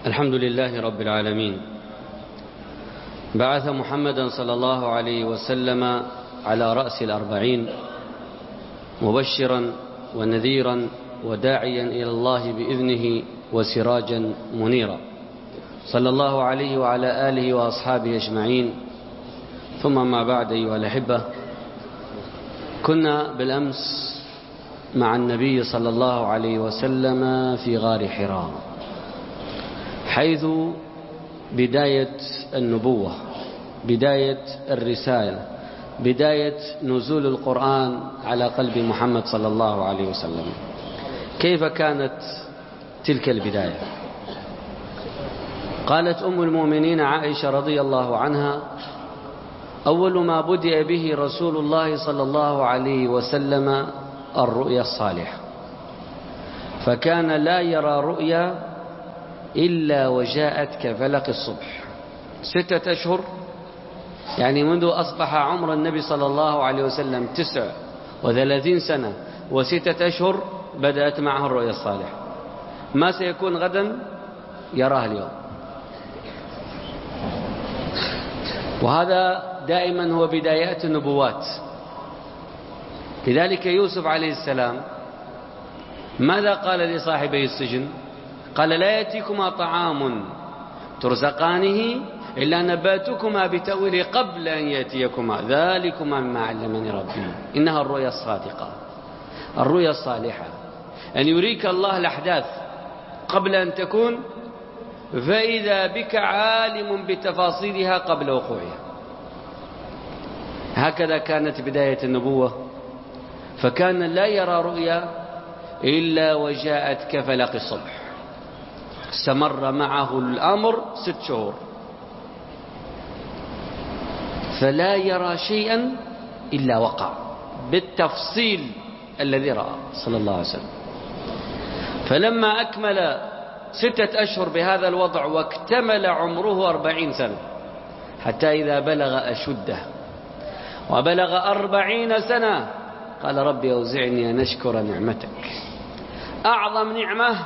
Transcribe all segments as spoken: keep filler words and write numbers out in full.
الحمد لله رب العالمين، بعث محمدا صلى الله عليه وسلم على رأس الأربعين مبشرا ونذيرا وداعيا إلى الله بإذنه وسراجا منيرا، صلى الله عليه وعلى آله وأصحابه أجمعين. ثم ما بعد، أيها الأحبة، كنا بالأمس مع النبي صلى الله عليه وسلم في غار حراء، حيث بداية النبوة، بداية الرسالة، بداية نزول القرآن على قلب محمد صلى الله عليه وسلم. كيف كانت تلك البداية؟ قالت أم المؤمنين عائشة رضي الله عنها: أول ما بدأ به رسول الله صلى الله عليه وسلم الرؤيا الصالحة، فكان لا يرى رؤيا إلا وجاءت كفلق الصبح. ستة أشهر، يعني منذ أصبح عمر النبي صلى الله عليه وسلم تسع وثلاثين سنة وستة أشهر بدأت معه الرؤيا الصالحة. ما سيكون غدا يراه اليوم، وهذا دائما هو بدايات النبوات. لذلك يوسف عليه السلام ماذا قال لصاحبي السجن؟ قال: لا يأتيكما طعام ترزقانه إلا نباتكما بتأويله قبل أن يأتيكما ذلكما مما علمني ربي. إنها الرؤيا الصادقة، الرؤيا الصالحة، أن يريك الله الأحداث قبل أن تكون، فإذا بك عالم بتفاصيلها قبل وقوعها. هكذا كانت بداية النبوة، فكان لا يرى رؤيا إلا وجاءت كفلق الصبح. استمر معه الأمر ست شهور، فلا يرى شيئا إلا وقع بالتفصيل الذي رأى صلى الله عليه وسلم. فلما أكمل ستة أشهر بهذا الوضع واكتمل عمره أربعين سنة، حتى إذا بلغ أشده وبلغ أربعين سنة قال: ربي أوزعني أن أشكر نعمتك. أعظم نعمة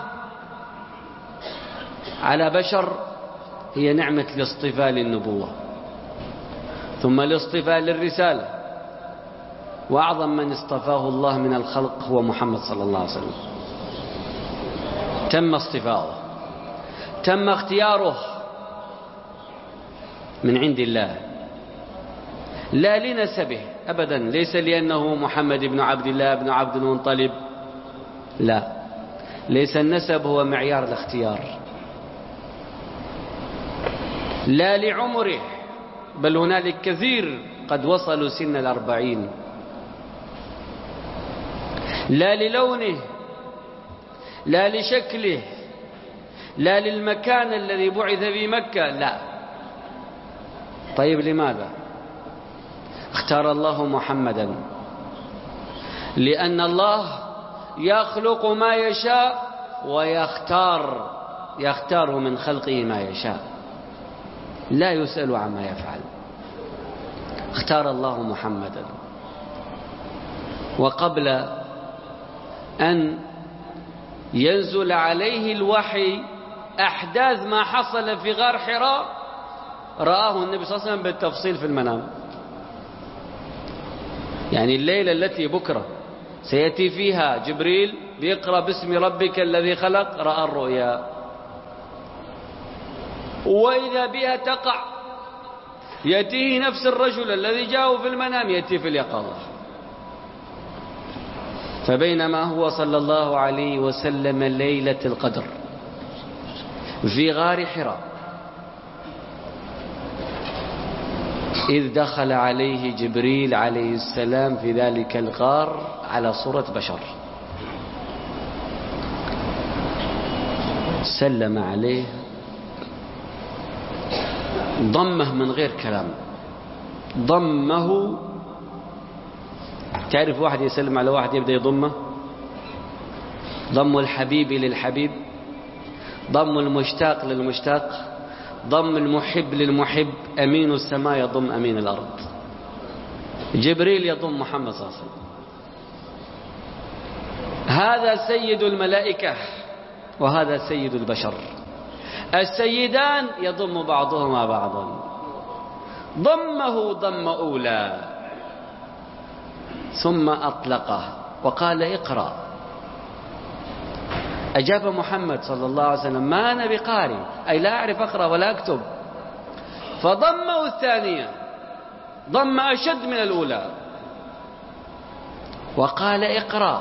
على بشر هي نعمة الاصطفاء للنبوة، ثم الاصطفاء للرسالة، وأعظم من اصطفاه الله من الخلق هو محمد صلى الله عليه وسلم. تم اصطفاؤه، تم اختياره من عند الله، لا لنسبه أبدا، ليس لأنه محمد بن عبد الله بن عبد المطلب، لا، ليس النسب هو معيار الاختيار، لا لعمره، بل هنالك كثير قد وصلوا سن الأربعين، لا للونه، لا لشكله، لا للمكان الذي بعث في مكة، لا. طيب لماذا اختار الله محمدا؟ لأن الله يخلق ما يشاء ويختار، يختار من خلقه ما يشاء، لا يسأل عما يفعل. اختار الله محمدا، وقبل أن ينزل عليه الوحي أحداث ما حصل في غار حراء رآه النبي صلى الله عليه وسلم بالتفصيل في المنام. يعني الليلة التي بكرة سيأتي فيها جبريل بيقرأ باسم ربك الذي خلق، رأى الرؤيا، وإذا بها تقع، يأتيه نفس الرجل الذي جاءه في المنام يأتي في اليقظة. فبينما هو صلى الله عليه وسلم ليلة القدر في غار حراء، إذ دخل عليه جبريل عليه السلام في ذلك الغار على صورة بشر، سلم عليه، ضمه من غير كلام، ضمه. تعرف واحد يسلم على واحد يبدأ يضمه، ضم الحبيب للحبيب، ضم المشتاق للمشتاق، ضم المحب للمحب. أمين السماء يضم أمين الأرض، جبريل يضم محمد صلى الله عليه وسلم. هذا سيد الملائكة وهذا سيد البشر، السيدان يضم بعضهما بعضا، ضمه ضم أولى ثم أطلقه وقال اقرأ. أجاب محمد صلى الله عليه وسلم ما أنا بقارئ، أي لا أعرف أقرأ ولا أكتب. فضمه الثانية ضم أشد من الأولى وقال اقرأ.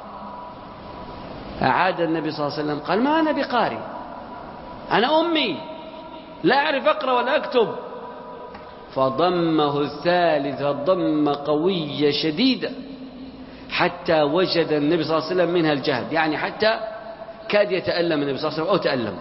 أعاد النبي صلى الله عليه وسلم قال ما أنا بقارئ، أنا أمي لا أعرف أقرأ ولا أكتب. فضمه الثالث ضمة قوية شديدة حتى وجد النبي صلى الله عليه وسلم منها الجهد، يعني حتى كاد يتألم النبي صلى الله عليه وسلم أو تألم.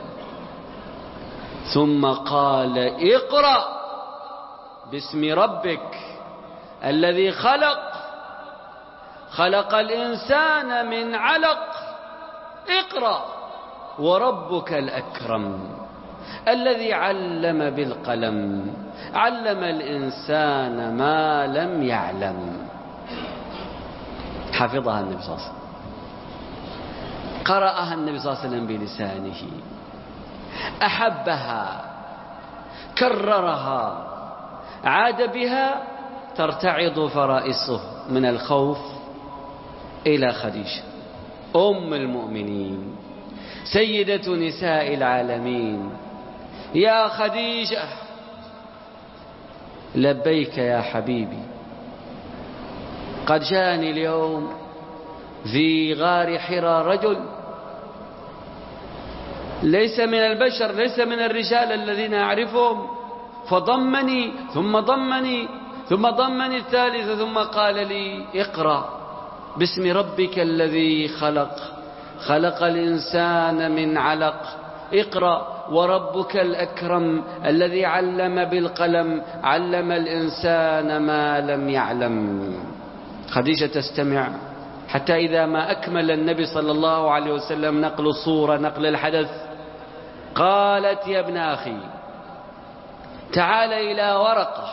ثم قال اقرأ باسم ربك الذي خلق خلق الإنسان من علق، اقرأ وربك الأكرم الذي علم بالقلم علم الإنسان ما لم يعلم. حفظها النبي صلى الله عليه وسلم، قرأها النبي صلى الله عليه وسلم بلسانه، أحبها، كررها، عاد بها ترتعض فرائصه من الخوف إلى خديجة أم المؤمنين سيدة نساء العالمين. يا خديجة لبيك يا حبيبي، قد جاءني اليوم في غار حراء رجل ليس من البشر، ليس من الرجال الذين أعرفهم، فضمني ثم ضمني ثم ضمني الثالث ثم قال لي اقرأ باسم ربك الذي خلق خلق الإنسان من علق، اقرأ وربك الأكرم الذي علم بالقلم علم الإنسان ما لم يعلم. خديجة تستمع حتى إذا ما أكمل النبي صلى الله عليه وسلم نقل الصورة نقل الحدث قالت يا ابن أخي تعال إلى ورقة.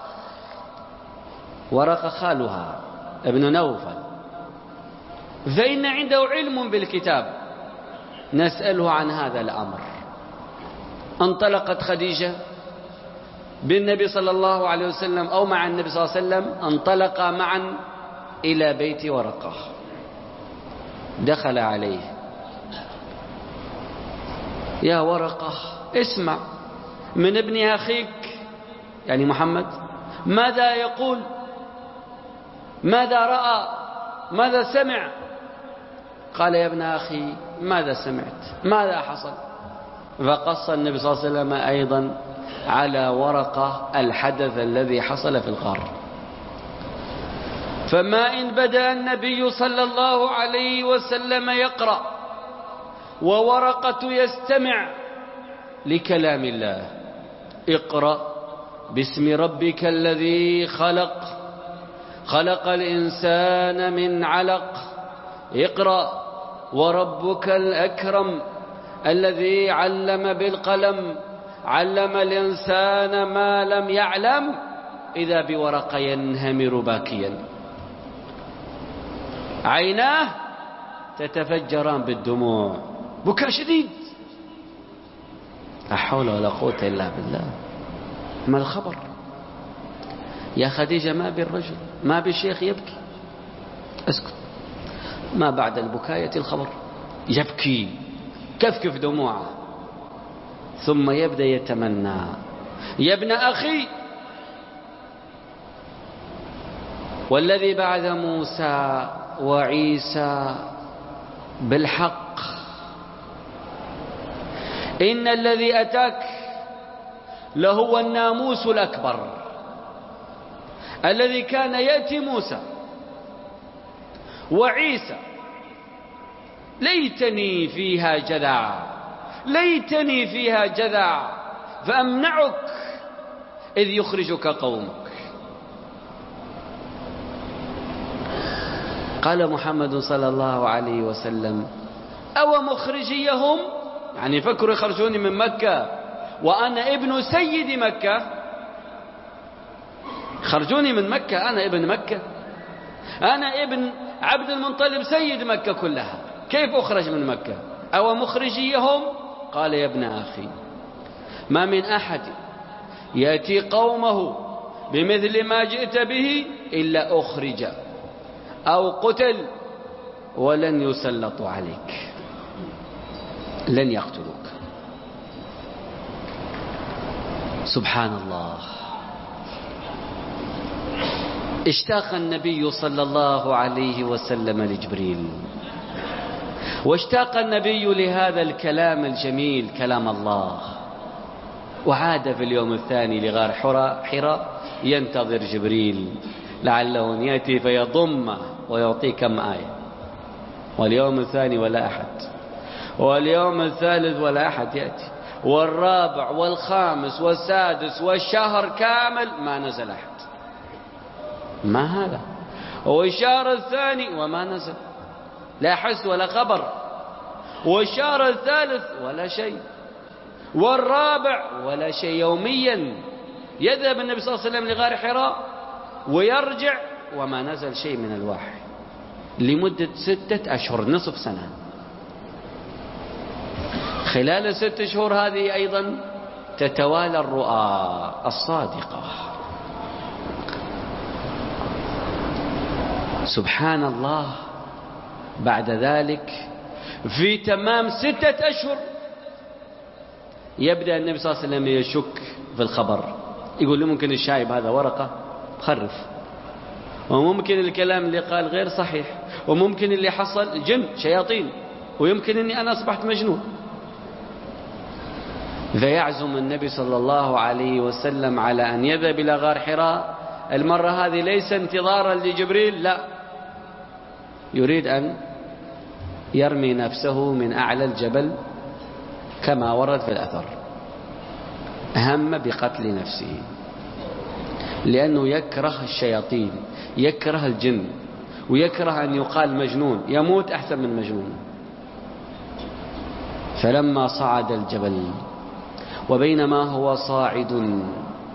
ورقة خالها ابن نوفل، فإن عنده علم بالكتاب، نسأله عن هذا الأمر. انطلقت خديجة بالنبي صلى الله عليه وسلم أو مع النبي صلى الله عليه وسلم، انطلقا معا إلى بيت ورقة. دخل عليه يا ورقة اسمع من ابن أخيك يعني محمد ماذا يقول، ماذا رأى، ماذا سمع. قال يا ابن أخي ماذا سمعت، ماذا حصل. فقص النبي صلى الله عليه وسلم أيضا على ورقة الحدث الذي حصل في الغار. فما إن بدأ النبي صلى الله عليه وسلم يقرأ وورقة يستمع لكلام الله، اقرأ باسم ربك الذي خلق خلق الإنسان من علق، اقرأ وربك الأكرم الذي علم بالقلم علم الإنسان ما لم يعلم. إذا بورقة ينهمر باكيا، عيناه تتفجران بالدموع، بكاء شديد. لا حول ولا قوة إلا بالله. ما الخبر يا خديجة؟ ما بالرجل ما بالشيخ يبكي، اسكت. ما بعد البكاء يأتي الخبر، يبكي كفكف دموعه ثم يبدأ يتمنى يا ابن أخي والذي بعث موسى وعيسى بالحق إن الذي أتاك لهو الناموس الأكبر الذي كان يأتي موسى وعيسى. ليتني فيها جذع ليتني فيها جذع فأمنعك إذ يخرجك قومك. قال محمد صلى الله عليه وسلم أو مخرجيهم، يعني فكروا يخرجوني من مكة وأنا ابن سيد مكة، خرجوني من مكة أنا ابن مكة، أنا ابن عبد المطلب سيد مكة كلها، كيف أخرج من مكة؟ أو مخرجيهم قال يا ابن أخي ما من أحد يأتي قومه بمثل ما جئت به إلا أخرج أو قتل ولن يسلطوا عليك، لن يقتلوك. سبحان الله. اشتاق النبي صلى الله عليه وسلم لجبريل، واشتاق النبي لهذا الكلام الجميل كلام الله، وعاد في اليوم الثاني لغار حراء ينتظر جبريل لعله أن يأتي فيضمه ويعطيه كم آية. واليوم الثاني ولا أحد، واليوم الثالث ولا أحد يأتي، والرابع والخامس والسادس والشهر كامل ما نزل أحد. ما هذا؟ والشهر الثاني وما نزل، لا حس ولا خبر. والشهر الثالث ولا شيء، والرابع ولا شيء. يوميا يذهب النبي صلى الله عليه وسلم لغار حراء ويرجع وما نزل شيء من الوحي لمدة ستة أشهر، نصف سنة. خلال الست شهور هذه أيضا تتوالى الرؤى الصادقة. سبحان الله. بعد ذلك في تمام ستة أشهر يبدأ النبي صلى الله عليه وسلم يشك في الخبر، يقول لي ممكن الشايب هذا ورقة خرف، وممكن الكلام اللي قال غير صحيح، وممكن اللي حصل جن شياطين، ويمكن أني أنا أصبحت مجنون. فيعزم النبي صلى الله عليه وسلم على أن يذهب إلى غار حراء. المرة هذه ليس انتظارا لجبريل، لا، يريد أن يرمي نفسه من أعلى الجبل كما ورد في الأثر. هم بقتل نفسه لأنه يكره الشياطين، يكره الجن، ويكره أن يقال مجنون، يموت أحسن من مجنون. فلما صعد الجبل وبينما هو صاعد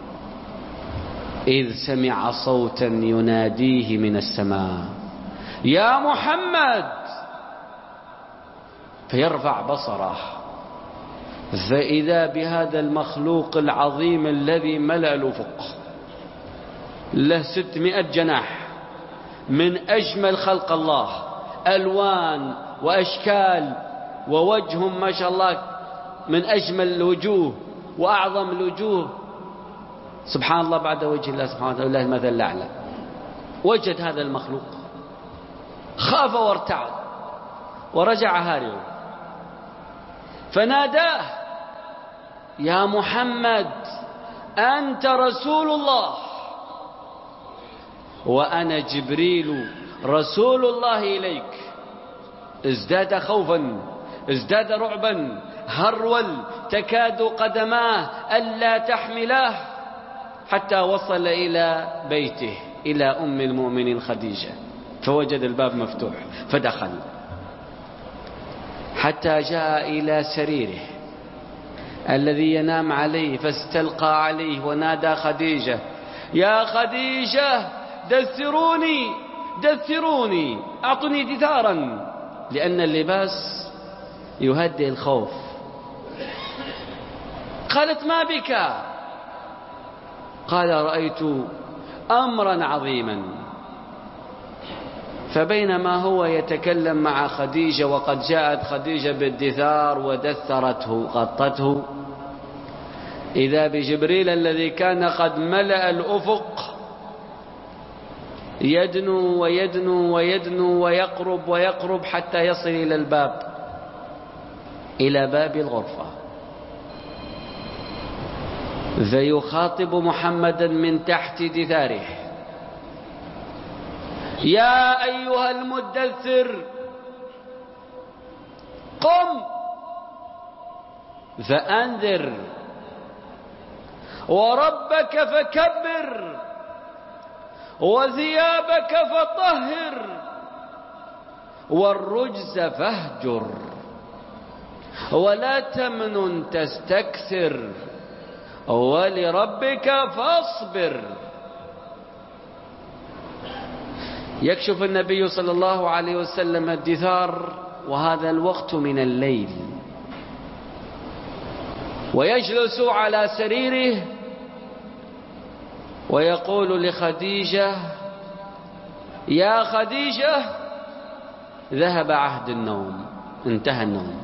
إذ سمع صوتا يناديه من السماء يا محمد، فيرفع بصره فإذا بهذا المخلوق العظيم الذي ملأ الأفق، له ستمائة جناح، من أجمل خلق الله، ألوان وأشكال، ووجه ما شاء الله من أجمل الوجوه وأعظم الوجوه. سبحان الله، بعد وجه الله سبحانه وتعالى الله المثل الأعلى. وجد هذا المخلوق خاف وارتعد ورجع هاربا، فناداه يا محمد أنت رسول الله وأنا جبريل رسول الله إليك. ازداد خوفا، ازداد رعبا، هرول، تكاد قدماه ألا تحملاه، حتى وصل إلى بيته إلى أم المؤمنين خديجة، فوجد الباب مفتوح فدخل حتى جاء إلى سريره الذي ينام عليه، فاستلقى عليه ونادى خديجة يا خديجة دثروني دثروني، أعطني دثارا، لأن اللباس يهدئ الخوف. قالت ما بك؟ قال رأيت أمرا عظيما. فبينما هو يتكلم مع خديجة وقد جاءت خديجة بالدثار ودثرته غطته، إذا بجبريل الذي كان قد ملأ الأفق يدنو ويدنو ويدنو ويقرب ويقرب حتى يصل إلى الباب، إلى باب الغرفة، فيخاطب محمدا من تحت دثاره يا أيها المدثر قم فأنذر وربك فكبر وثيابك فطهر والرجز فاهجر ولا تمنن تستكثر ولربك فاصبر. يكشف النبي صلى الله عليه وسلم الدثار وهذا الوقت من الليل، ويجلس على سريره ويقول لخديجة: يا خديجة، ذهب عهد النوم، انتهى النوم،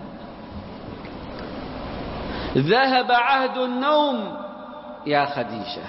ذهب عهد النوم يا خديجة.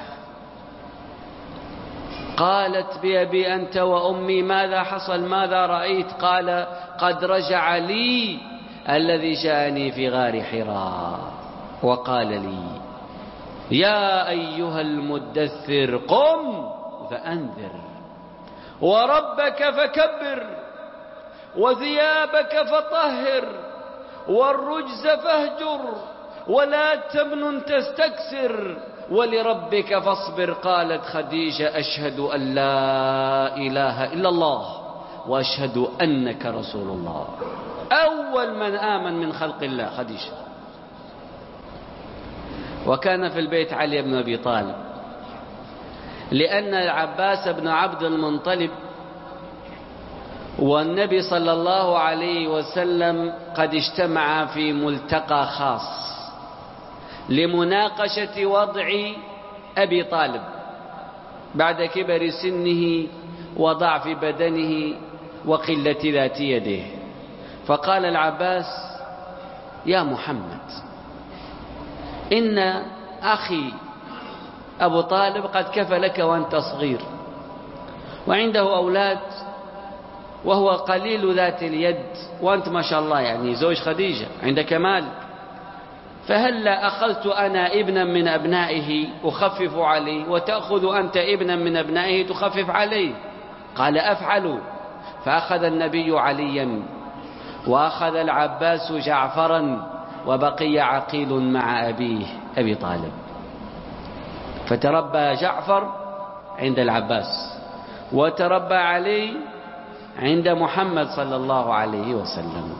قالت: بأبي أنت وأمي، ماذا حصل؟ ماذا رأيت؟ قال: قد رجع لي الذي جاءني في غار حراء وقال لي: يا أيها المدثر قم فأنذر وربك فكبر وثيابك فطهر والرجز فاهجر ولا تمنن تستكثر ولربك فاصبر. قالت خديجة: أشهد أن لا إله إلا الله وأشهد أنك رسول الله. أول من آمن من خلق الله خديجة. وكان في البيت علي بن أبي طالب، لأن العباس بن عبد المطلب والنبي صلى الله عليه وسلم قد اجتمعا في ملتقى خاص لمناقشة وضع أبي طالب بعد كبر سنه وضعف بدنه وقلة ذات يده. فقال العباس: يا محمد، إن أخي أبو طالب قد كفى لك وأنت صغير وعنده أولاد وهو قليل ذات اليد، وأنت ما شاء الله يعني زوج خديجة عندك مال، فهلا أخذت أنا ابنا من أبنائه أخفف عليه وتأخذ أنت ابنا من أبنائه تخفف عليه؟ قال: أفعل. فأخذ النبي عليا وأخذ العباس جعفرا وبقي عقيل مع أبيه أبي طالب. فتربى جعفر عند العباس وتربى علي عند محمد صلى الله عليه وسلم.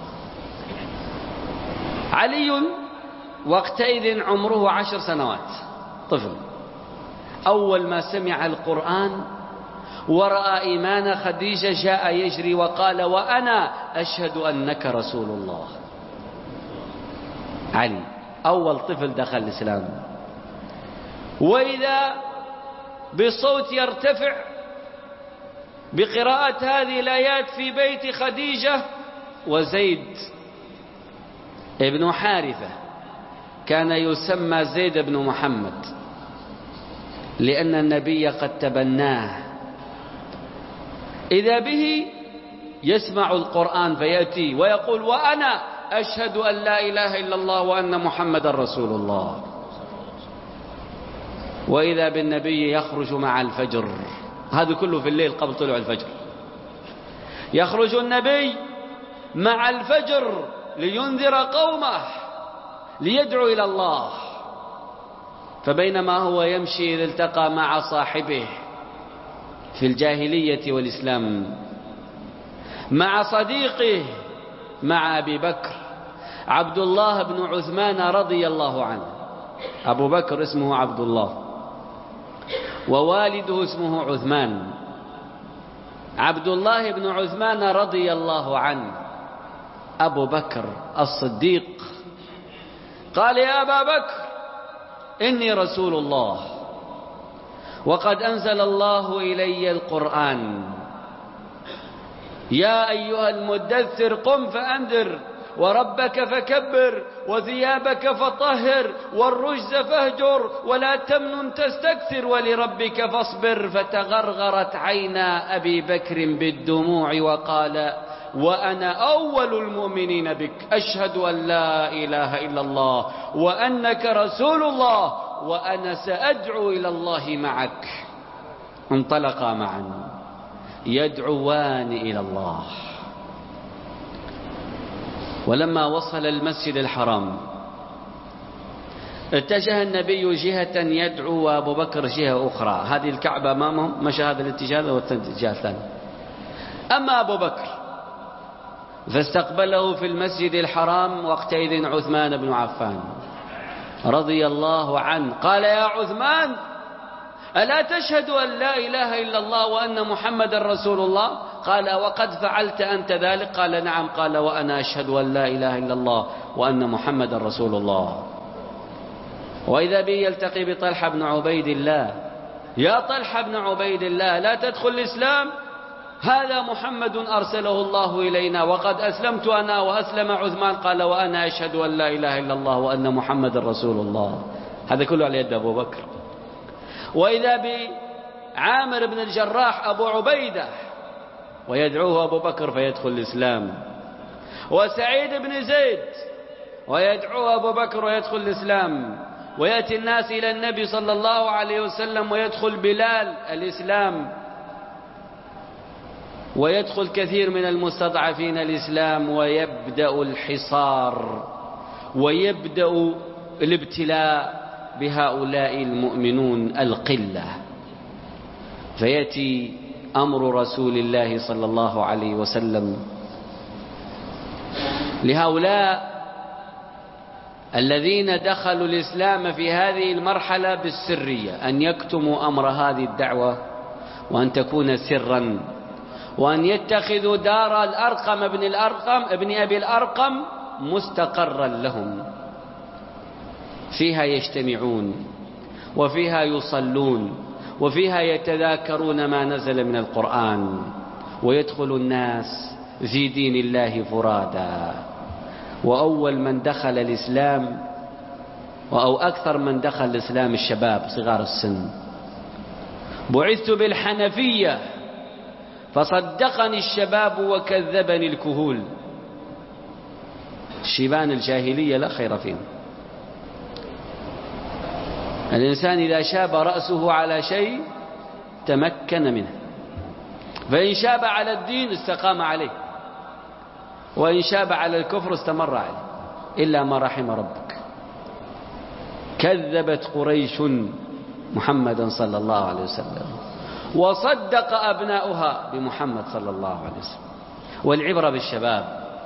علي وقتئذ عمره عشر سنوات، طفل. أول ما سمع القرآن ورأى إيمان خديجة جاء يجري وقال: وأنا أشهد أنك رسول الله. علي أول طفل دخل الإسلام. وإذا بصوت يرتفع بقراءة هذه الآيات في بيت خديجة وزيد ابن حارثة، كان يسمى زيد بن محمد لأن النبي قد تبناه. إذا به يسمع القرآن فيأتي ويقول: وأنا أشهد أن لا إله إلا الله وأن محمد رسول الله. وإذا بالنبي يخرج مع الفجر، هذا كله في الليل قبل طلوع الفجر، يخرج النبي مع الفجر لينذر قومه ليدعو إلى الله. فبينما هو يمشي إذ التقى مع صاحبه في الجاهلية والإسلام، مع صديقه مع أبي بكر عبد الله بن عثمان رضي الله عنه. أبو بكر اسمه عبد الله ووالده اسمه عثمان. عبد الله بن عثمان رضي الله عنه أبو بكر الصديق قال: يا أبا بكر، إني رسول الله وقد أنزل الله إلي القرآن، يا أيها المدثر قم فأنذر وربك فكبر وثيابك فطهر والرجز فاهجر ولا تمنن تستكثر ولربك فاصبر. فتغرغرت عينا أبي بكر بالدموع وقال: وأنا أول المؤمنين بك، أشهد أن لا إله إلا الله وأنك رسول الله وأنا سأدعو إلى الله معك. انطلقا معا يدعوان إلى الله. ولما وصل المسجد الحرام اتجه النبي جهة يدعو وأبو بكر جهة أخرى. هذه الكعبة أمامهم، مشى هذا الاتجاه والاتجاه الثاني. أما أبو بكر فاستقبله في المسجد الحرام وقتئذ عثمان بن عفان رضي الله عنه. قال: يا عثمان، ألا تشهد أن لا إله إلا الله وأن محمد رسول الله؟ قال: وقد فعلت أنت ذلك؟ قال: نعم. قال: وأنا أشهد أن لا إله إلا الله وأن محمد رسول الله. وإذا به يلتقي بطلحة بن عبيد الله: يا طلحة بن عبيد الله، لا تدخل الإسلام؟ هذا محمد أرسله الله إلينا وقد أسلمت أنا وأسلم عثمان. قال: وأنا أشهد أن لا إله إلا الله وأن محمد رسول الله. هذا كله على يد أبو بكر. وإذا بعامر بن الجراح أبو عبيدة ويدعوه أبو بكر فيدخل الإسلام، وسعيد بن زيد ويدعوه أبو بكر ويدخل الإسلام، ويأتي الناس إلى النبي صلى الله عليه وسلم ويدخل بلال الإسلام، ويدخل كثير من المستضعفين الإسلام، ويبدأ الحصار ويبدأ الابتلاء بهؤلاء المؤمنون القلة. فيأتي أمر رسول الله صلى الله عليه وسلم لهؤلاء الذين دخلوا الإسلام في هذه المرحلة بالسرية أن يكتموا أمر هذه الدعوة وأن تكون سرا، وأن يتخذوا دار الأرقم ابن الأرقم ابن أبي الأرقم مستقرا لهم، فيها يجتمعون وفيها يصلون وفيها يتذاكرون ما نزل من القرآن، ويدخل الناس في دين الله فرادا. وأول من دخل الإسلام أو أكثر من دخل الإسلام الشباب صغار السن. بعثت بالحنفية فصدقني الشباب وكذبني الكهول. شيبان الجاهلية لا خير فيهم. الإنسان إذا شاب رأسه على شيء تمكن منه، فإن شاب على الدين استقام عليه، وإن شاب على الكفر استمر عليه، إلا ما رحم ربك. كذبت قريش محمدا صلى الله عليه وسلم، وصدق أبناؤها بمحمد صلى الله عليه وسلم. والعبرة بالشباب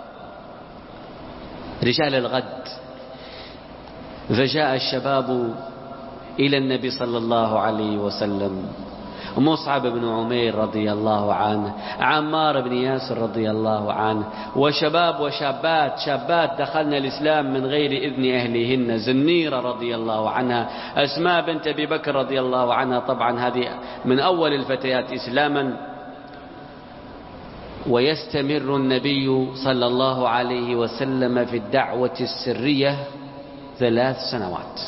رجال الغد. فجاء الشباب إلى النبي صلى الله عليه وسلم: مصعب بن عمير رضي الله عنه، عمار بن ياسر رضي الله عنه، وشباب وشابات شابات دخلنا الإسلام من غير إذن أهلهن. زنيرة رضي الله عنها، أسماء بنت أبي بكر رضي الله عنها، طبعا هذه من أول الفتيات إسلاما. ويستمر النبي صلى الله عليه وسلم في الدعوة السرية ثلاث سنوات.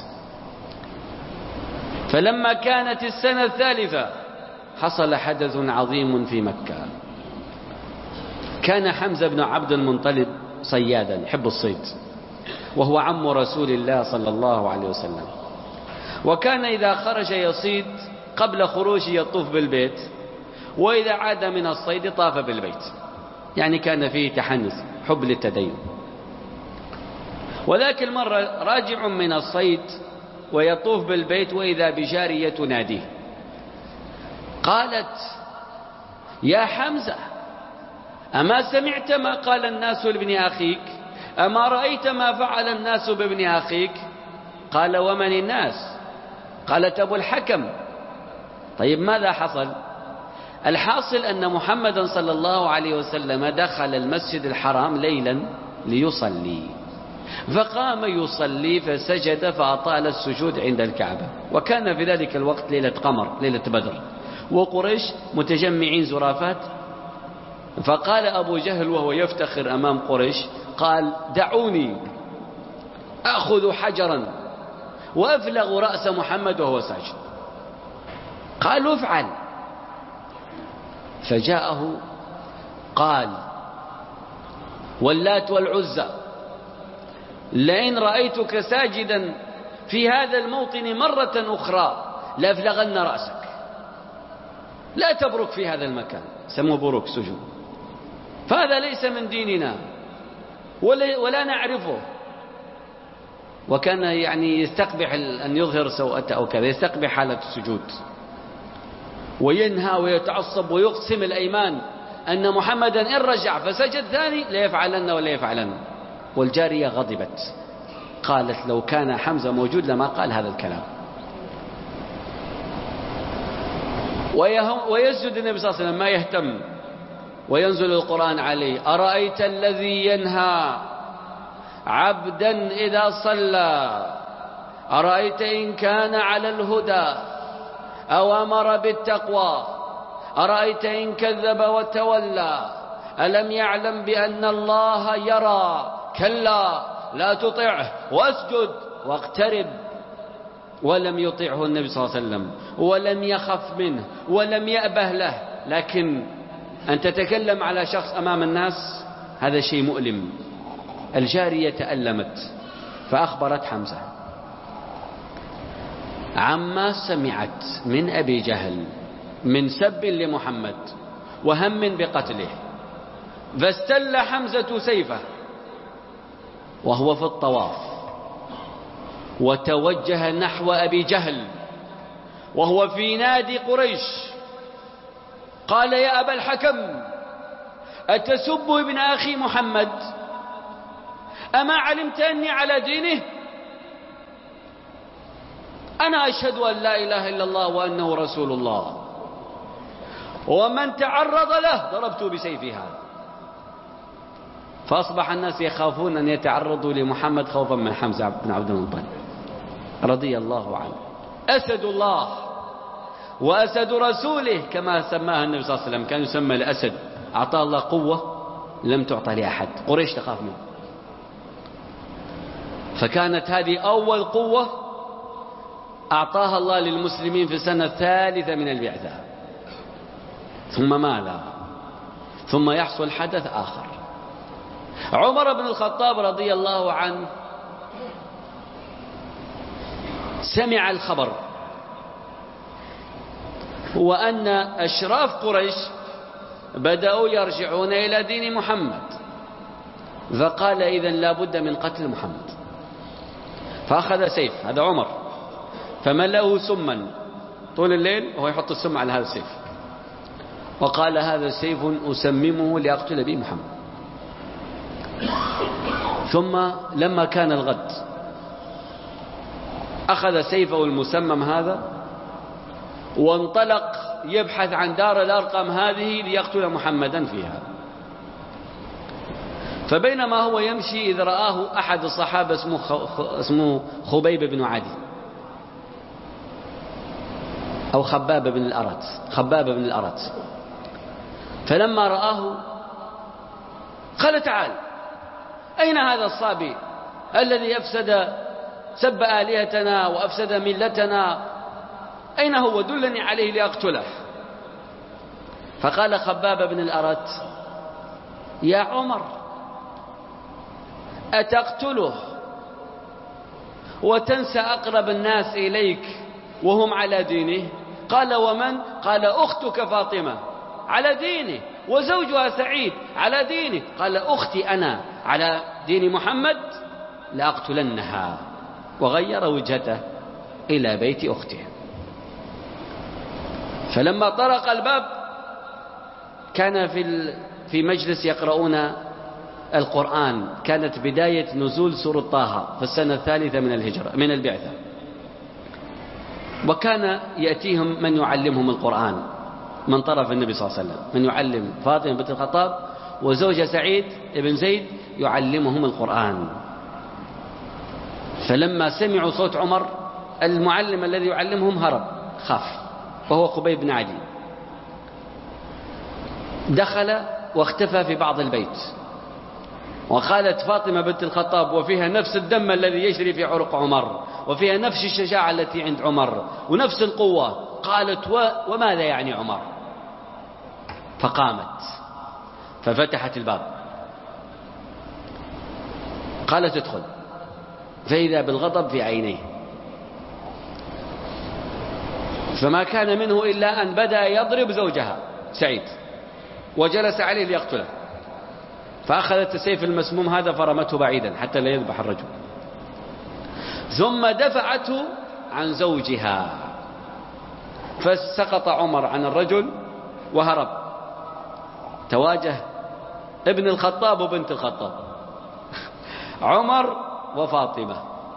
فلما كانت السنة الثالثة حصل حدث عظيم في مكة. كان حمزة بن عبد المطلب صيادا يحب الصيد، وهو عم رسول الله صلى الله عليه وسلم. وكان إذا خرج يصيد قبل خروجه يطوف بالبيت، وإذا عاد من الصيد طاف بالبيت، يعني كان فيه تحنث حب للتدين. وذاك المرة راجع من الصيد ويطوف بالبيت، وإذا بجارية تناديه قالت: يا حمزة، أما سمعت ما قال الناس لابن أخيك؟ أما رأيت ما فعل الناس بابن أخيك؟ قال: ومن الناس؟ قالت: أبو الحكم. طيب ماذا حصل؟ الحاصل أن محمدا صلى الله عليه وسلم دخل المسجد الحرام ليلا ليصلي، فقام يصلي فسجد فأطال السجود عند الكعبة. وكان في ذلك الوقت ليلة قمر، ليلة بدر، وقريش متجمعين زرافات. فقال أبو جهل وهو يفتخر أمام قريش، قال: دعوني أخذ حجرا وأفلغ رأس محمد وهو ساجد. قالوا: افعل. فجاءه قال: واللات والعزى، لئن رأيتك ساجدا في هذا الموطن مرة أخرى لأفلغن رأسك. لا تبرك في هذا المكان، سموه بروك سجود، فهذا ليس من ديننا ولا, ولا نعرفه. وكان يعني يستقبح أن يظهر سوءته أو كذا، يستقبح حالة السجود، وينهى ويتعصب ويقسم الأيمان أن محمدا إن رجع فسجد ثاني ليفعلن ولا يفعلن. والجارية غضبت، قالت: لو كان حمزة موجود لما قال هذا الكلام. ويسجد النبي صلى الله عليه وسلم ما يهتم، وينزل القرآن عليه: أرأيت الذي ينهى عبدا إذا صلى أرأيت إن كان على الهدى أو أمر بالتقوى أرأيت إن كذب وتولى ألم يعلم بأن الله يرى كلا لا تطعه واسجد واقترب. ولم يطعه النبي صلى الله عليه وسلم ولم يخف منه ولم يأبه له. لكن أن تتكلم على شخص أمام الناس هذا شيء مؤلم. الجارية تألمت فأخبرت حمزة عما سمعت من أبي جهل من سب لمحمد وهم بقتله، فاستل حمزة سيفه وهو في الطواف وتوجه نحو أبي جهل وهو في نادي قريش. قال يا أبا الحكم أتسب ابن أخي محمد؟ أما علمت أني على دينه؟ أنا أشهد أن لا إله إلا الله وأنه رسول الله، ومن تعرض له ضربته بسيفي هذا. فأصبح الناس يخافون أن يتعرضوا لمحمد خوفا من حمزة بن عبد المطلب رضي الله عنه. أسد الله وأسد رسوله كما سماها النبي صلى الله عليه وسلم، كان يسمى الأسد. أعطاه الله قوة لم تعطى لأحد، قريش تخاف منه. فكانت هذه أول قوة أعطاها الله للمسلمين في السنة الثالثة من البعثة. ثم ماذا؟ ثم يحصل حدث آخر. عمر بن الخطاب رضي الله عنه سمع الخبر وأن أشراف قريش بدأوا يرجعون إلى دين محمد، فقال إذن لا بد من قتل محمد. فأخذ سيف، هذا عمر، فملأه سما طول الليل وهو يحط السم على هذا السيف، وقال هذا سيف أسممه لأقتل به محمد. ثم لما كان الغد أخذ سيفه المسمم هذا وانطلق يبحث عن دار الأرقم هذه ليقتل محمدا فيها. فبينما هو يمشي إذ رآه أحد الصحابة اسمه, اسمه خبيب بن عدي أو خباب بن الأرت خباب بن الأرت فلما رآه قال تعال، أين هذا الصابي الذي أفسد سب آلهتنا وأفسد ملتنا؟ أين هو؟ دلني عليه لأقتله. فقال خباب بن الأرت يا عمر أتقتله وتنسى أقرب الناس إليك وهم على دينه؟ قال ومن؟ قال أختك فاطمة على دينه وزوجها سعيد على دينه. قال أختي أنا على دين محمد لأقتلنها. وغير وجهته إلى بيت أخته. فلما طرق الباب كان في في مجلس يقرؤون القرآن، كانت بداية نزول سورة طه في السنة الثالثة من الهجرة من البعثة، وكان يأتيهم من يعلمهم القرآن من طرف النبي صلى الله عليه وسلم، من يعلم فاطمة بنت الخطاب وزوجها سعيد بن زيد يعلمهم القرآن. فلما سمعوا صوت عمر المعلم الذي يعلمهم هرب خاف، وهو خبيب بن عدي. دخل واختفى في بعض البيت. وقالت فاطمة بنت الخطاب وفيها نفس الدم الذي يجري في عرق عمر، وفيها نفس الشجاعة التي عند عمر ونفس القوة، قالت و... وماذا يعني عمر؟ فقامت ففتحت الباب، قالت ادخل، فإذا بالغضب في عينيه، فما كان منه إلا أن بدأ يضرب زوجها سعيد وجلس عليه ليقتله. فأخذت السيف المسموم هذا فرمته بعيدا حتى لا يذبح الرجل، ثم دفعته عن زوجها، فسقط عمر عن الرجل وهرب. تواجه ابن الخطاب وبنت الخطاب عمر وفاطمة،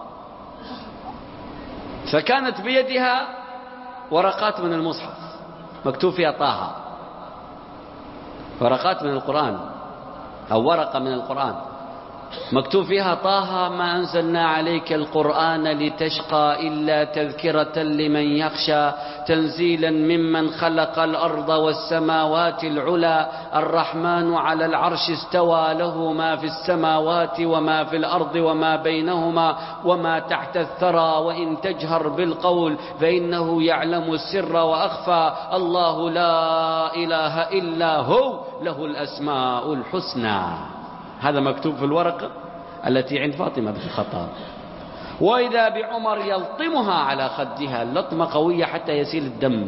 فكانت بيدها ورقات من المصحف مكتوب فيها طه، ورقات من القرآن أو ورقة من القرآن. مكتوب فيها طه ما أنزلنا عليك القرآن لتشقى إلا تذكرة لمن يخشى تنزيلا ممن خلق الأرض والسماوات العلى الرحمن على العرش استوى له ما في السماوات وما في الأرض وما بينهما وما تحت الثرى وإن تجهر بالقول فإنه يعلم السر وأخفى الله لا إله إلا هو له الأسماء الحسنى. هذا مكتوب في الورقة التي عند فاطمة بنت الخطاب. وإذا بعمر يلطمها على خدها لطمة قوية حتى يسيل الدم.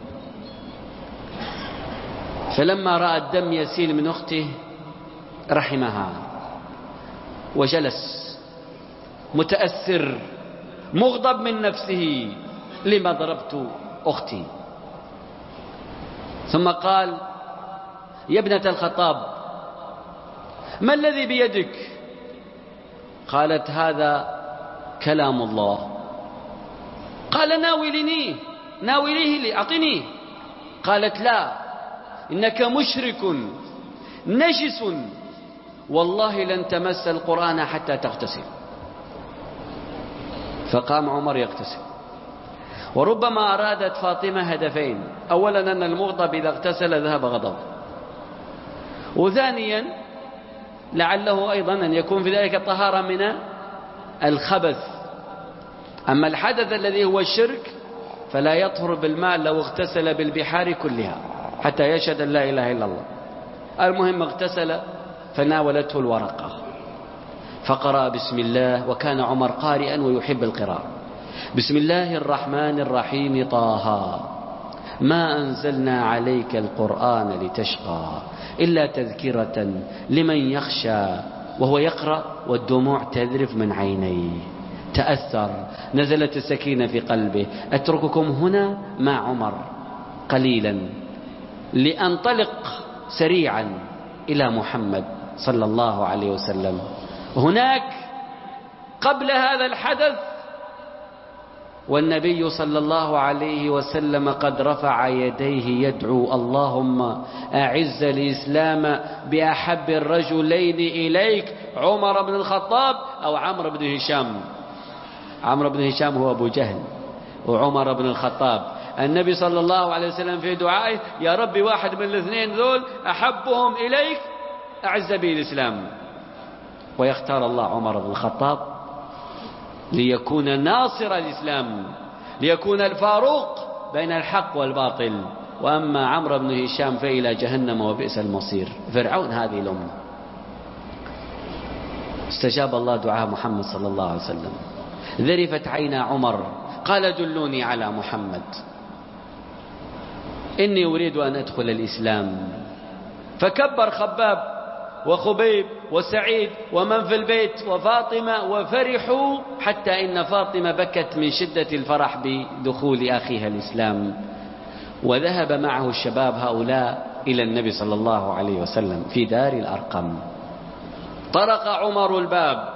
فلما رأى الدم يسيل من أخته رحمها وجلس متأثر مغضب من نفسه لما ضربت أختي. ثم قال يا ابنة الخطاب ما الذي بيدك؟ قالت هذا كلام الله. قال ناولنيه ناوليه لي أعطنيه. قالت لا إنك مشرك نجس والله لن تمس القرآن حتى تغتسل. فقام عمر يغتسل. وربما أرادت فاطمة هدفين: أولا أن المغضب إذا اغتسل ذهب غضب، وثانيا لعله أيضا أن يكون في ذلك طهارة من الخبث. أما الحدث الذي هو الشرك فلا يطهر بالماء لو اغتسل بالبحار كلها حتى يشهد أن لا إله إلا الله. المهم اغتسل فناولته الورقة فقرأ بسم الله، وكان عمر قارئا ويحب القراءة. بسم الله الرحمن الرحيم طه ما أنزلنا عليك القرآن لتشقى إلا تذكرة لمن يخشى. وهو يقرأ والدموع تذرف من عينيه، تأثر، نزلت السكينة في قلبه. أترككم هنا مع عمر قليلا لأنطلق سريعا إلى محمد صلى الله عليه وسلم. هناك قبل هذا الحدث والنبي صلى الله عليه وسلم قد رفع يديه يدعو اللهم أعز الإسلام بأحب الرجلين إليك عمر بن الخطاب أو عمرو بن هشام. عمرو بن هشام هو أبو جهل وعمر بن الخطاب. النبي صلى الله عليه وسلم في دعائه يا ربي واحد من الاثنين ذول أحبهم إليك أعز به الإسلام. ويختار الله عمر بن الخطاب ليكون ناصر الإسلام، ليكون الفاروق بين الحق والباطل. وأما عمرو بن هشام فإلى جهنم وبئس المصير. فرعون هذه الأمة. استجاب الله دعاء محمد صلى الله عليه وسلم. ذرفت عينا عمر قال دلوني على محمد إني أريد أن أدخل الإسلام. فكبر خباب وخبيب وسعيد ومن في البيت وفاطمة وفرحوا حتى إن فاطمة بكت من شدة الفرح بدخول أخيها الإسلام. وذهب معه الشباب هؤلاء إلى النبي صلى الله عليه وسلم في دار الأرقم. طرق عمر الباب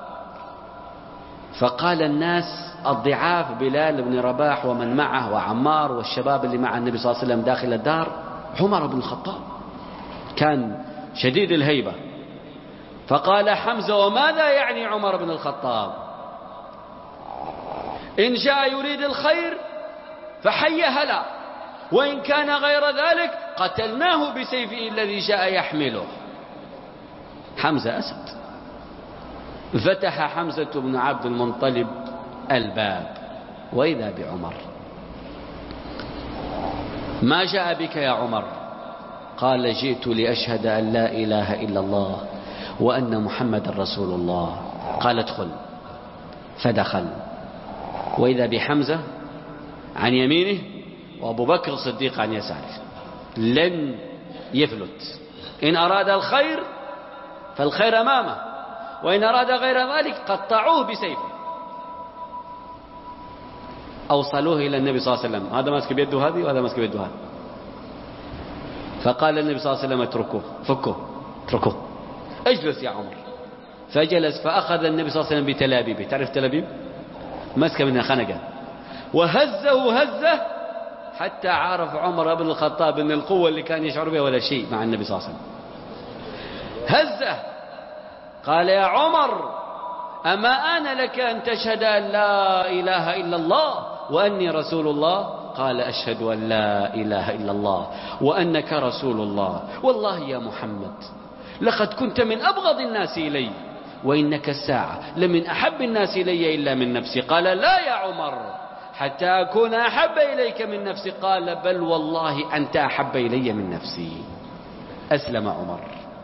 فقال الناس الضعاف بلال بن رباح ومن معه وعمار والشباب اللي مع النبي صلى الله عليه وسلم داخل الدار عمر بن الخطاب كان شديد الهيبة. فقال حمزة وماذا يعني عمر بن الخطاب؟ إن جاء يريد الخير فحي هلا، وإن كان غير ذلك قتلناه بسيفه الذي جاء يحمله. حمزة أسد. فتح حمزة بن عبد المطلب الباب وإذا بعمر. ما جاء بك يا عمر؟ قال جئت لأشهد أن لا إله إلا الله وأن محمد رسول الله. قال ادخل. فدخل وإذا بحمزة عن يمينه وأبو بكر الصديق عن يساره. لن يفلت. إن أراد الخير فالخير أمامه، وإن أراد غير ذلك قطعوه بسيفه. أوصلوه إلى النبي صلى الله عليه وسلم، هذا ماسك بيده هذه وهذا ماسك بيده هذه. فقال النبي صلى الله عليه وسلم اتركوه، فكوه، اتركوه، اجلس يا عمر. فجلس. فأخذ النبي صلى الله عليه وسلم بتلابيبه. تعرف تلابيب؟ مسك منها خنقة وهزه هزه حتى عرف عمر بن الخطاب أن القوة اللي كان يشعر بها ولا شيء مع النبي صلى الله عليه وسلم. هزه قال يا عمر أما آن لك أن تشهد أن لا إله إلا الله وأني رسول الله؟ قال أشهد أن لا إله إلا الله وأنك رسول الله. والله يا محمد لقد كنت من أبغض الناس إلي وإنك الساعة لمن أحب الناس إلي إلا من نفسي. قال لا يا عمر حتى أكون أحب إليك من نفسي. قال بل والله أنت أحب إلي من نفسي. أسلم عمر.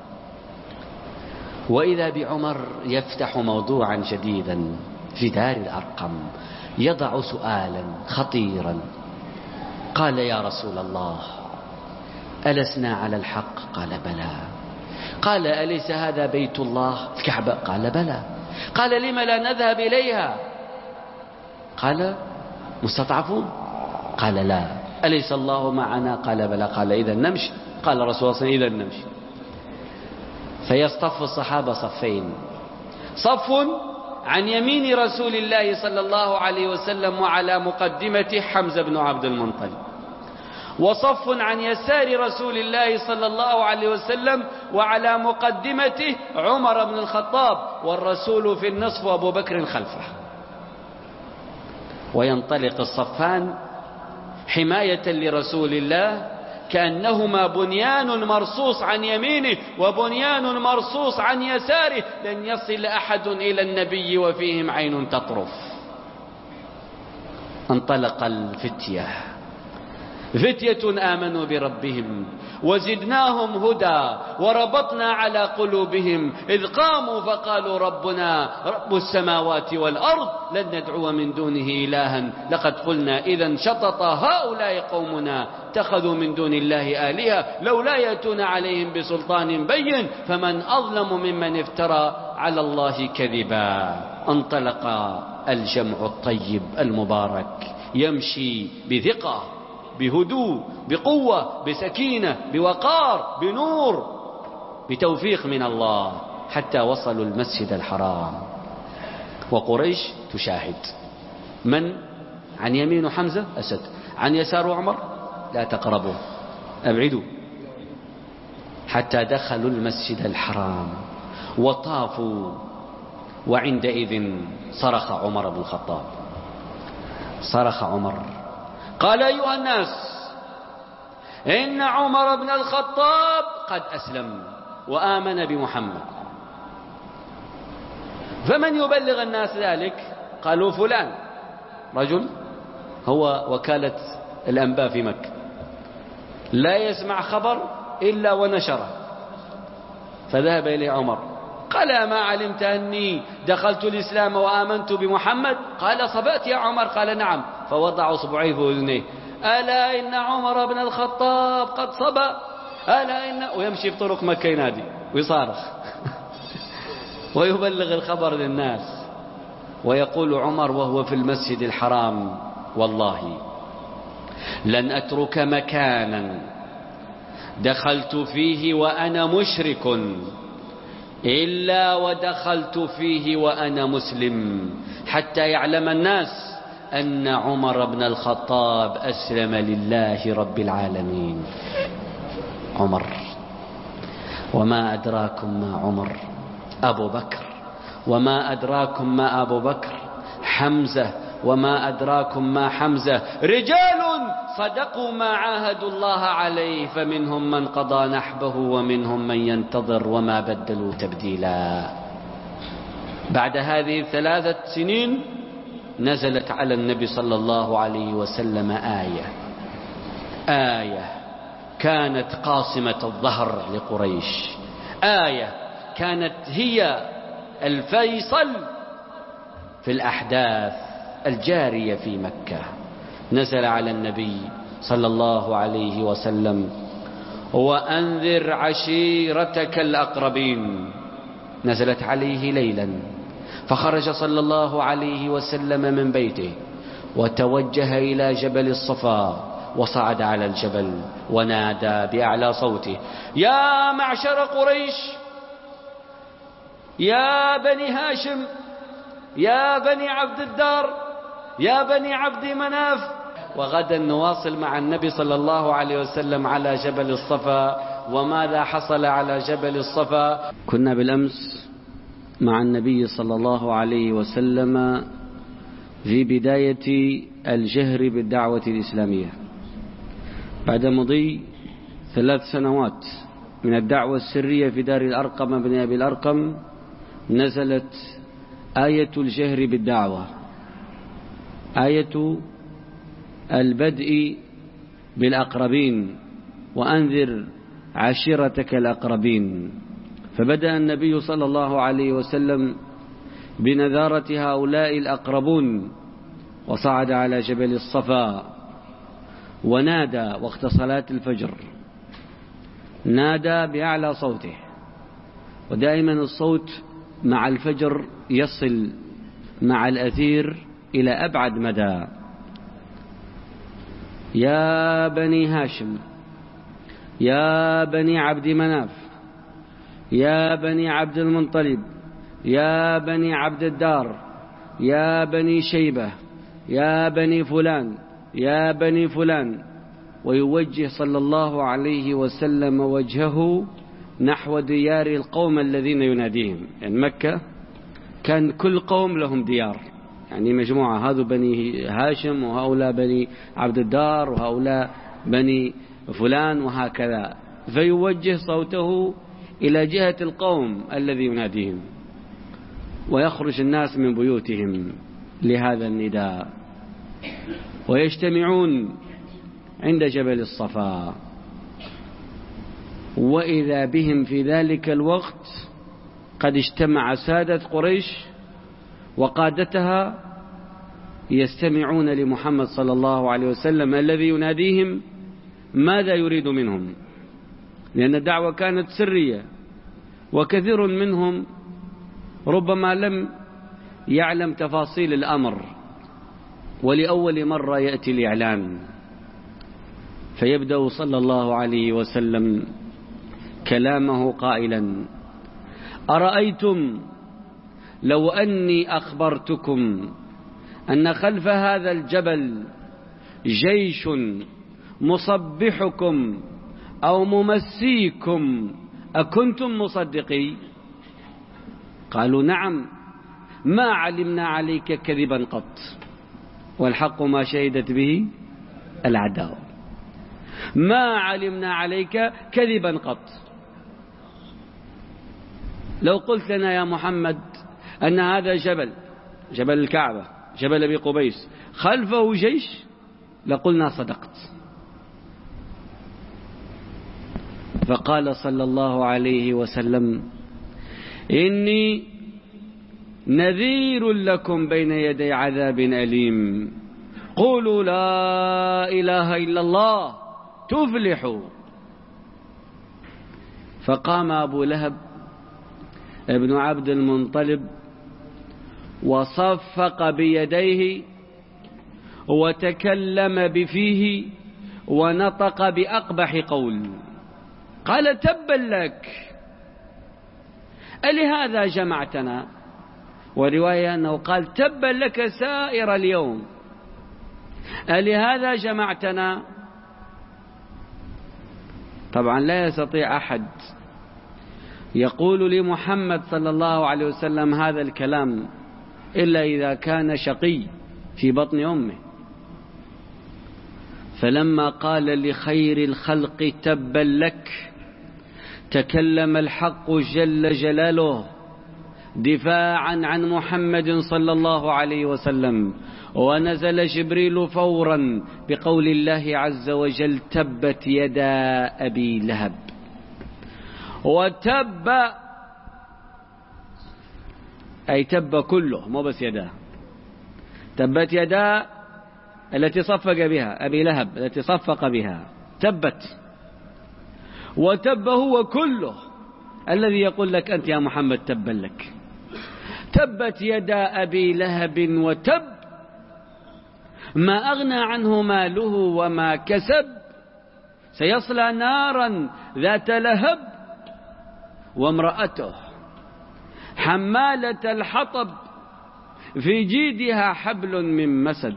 وإذا بعمر يفتح موضوعا جديدا في دار الأرقم، يضع سؤالا خطيرا. قال يا رسول الله ألسنا على الحق؟ قال بلى. قال أليس هذا بيت الله الكعبة؟ قال بلى. قال لم لا نذهب إليها؟ قال مستضعفون؟ قال لا. أليس الله معنا؟ قال بلى. قال إذا نمشي. قال رسول الله صلى الله عليه وسلم إذا نمشي. فيصطف الصحابة صفين، صف عن يمين رسول الله صلى الله عليه وسلم وعلى مقدمته حمزة بن عبد المطلب، وصف عن يسار رسول الله صلى الله عليه وسلم وعلى مقدمته عمر بن الخطاب، والرسول في النصف وأبو بكر خلفه. وينطلق الصفان حماية لرسول الله كأنهما بنيان مرصوص عن يمينه وبنيان مرصوص عن يساره، لن يصل أحد إلى النبي وفيهم عين تطرف. انطلق الفتية، فتية آمنوا بربهم وزدناهم هدى وربطنا على قلوبهم إذ قاموا فقالوا ربنا رب السماوات والأرض لن ندعو من دونه إلها لقد قلنا إذا شطط هؤلاء قومنا اتخذوا من دون الله آلهة لولا يأتون عليهم بسلطان بين فمن أظلم ممن افترى على الله كذبا. انطلق الجمع الطيب المبارك يمشي بثقة بهدوء بقوة بسكينة بوقار بنور بتوفيق من الله حتى وصلوا المسجد الحرام. وقريش تشاهد. من عن يمين حمزة؟ أسد. عن يسار عمر؟ لا تقربوا أبعدوا. حتى دخلوا المسجد الحرام وطافوا، وعندئذ صرخ عمر بن الخطاب. صرخ عمر قال أيها الناس إن عمر بن الخطاب قد أسلم وآمن بمحمد، فمن يبلغ الناس ذلك؟ قالوا فلان، رجل هو وكالة الأنباء في مكة لا يسمع خبر إلا ونشره. فذهب إليه عمر قال ما علمت أني دخلت الإسلام وآمنت بمحمد؟ قال صبأت يا عمر؟ قال نعم. فوضع أصبعيه في أذنيه ألا إن عمر بن الخطاب قد صبأ ألا إن، ويمشي في طرق مكة ينادي ويصارخ ويبلغ الخبر للناس. ويقول عمر وهو في المسجد الحرام والله لن أترك مكانا دخلت فيه وأنا مشرك إلا ودخلت فيه وأنا مسلم حتى يعلم الناس أن عمر بن الخطاب أسلم لله رب العالمين. عمر. وما أدراكم ما عمر؟ أبو بكر. وما أدراكم ما أبو بكر؟ حمزة. وما أدراكم ما حمزة؟ رجال صدقوا ما عاهدوا الله عليه فمنهم من قضى نحبه ومنهم من ينتظر وما بدلوا تبديلا. بعد هذه الثلاثة سنين نزلت على النبي صلى الله عليه وسلم آية آية كانت قاصمة الظهر لقريش، آية كانت هي الفيصل في الأحداث الجارية في مكة. نزل على النبي صلى الله عليه وسلم وأنذر عشيرتك الأقربين. نزلت عليه ليلا فخرج صلى الله عليه وسلم من بيته وتوجه إلى جبل الصفا وصعد على الجبل ونادى بأعلى صوته يا معشر قريش، يا بني هاشم، يا بني عبد الدار، يا بني عبد مناف. وغدا نواصل مع النبي صلى الله عليه وسلم على جبل الصفا. وماذا حصل على جبل الصفا؟ كنا بالأمس مع النبي صلى الله عليه وسلم في بداية الجهر بالدعوة الإسلامية، بعد مضي ثلاث سنوات من الدعوة السرية في دار الأرقم بن أبي الأرقم، نزلت آية الجهر بالدعوة، آية البدء بالأقربين، وأنذر عشيرتك الأقربين. فبدأ النبي صلى الله عليه وسلم بنذارة هؤلاء الأقربون، وصعد على جبل الصفا ونادى وقت صلاة الفجر، نادى بأعلى صوته، ودائما الصوت مع الفجر يصل مع الأثير إلى أبعد مدى: يا بني هاشم، يا بني عبد مناف، يا بني عبد المطلب، يا بني عبد الدار، يا بني شيبة، يا بني فلان، يا بني فلان. ويوجه صلى الله عليه وسلم وجهه نحو ديار القوم الذين يناديهم. يعني مكة كان كل قوم لهم ديار، يعني مجموعة، هذا بني هاشم، وهؤلاء بني عبد الدار، وهؤلاء بني فلان، وهكذا. فيوجه صوته إلى جهة القوم الذي يناديهم، ويخرج الناس من بيوتهم لهذا النداء، ويجتمعون عند جبل الصفا. وإذا بهم في ذلك الوقت قد اجتمع سادة قريش وقادتها يستمعون لمحمد صلى الله عليه وسلم الذي يناديهم ماذا يريد منهم، لأن الدعوة كانت سرية، وكثير منهم ربما لم يعلم تفاصيل الأمر، ولأول مرة يأتي الإعلان. فيبدأ صلى الله عليه وسلم كلامه قائلا: أرأيتم لو أني أخبرتكم أن خلف هذا الجبل جيش مصبحكم أو ممسيكم أكنتم مصدقي؟ قالوا: نعم، ما علمنا عليك كذبا قط، والحق ما شهدت به العداوة. ما علمنا عليك كذبا قط. لو قلت لنا يا محمد أن هذا جبل جبل الكعبة، جبل أبي قبيس، خلفه جيش، لقلنا صدقت. فقال صلى الله عليه وسلم: إني نذير لكم بين يدي عذاب أليم، قولوا لا إله إلا الله تفلحوا. فقام أبو لهب ابن عبد المطلب وصفق بيديه وتكلم بفيه ونطق بأقبح قول، قال: تبا لك، ألهذا جمعتنا؟ ورواية أنه قال: تبا لك سائر اليوم، ألهذا جمعتنا؟ طبعا لا يستطيع أحد يقول لمحمد صلى الله عليه وسلم هذا الكلام إلا إذا كان شقي في بطن أمه. فلما قال لخير الخلق تبا لك، تكلم الحق جل جلاله دفاعا عن محمد صلى الله عليه وسلم، ونزل جبريل فورا بقول الله عز وجل: تبت يدا أبي لهب. وتب أي تب كله، مو بس يداه. تبت يدا التي صفق بها أبي لهب، التي صفق بها، تبت. وتب هو كله الذي يقول لك أنت يا محمد تبا لك. تبت يدا أبي لهب وتب، ما أغنى عنه ماله وما كسب، سيصلى نارا ذات لهب، وامرأته حمالة الحطب في جيدها حبل من مسد.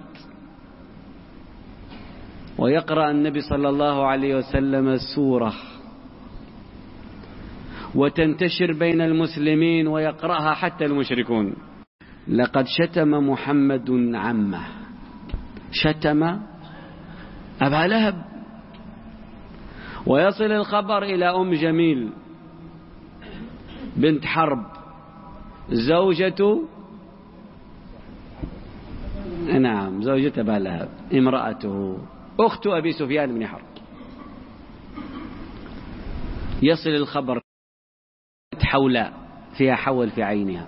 ويقرأ النبي صلى الله عليه وسلم السورة وتنتشر بين المسلمين ويقرأها حتى المشركون. لقد شتم محمد عمه، شتم أبا لهب. ويصل الخبر إلى أم جميل بنت حرب زوجة نعم زوجة أبا لهب، امرأته أخت أبي سفيان بن حرب. يصل الخبر حولاء فيها حول في عينها،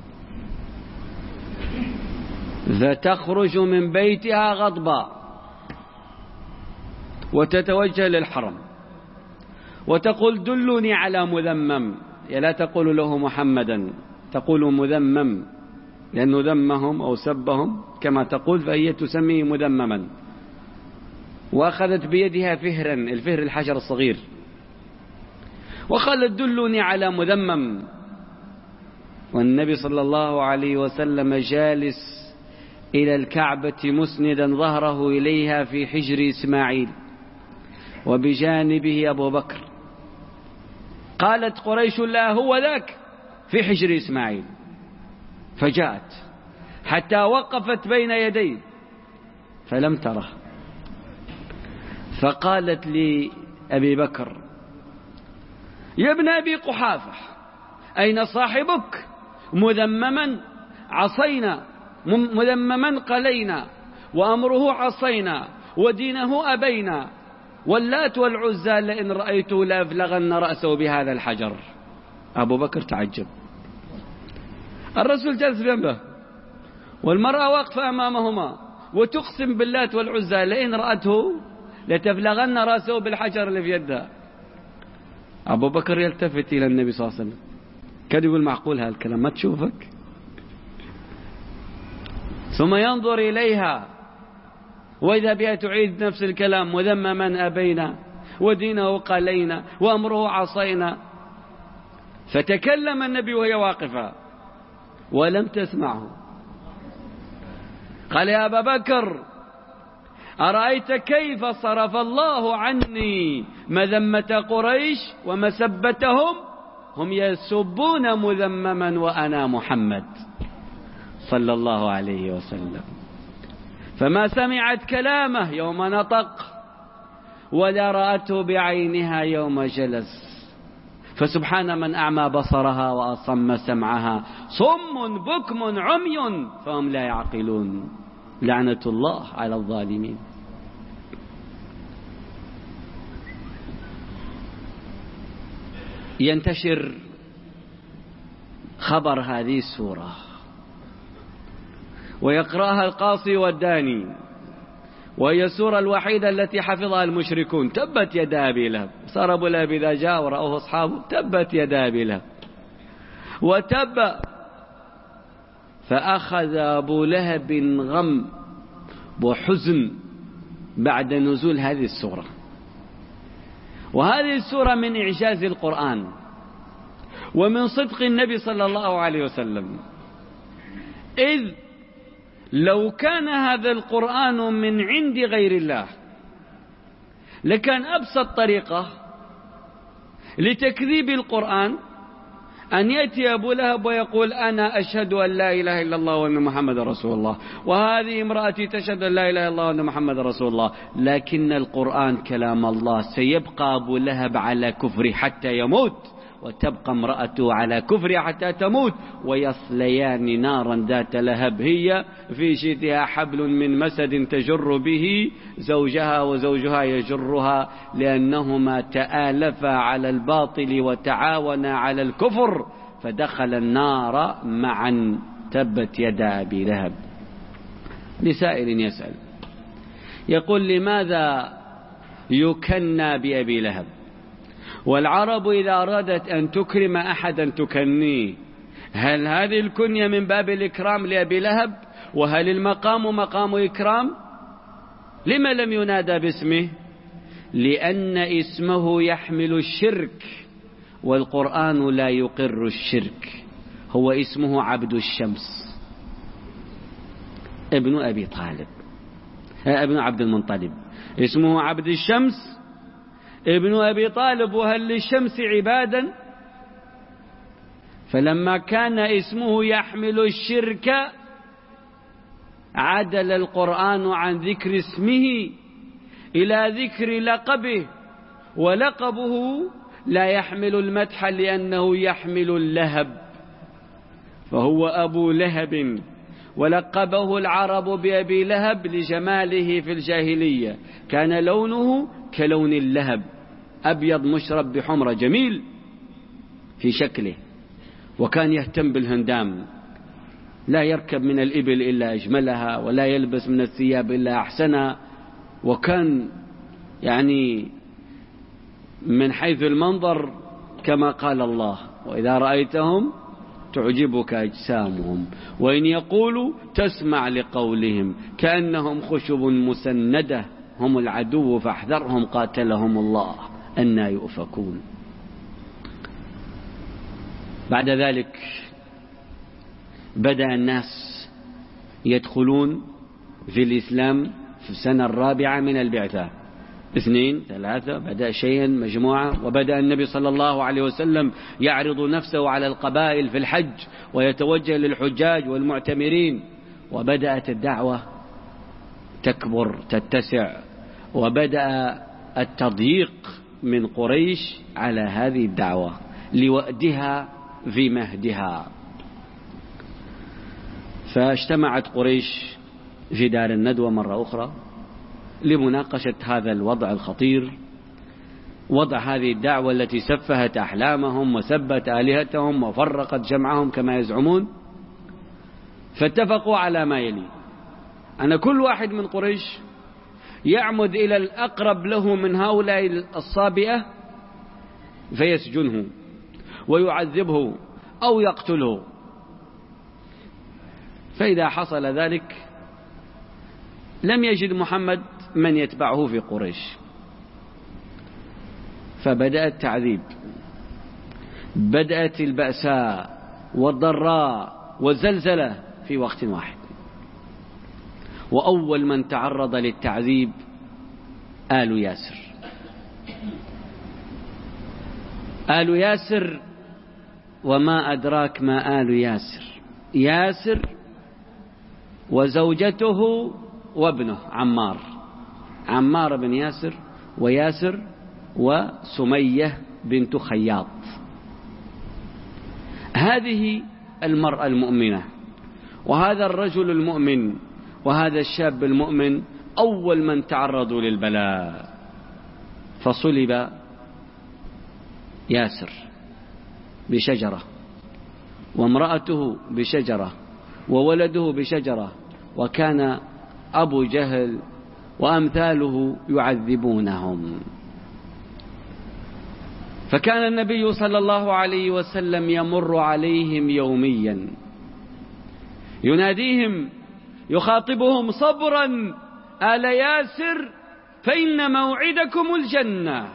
فتخرج من بيتها غضباء وتتوجه للحرم وتقول دلوني على مذمم. لا تقول له محمدا، تقول مذمم، لأنه ذمهم أو سبهم كما تقول، فهي تسميه مذمما. وأخذت بيدها فهرا، الفهر الحجر الصغير، وقالت دلوني على مذمم. والنبي صلى الله عليه وسلم جالس إلى الكعبة مسندا ظهره إليها في حجر إسماعيل، وبجانبه أبو بكر. قالت قريش لا هو ذاك في حجر إسماعيل، فجاءت حتى وقفت بين يديه فلم تره، فقالت لأبي بكر يا ابن أبي قحافة أين صاحبك؟ مذمما عصينا، مذمما قلينا، وأمره عصينا، ودينه أبينا، واللات والعزى لئن رأيته لأفلغن رأسه بهذا الحجر. أبو بكر تعجب، الرسول جالس جنبه والمرأة واقفة أمامهما وتقسم باللات والعزى لئن رأته لتفلغن رأسه بالحجر اللي في يدها. أبو بكر يلتفت إلى النبي صلى الله عليه وسلم، كان يقول معقول هالكلام ما تشوفك؟ ثم ينظر إليها وإذا بها تعيد نفس الكلام، مذمما أبينا، ودينه قلينا، وأمره عصينا. فتكلم النبي وهي واقفة ولم تسمعه. قال يا أبا بكر أرأيت كيف صرف الله عني مذمة قريش ومسبتهم؟ هم يسبون مذمما وأنا محمد صلى الله عليه وسلم. فما سمعت كلامه يوم نطق ولا رأته بعينها يوم جلس. فسبحان من أعمى بصرها وأصم سمعها، صم بكم عمي فهم لا يعقلون، لعنة الله على الظالمين. ينتشر خبر هذه السورة ويقرأها القاصي والداني، وهي السورة الوحيدة التي حفظها المشركون. تبت يدا أبي لهب، صار أبو لهب إذا جاء ورأوه أصحابه تبت يدا أبي لهب وتب. فأخذ أبو لهب غم وحزن بعد نزول هذه السورة. وهذه السورة من إعجاز القرآن ومن صدق النبي صلى الله عليه وسلم، إذ لو كان هذا القرآن من عند غير الله لكان أبسط طريقة لتكذيب القرآن أن يأتي أبو لهب ويقول أنا أشهد أن لا إله إلا الله وأن محمد رسول الله، وهذه امرأتي تشهد أن لا إله إلا الله وأن محمد رسول الله. لكن القرآن كلام الله، سيبقى أبو لهب على كفره حتى يموت، وتبقى امرأته على كفرها حتى تموت، ويصليان نارا ذات لهب هي في جيدها حبل من مسد تجر به زوجها وزوجها يجرها، لأنهما تآلفا على الباطل وتعاونا على الكفر فدخل النار معا. تبت يدا أبي لهب. لسائل يسأل يقول لماذا يكنى بأبي لهب؟ والعرب إذا أرادت أن تكرم أحدا تكنيه. هل هذه الكنية من باب الإكرام لأبي لهب؟ وهل المقام مقام إكرام؟ لما لم ينادى باسمه؟ لأن اسمه يحمل الشرك، والقرآن لا يقر الشرك. هو اسمه عبد الشمس ابن أبي طالب، ابن عبد المطلب، اسمه عبد الشمس ابن أبي طالب. وهل للشمس عبادا؟ فلما كان اسمه يحمل الشرك عدل القرآن عن ذكر اسمه إلى ذكر لقبه، ولقبه لا يحمل المدح لأنه يحمل اللهب، فهو أبو لهب، ولقبه العرب بأبي لهب لجماله في الجاهلية، كان لونه كلون اللهب، أبيض مشرب بحمرة، جميل في شكله، وكان يهتم بالهندام، لا يركب من الإبل إلا أجملها، ولا يلبس من الثياب إلا أحسنها، وكان يعني من حيث المنظر كما قال الله: وإذا رأيتهم تعجبك أجسامهم وإن يقولوا تسمع لقولهم كأنهم خشب مسندة هم العدو فاحذرهم قاتلهم الله أنى يؤفكون. بعد ذلك بدأ الناس يدخلون في الإسلام في السنة الرابعة من البعثة، اثنين ثلاثة، بدأ شيئا مجموعة، وبدأ النبي صلى الله عليه وسلم يعرض نفسه على القبائل في الحج ويتوجه للحجاج والمعتمرين، وبدأت الدعوة تكبر تتسع، وبدأ التضييق من قريش على هذه الدعوة لوأدها في مهدها. فاجتمعت قريش في دار الندوة مرة أخرى لمناقشة هذا الوضع الخطير، وضع هذه الدعوة التي سفهت أحلامهم وسبت آلهتهم وفرقت جمعهم كما يزعمون. فاتفقوا على ما يلي: أن كل واحد من قريش يعمد إلى الأقرب له من هؤلاء الصابئة فيسجنه ويعذبه أو يقتله، فإذا حصل ذلك لم يجد محمد من يتبعه في قريش، فبدأ التعذيب، بدأت البأساء والضراء والزلزلة في وقت واحد. وأول من تعرض للتعذيب آل ياسر. آل ياسر، وما أدراك ما آل ياسر؟ ياسر وزوجته وابنه عمار، عمار بن ياسر وياسر وسمية بنت خياط. هذه المرأة المؤمنة وهذا الرجل المؤمن وهذا الشاب المؤمن أول من تعرضوا للبلاء. فصلب ياسر بشجرة، وامرأته بشجرة، وولده بشجرة، وكان أبو جهل وأمثاله يعذبونهم. فكان النبي صلى الله عليه وسلم يمر عليهم يوميا يناديهم يخاطبهم: صبرا آل ياسر فإن موعدكم الجنة،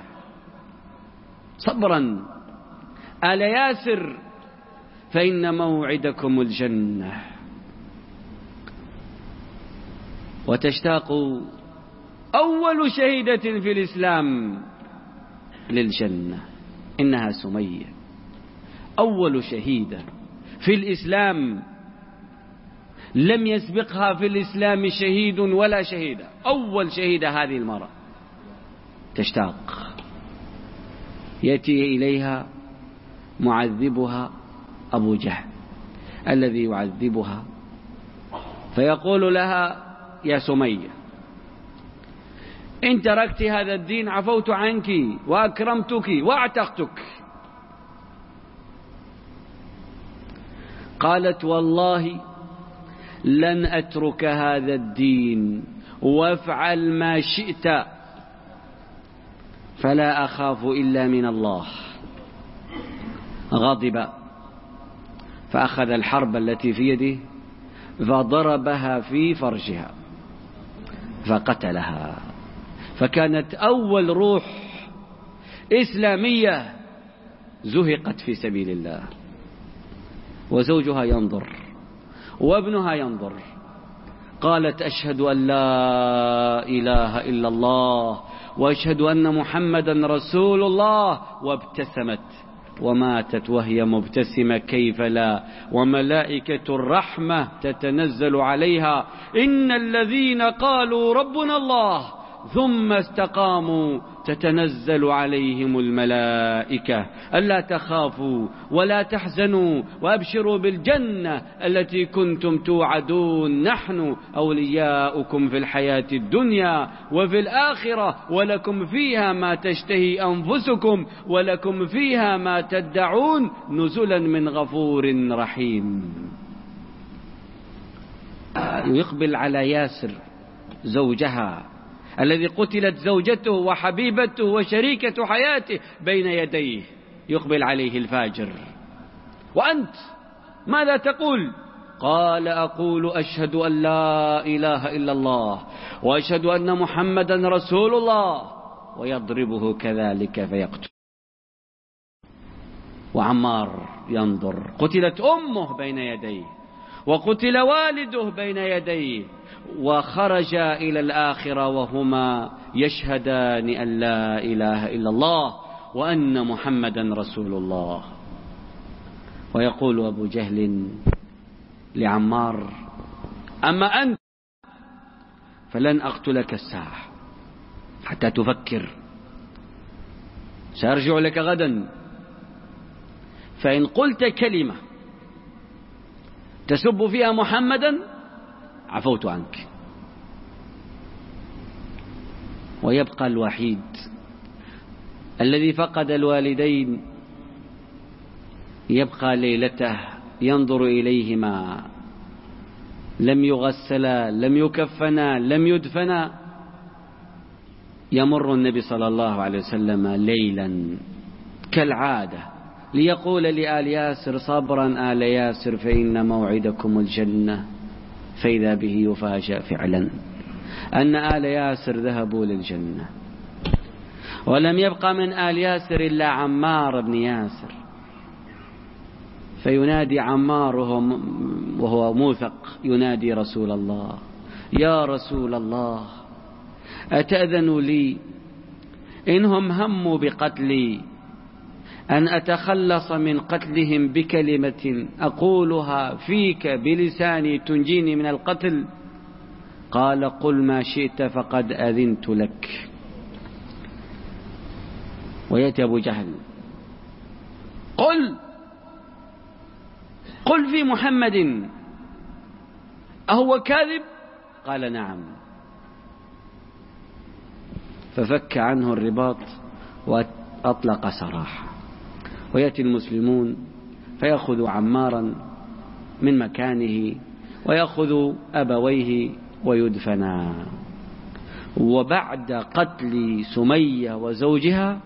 صبرا آل ياسر فإن موعدكم الجنة. وتشتاق أول شهيدة في الإسلام للجنة، إنها سمية، أول شهيدة في الإسلام، لم يسبقها في الإسلام شهيد ولا شهيدة، أول شهيدة هذه المرأة. تشتاق، يأتي إليها معذبها أبو جهل الذي يعذبها، فيقول لها: يا سمية، إن تركت هذا الدين عفوت عنك وأكرمتك وأعتقتك. قالت: والله لن أترك هذا الدين وافعل ما شئت، فلا أخاف إلا من الله. غضب فأخذ الحرب التي في يده فضربها في فرجها فقتلها. فكانت أول روح إسلامية زهقت في سبيل الله، وزوجها ينظر وابنها ينظر. قالت: أشهد أن لا إله إلا الله وأشهد أن محمدا رسول الله، وابتسمت وماتت وهي مبتسمة كيف لا، وملائكة الرحمة تتنزل عليها. إن الذين قالوا ربنا الله ثم استقاموا تتنزل عليهم الملائكة ألا تخافوا ولا تحزنوا وأبشروا بالجنة التي كنتم توعدون، نحن أولياؤكم في الحياة الدنيا وفي الآخرة، ولكم فيها ما تشتهي أنفسكم ولكم فيها ما تدعون، نزلا من غفور رحيم. يقبل على ياسر زوجها الذي قتلت زوجته وحبيبته وشريكة حياته بين يديه، يقبل عليه الفاجر: وأنت ماذا تقول؟ قال: أقول أشهد أن لا إله إلا الله وأشهد أن محمدا رسول الله، ويضربه كذلك فيقتل. وعمار ينظر: قتلت أمه بين يديه وقتل والده بين يديه، وخرج إلى الآخرة وهما يشهدان أن لا إله إلا الله وأن محمدا رسول الله. ويقول أبو جهل لعمار: أما أنت فلن أقتلك الساعة حتى تفكر، سأرجع لك غدا، فإن قلت كلمة تسب فيها محمدا عفوت عنك. ويبقى الوحيد الذي فقد الوالدين، يبقى ليلته ينظر إليهما، لم يغسلا لم يكفنا لم يدفنا. يمر النبي صلى الله عليه وسلم ليلا كالعادة ليقول لآل ياسر: صبرا آل ياسر فإن موعدكم الجنة. فإذا به يفاجأ فعلا أن آل ياسر ذهبوا للجنة، ولم يبقى من آل ياسر إلا عمار بن ياسر. فينادي عمار وهو موثق، ينادي رسول الله: يا رسول الله، أتأذن لي إنهم هموا بقتلي أن أتخلص من قتلهم بكلمة أقولها فيك بلساني تنجيني من القتل؟ قال: قل ما شئت فقد أذنت لك. ويأتي أبو جهل: قل قل في محمد أهو كاذب؟ قال: نعم. ففك عنه الرباط وأطلق سراحه. ويأتي المسلمون فيأخذ عمارا من مكانه ويأخذ أبويه ويدفنا. وبعد قتل سمية وزوجها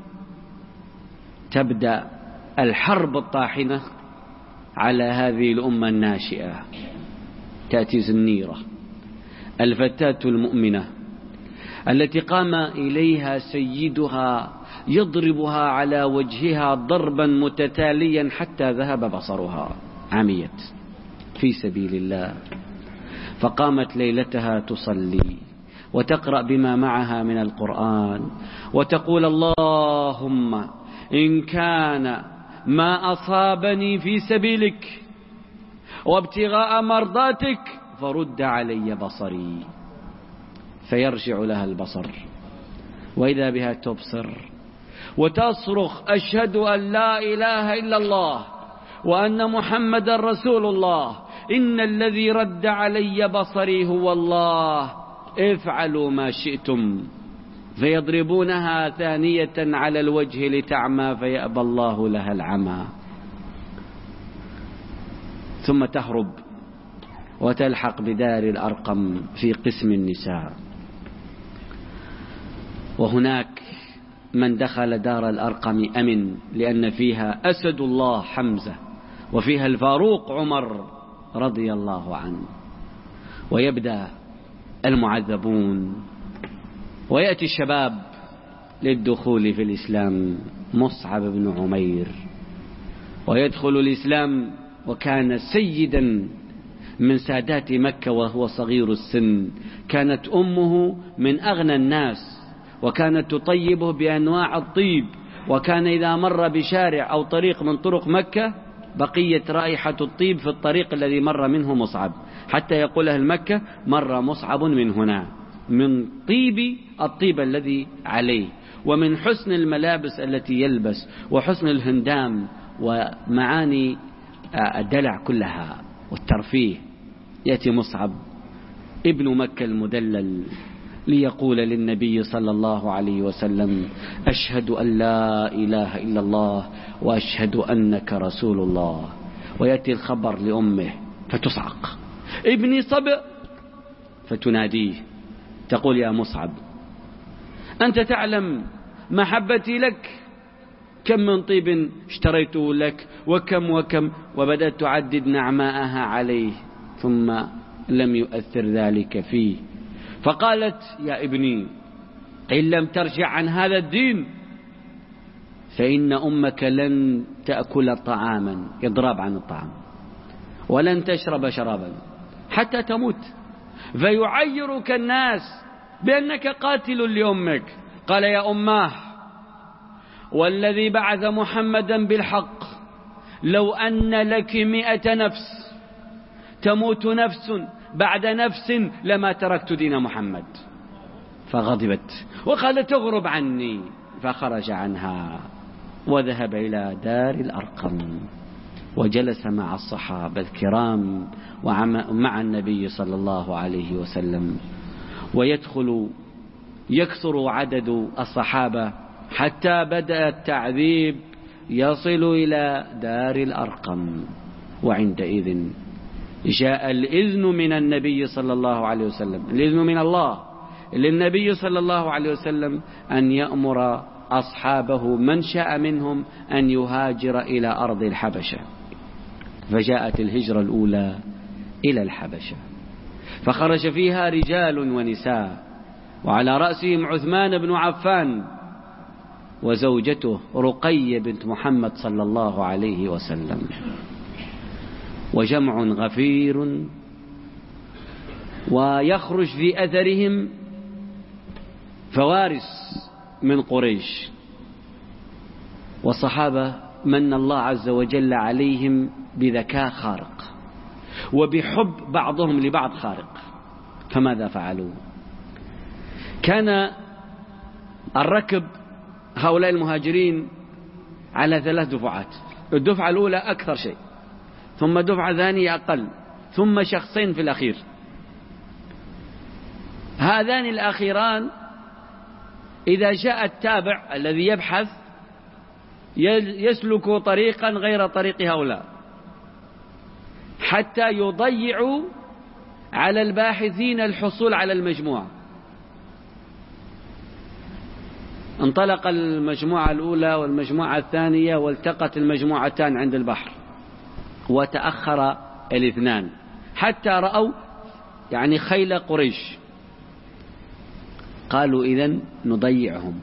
تبدأ الحرب الطاحنة على هذه الأمة الناشئة. تأتي زنيرة الفتاة المؤمنة التي قام إليها سيدها يضربها على وجهها ضربا متتاليا حتى ذهب بصرها، عميت في سبيل الله. فقامت ليلتها تصلي وتقرأ بما معها من القرآن وتقول: اللهم إن كان ما أصابني في سبيلك وابتغاء مرضاتك فرد علي بصري. فيرجع لها البصر، وإذا بها تبصر وتصرخ: أشهد أن لا إله إلا الله وأن محمد رسول الله، إن الذي رد علي بصري هو الله، افعلوا ما شئتم. فيضربونها ثانية على الوجه لتعمى فيأبى الله لها العمى. ثم تهرب وتلحق بدار الأرقم في قسم النساء. وهناك من دخل دار الأرقم أمن، لأن فيها أسد الله حمزة وفيها الفاروق عمر رضي الله عنه. ويبدأ المعذبون ويأتي الشباب للدخول في الإسلام. مصعب بن عمير ويدخل الإسلام، وكان سيدا من سادات مكة وهو صغير السن. كانت أمه من أغنى الناس، وكانت تطيبه بأنواع الطيب، وكان إذا مر بشارع أو طريق من طرق مكة بقيت رائحة الطيب في الطريق الذي مر منه مصعب، حتى يقول أهل مكة مر مصعب من هنا، من طيب الطيب الذي عليه، ومن حسن الملابس التي يلبس، وحسن الهندام، ومعاني الدلع كلها والترفيه. يأتي مصعب ابن مكة المدلل ليقول للنبي صلى الله عليه وسلم: أشهد أن لا إله إلا الله وأشهد أنك رسول الله. ويأتي الخبر لأمه فتصعق: ابني صبئ، فتناديه تقول: يا مصعب، أنت تعلم محبتي لك، كم من طيب اشتريته لك وكم وكم، وبدأت تعدد نعماءها عليه، ثم لم يؤثر ذلك فيه. فقالت: يا ابني، إن لم ترجع عن هذا الدين فإن أمك لن تأكل طعاما، إضراب عن الطعام، ولن تشرب شرابا حتى تموت، فيعيرك الناس بأنك قاتل لأمك. قال: يا أماه، والذي بعث محمدا بالحق، لو أن لك مئة نفس تموت نفس بعد نفس لما تركت دين محمد. فغضبت وقالت: تغرب عني، فخرج عنها وذهب إلى دار الأرقم، وجلس مع الصحابة الكرام ومع النبي صلى الله عليه وسلم. ويدخل يكثر عدد الصحابة حتى بدأ التعذيب يصل إلى دار الأرقم. وعندئذ جاء الإذن من النبي صلى الله عليه وسلم، الإذن من الله للنبي صلى الله عليه وسلم أن يأمر أصحابه من شاء منهم أن يهاجر إلى أرض الحبشة. فجاءت الهجرة الأولى إلى الحبشة، فخرج فيها رجال ونساء، وعلى رأسهم عثمان بن عفان وزوجته رقية بنت محمد صلى الله عليه وسلم، وجمع غفير. ويخرج في أثرهم فوارس من قريش، والصحابة من الله عز وجل عليهم بذكاء خارق وبحب بعضهم لبعض خارق. فماذا فعلوا؟ كان الركب هؤلاء المهاجرين على ثلاث دفعات، الدفعة الأولى أكثر شيء، ثم دفعة ثانية أقل، ثم شخصين في الأخير. هذان الأخيران إذا جاء التابع الذي يبحث يسلك طريقا غير طريق هؤلاء حتى يضيعوا على الباحثين الحصول على المجموعة. انطلق المجموعة الأولى والمجموعة الثانية، والتقت المجموعتان عند البحر، وتأخر الاثنان حتى رأوا يعني خيل قريش. قالوا: إذن نضيعهم.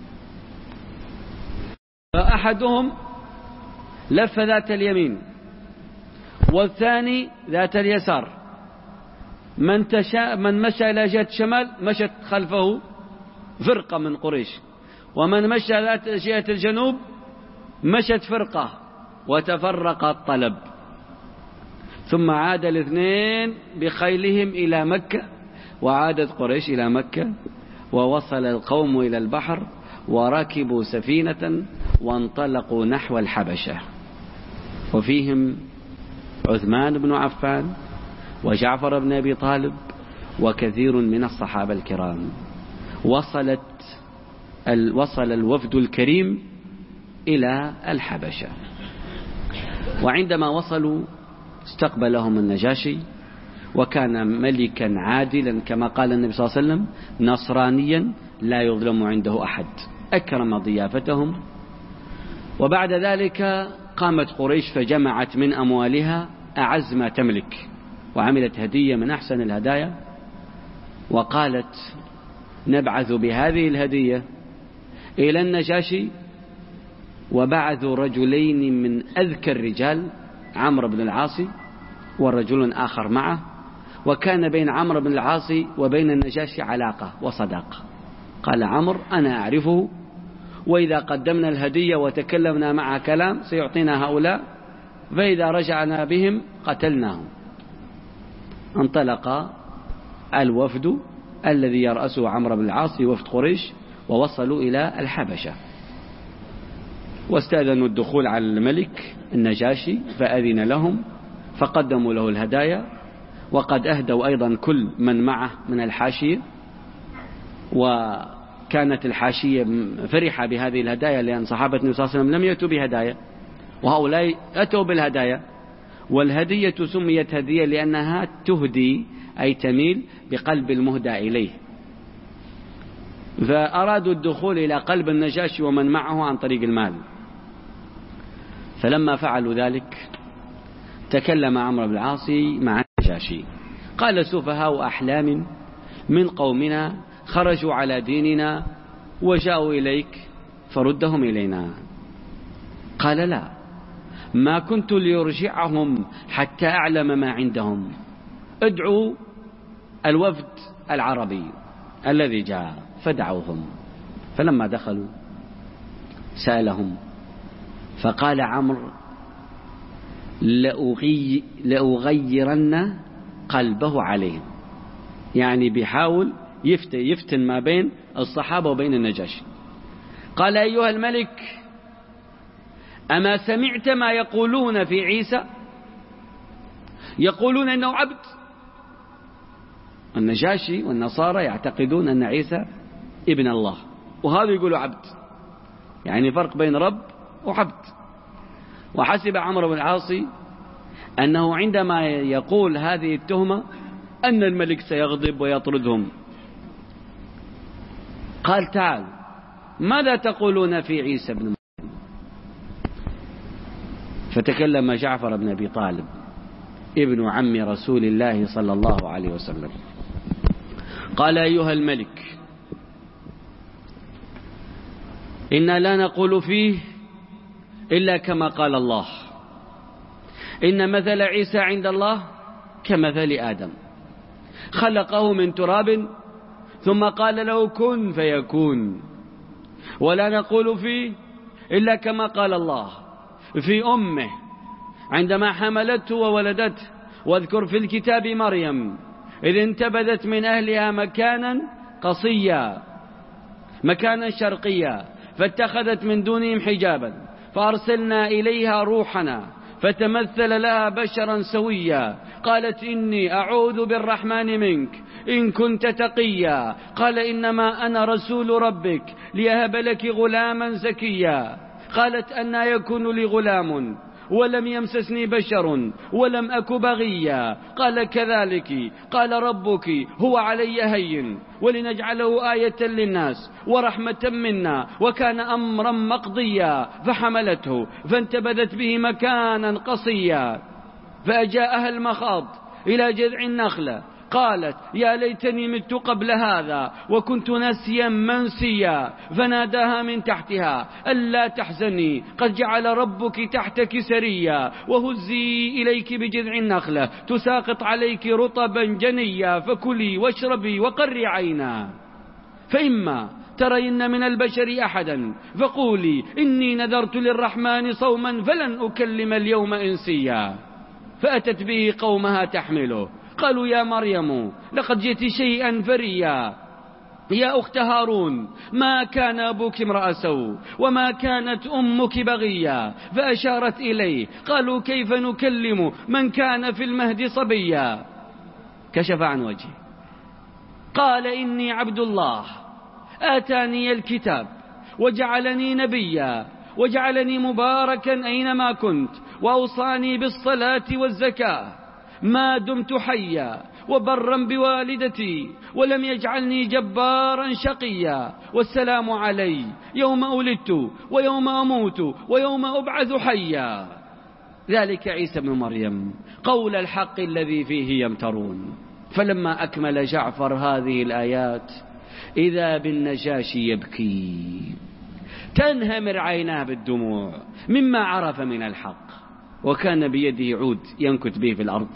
فأحدهم لف ذات اليمين والثاني ذات اليسار، من, تشا من مشى إلى جهة الشمال مشت خلفه فرقة من قريش، ومن مشى ذات جهة الجنوب مشت فرقة، وتفرق الطلب. ثم عاد الاثنين بخيلهم إلى مكة، وعادت قريش إلى مكة، ووصل القوم إلى البحر، وركبوا سفينة وانطلقوا نحو الحبشة، وفيهم عثمان بن عفان وجعفر بن أبي طالب وكثير من الصحابة الكرام. وصلت وصل الوفد الكريم إلى الحبشة، وعندما وصلوا استقبلهم النجاشي، وكان ملكا عادلا كما قال النبي صلى الله عليه وسلم، نصرانيا لا يظلم عنده أحد، أكرم ضيافتهم. وبعد ذلك قامت قريش فجمعت من أموالها أعز ما تملك، وعملت هدية من أحسن الهدايا، وقالت: نبعث بهذه الهدية إلى النجاشي. وبعثوا رجلين من أذكى الرجال، عمرو بن العاص ورجل آخر معه، وكان بين عمرو بن العاص وبين النجاشي علاقة وصداقة. قال عمرو: أنا أعرفه وإذا قدمنا الهدية وتكلمنا معها كلام سيعطينا هؤلاء، فإذا رجعنا بهم قتلناهم. انطلق الوفد الذي يرأسه عمرو بن العاص وفد قريش ووصلوا إلى الحبشة، واستأذنوا الدخول على الملك النجاشي فأذن لهم، فقدموا له الهدايا، وقد أهدوا أيضا كل من معه من الحاشية. وكانت الحاشية فرحة بهذه الهدايا، لأن صحابة النبي صلى الله عليه وسلم لم يأتوا بهدايا، وهؤلاء أتوا بالهدايا. والهدية سميت هدية لأنها تهدي أي تميل بقلب المهدى إليه، فأرادوا الدخول إلى قلب النجاشي ومن معه عن طريق المال. فلما فعلوا ذلك تكلم عمرو بن العاص مع النجاشي، قال: سفهاء أحلام من قومنا خرجوا على ديننا وجاءوا إليك فردهم إلينا. قال: لا، ما كنت ليرجعهم حتى أعلم ما عندهم، ادعوا الوفد العربي الذي جاء. فدعوهم، فلما دخلوا سألهم، فقال عمرو: لأغي لأغيرن قلبه عليهم، يعني بيحاول يفتن, يفتن ما بين الصحابة وبين النجاشي. قال: أيها الملك، أما سمعت ما يقولون في عيسى؟ يقولون أنه عبد. النجاشي والنصارى يعتقدون أن عيسى ابن الله، وهذا يقولوا عبد، يعني فرق بين رب وعبد. وحسب عمرو بن العاص أنه عندما يقول هذه التهمة أن الملك سيغضب ويطردهم. قال: تعال، ماذا تقولون في عيسى بن مريم؟ فتكلم جعفر بن أبي طالب ابن عم رسول الله صلى الله عليه وسلم، قال: أيها الملك، إنا لا نقول فيه إلا كما قال الله، إن مثل عيسى عند الله كمثل آدم، خلقه من تراب ثم قال له كن فيكون. ولا نقول فيه إلا كما قال الله في أمه عندما حملته وولدته، واذكر في الكتاب مريم إذ انتبذت من أهلها مكانا قصيا مكانا شرقيا فاتخذت من دونهم حجابا فأرسلنا إليها روحنا فتمثل لها بشرا سويا، قالت إني أعوذ بالرحمن منك إن كنت تقيا، قال إنما أنا رسول ربك ليهب لك غلاما زكيا، قالت أنى يكون لي غلام ولم يمسسني بشر ولم أك بغيا، قال كذلك قال ربك هو علي هين ولنجعله آية للناس ورحمة منا وكان أمرا مقضيا، فحملته فانتبذت به مكانا قصيا، فأجاءها المخاض إلى جذع النخلة قالت يا ليتني مت قبل هذا وكنت نسيا منسيا، فناداها من تحتها ألا تحزني قد جعل ربك تحتك سريا، وهزي إليك بجذع النخلة تساقط عليك رطبا جنيا، فكلي واشربي وقري عينا، فإما ترين من البشر أحدا فقولي إني نذرت للرحمن صوما فلن أكلم اليوم إنسيا. فأتت به قومها تحمله، قالوا يا مريم لقد جئت شيئا فريا، يا أخت هارون ما كان أبوك امرأ سوء وما كانت أمك بغيا، فأشارت إليه، قالوا كيف نكلم من كان في المهد صبيا، كشف عن وجهه قال إني عبد الله آتاني الكتاب وجعلني نبيا وجعلني مباركا أينما كنت وأوصاني بالصلاة والزكاة ما دمت حيا وبرا بوالدتي ولم يجعلني جبارا شقيا، والسلام علي يوم ولدت ويوم أموت ويوم أبعث حيا. ذلك عيسى بن مريم قول الحق الذي فيه يمترون. فلما أكمل جعفر هذه الآيات إذا بالنجاشي يبكي تنهمر عيناه بالدموع مما عرف من الحق، وكان بيده عود ينكت به في الأرض.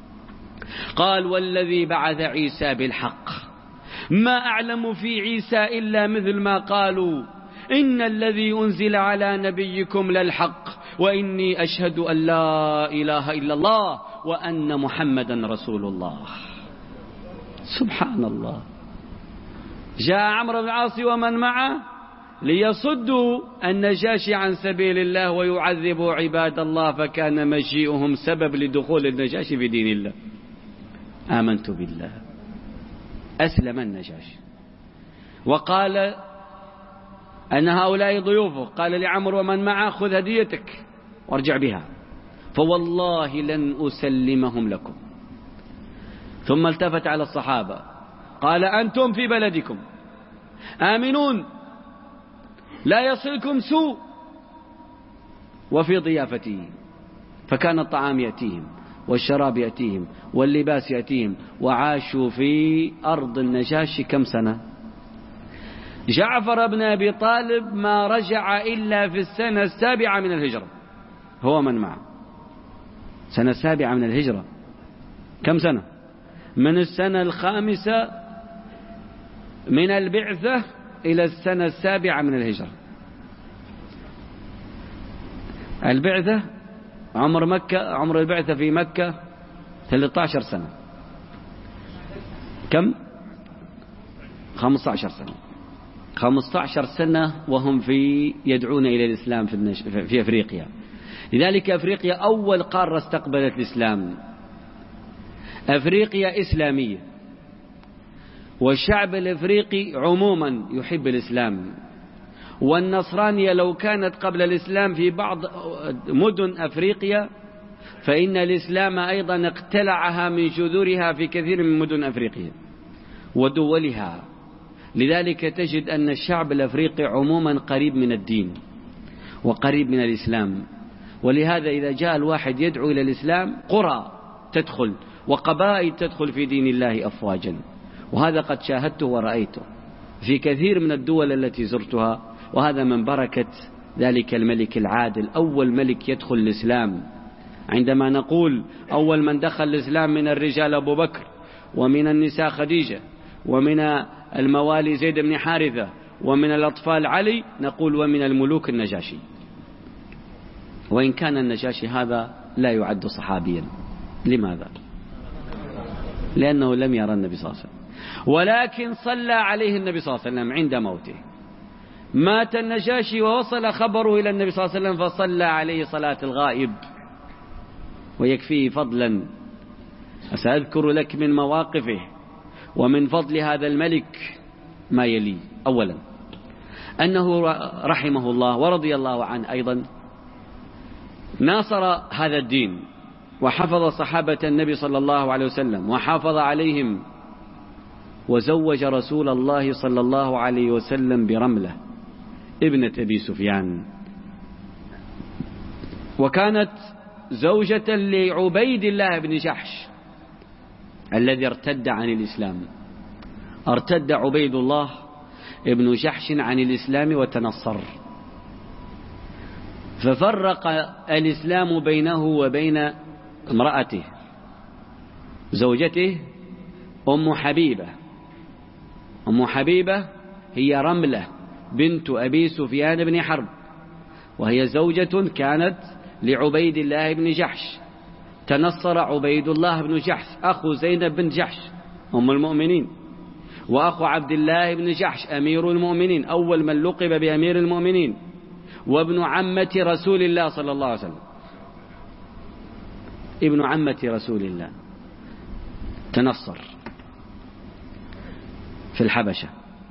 قال والذي بعث عيسى بالحق ما أعلم في عيسى إلا مثل ما قالوا إن الذي أنزل على نبيكم للحق وإني أشهد أن لا إله إلا الله وأن محمدا رسول الله. سبحان الله. جاء عمرو بن العاص ومن معه ليصدوا النجاشي عن سبيل الله ويعذبوا عباد الله، فكان مجيئهم سبب لدخول النجاشي في دين الله. آمنت بالله. أسلم النجاشي وقال أن هؤلاء ضيوفه، قال لعمرو ومن معه خذ هديتك وارجع بها، فوالله لن أسلمهم لكم. ثم التفت على الصحابة قال أنتم في بلدكم آمنون لا يصلكم سوء وفي ضيافتهم. فكان الطعام يأتيهم والشراب يأتيهم واللباس يأتيهم، وعاشوا في أرض النجاشي كم سنة؟ جعفر بن أبي طالب ما رجع إلا في السنة السابعة من الهجرة، هو من معه. سنة السابعة من الهجرة كم سنة؟ من السنة الخامسة من البعثة إلى السنة السابعة من الهجرة. البعثة عمر مكة، عمر البعثة في مكة ثلاثة عشر سنة. كم؟ خمسة عشر سنة. خمسة عشر سنة وهم في يدعون إلى الإسلام في, النش... في أفريقيا. لذلك أفريقيا أول قارة استقبلت الإسلام. أفريقيا إسلامية، والشعب الأفريقي عموما يحب الإسلام. والنصرانية لو كانت قبل الإسلام في بعض مدن أفريقيا، فإن الإسلام أيضا اقتلعها من جذورها في كثير من مدن أفريقيا ودولها. لذلك تجد أن الشعب الأفريقي عموما قريب من الدين وقريب من الإسلام. ولهذا إذا جاء الواحد يدعو إلى الإسلام، قرى تدخل وقبائل تدخل في دين الله أفواجا. وهذا قد شاهدته ورأيته في كثير من الدول التي زرتها، وهذا من بركة ذلك الملك العادل، أول ملك يدخل الإسلام. عندما نقول أول من دخل الإسلام من الرجال أبو بكر، ومن النساء خديجة، ومن الموالي زيد بن حارثة، ومن الأطفال علي، نقول ومن الملوك النجاشي. وإن كان النجاشي هذا لا يعد صحابيا. لماذا؟ لأنه لم يرى النبي صلى الله عليه وسلم، ولكن صلى عليه النبي صلى الله عليه وسلم عند موته. مات النجاشي ووصل خبره إلى النبي صلى الله عليه وسلم فصلى عليه صلاة الغائب، ويكفيه فضلا. سأذكر لك من مواقفه ومن فضل هذا الملك ما يلي. أولا أنه رحمه الله ورضي الله عنه أيضا ناصر هذا الدين، وحفظ صحابة النبي صلى الله عليه وسلم وحافظ عليهم، وزوج رسول الله صلى الله عليه وسلم برملة ابنة أبي سفيان، وكانت زوجة لعبيد الله بن جحش الذي ارتد عن الإسلام. ارتد عبيد الله ابن جحش عن الإسلام وتنصر، ففرق الإسلام بينه وبين امرأته زوجته أم حبيبة. أم حبيبة هي رملة بنت أبي سفيان بن حرب، وهي زوجة كانت لعبيد الله بن جحش. تنصر عبيد الله بن جحش أخو زينب بن جحش أم المؤمنين، وأخو عبد الله بن جحش أمير المؤمنين، أول من لقب بأمير المؤمنين، وابن عمة رسول الله صلى الله عليه وسلم، ابن عمة رسول الله. تنصر في الحبشة.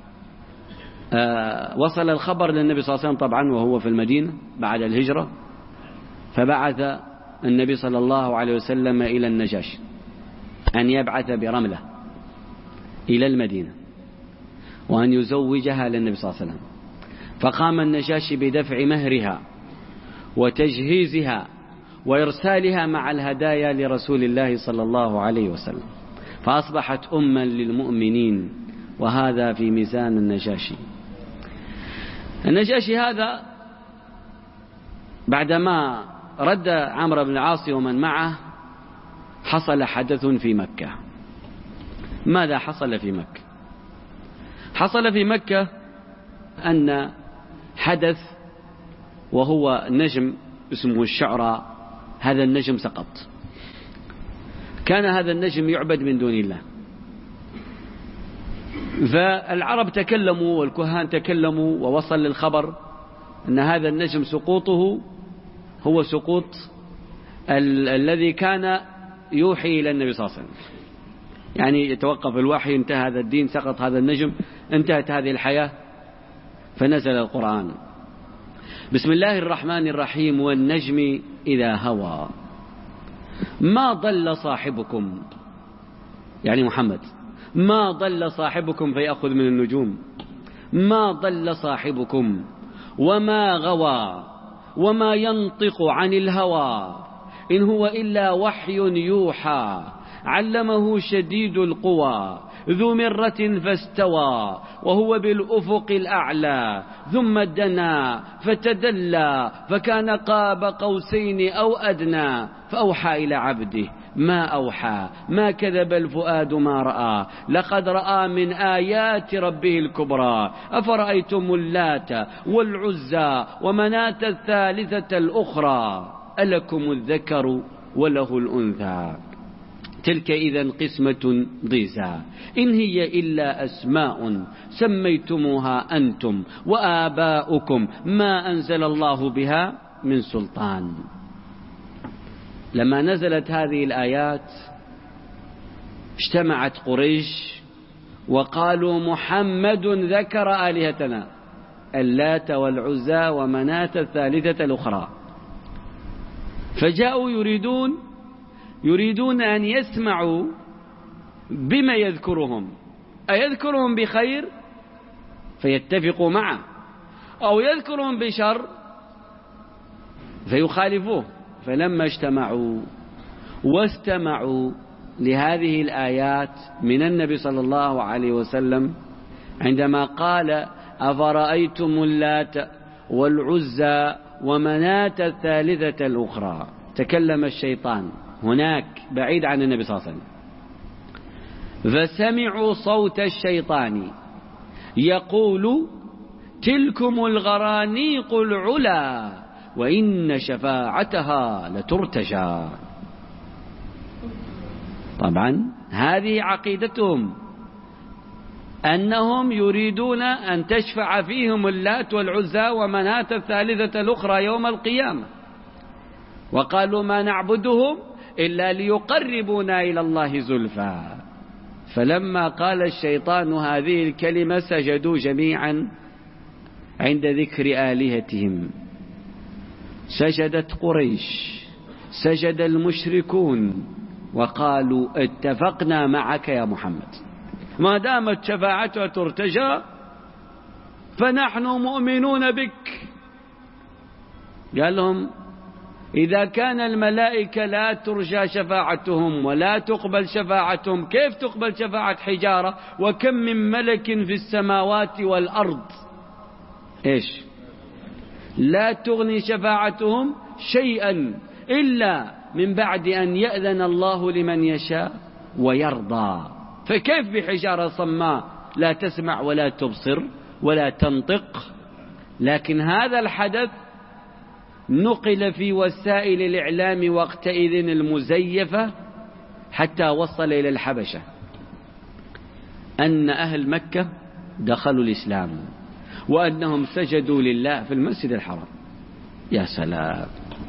آه وصل الخبر للنبي صلى الله عليه وسلم طبعا وهو في المدينة بعد الهجرة، فبعث النبي صلى الله عليه وسلم إلى النجاشي أن يبعث برملة إلى المدينة وأن يزوجها للنبي صلى الله عليه وسلم. فقام النجاشي بدفع مهرها وتجهيزها وإرسالها مع الهدايا لرسول الله صلى الله عليه وسلم، فأصبحت أما للمؤمنين، وهذا في ميزان النجاشي. النجاشي هذا بعدما رد عمرو بن العاص ومن معه حصل حدث في مكة. ماذا حصل في مكة؟ حصل في مكة أن حدث وهو نجم اسمه الشعرى. هذا النجم سقط. كان هذا النجم يعبد من دون الله، فالعرب تكلموا والكهان تكلموا ووصل للخبر أن هذا النجم سقوطه هو سقوط ال الذي كان يوحي إلى النبي صلى الله عليه وسلم. يعني يتوقف الوحي، انتهى هذا الدين، سقط هذا النجم، انتهت هذه الحياة، فنزل القرآن. بسم الله الرحمن الرحيم. والنجم إذا هوى ما ضل صاحبكم، يعني محمد، ما ضل صاحبكم فيأخذ من النجوم، ما ضل صاحبكم وما غوى وما ينطق عن الهوى إن هو إلا وحي يوحى علمه شديد القوى ذو مرة فاستوى وهو بالأفق الأعلى ثم دنا فتدلى فكان قاب قوسين أو أدنى فأوحى إلى عبده ما أوحى ما كذب الفؤاد ما رأى لقد رأى من آيات ربه الكبرى أفرأيتم اللات والعزى ومناة الثالثة الأخرى ألكم الذكر وله الأنثى تلك إذن قسمة ضيزى إن هي إلا أسماء سميتموها أنتم وآباؤكم ما أنزل الله بها من سلطان. لما نزلت هذه الآيات اجتمعت قريش وقالوا محمد ذكر آلهتنا اللات والعزى ومناة الثالثة الأخرى، فجاءوا يريدون يريدون أن يسمعوا بما يذكرهم، أيذكرهم بخير فيتفقوا معه أو يذكرهم بشر فيخالفوه. فلما اجتمعوا واستمعوا لهذه الآيات من النبي صلى الله عليه وسلم عندما قال أفرأيتم اللات والعزى ومناة الثالثة الأخرى، تكلم الشيطان هناك بعيد عن النبي صلى الله عليه وسلم، فسمعوا صوت الشيطان يقول تلكم الغرانيق العلا وإن شفاعتها لترتجى. طبعا هذه عقيدتهم أنهم يريدون أن تشفع فيهم اللات والعزى ومناة الثالثة الأخرى يوم القيامة، وقالوا ما نعبدهم إلا ليقربونا إلى الله زلفى. فلما قال الشيطان هذه الكلمة سجدوا جميعا عند ذكر آلهتهم، سجدت قريش، سجد المشركون، وقالوا اتفقنا معك يا محمد، ما دامت شفاعتها ترتجى فنحن مؤمنون بك. قال لهم إذا كان الملائكة لا ترجى شفاعتهم ولا تقبل شفاعتهم، كيف تقبل شفاعة حجارة؟ وكم من ملك في السماوات والأرض إيش لا تغني شفاعتهم شيئا إلا من بعد أن يأذن الله لمن يشاء ويرضى. فكيف بحجارة صماء لا تسمع ولا تبصر ولا تنطق؟ لكن هذا الحدث نقل في وسائل الإعلام وقتئذ المزيفة حتى وصل إلى الحبشة أن أهل مكة دخلوا الإسلام وأنهم سجدوا لله في المسجد الحرام. يا سلام!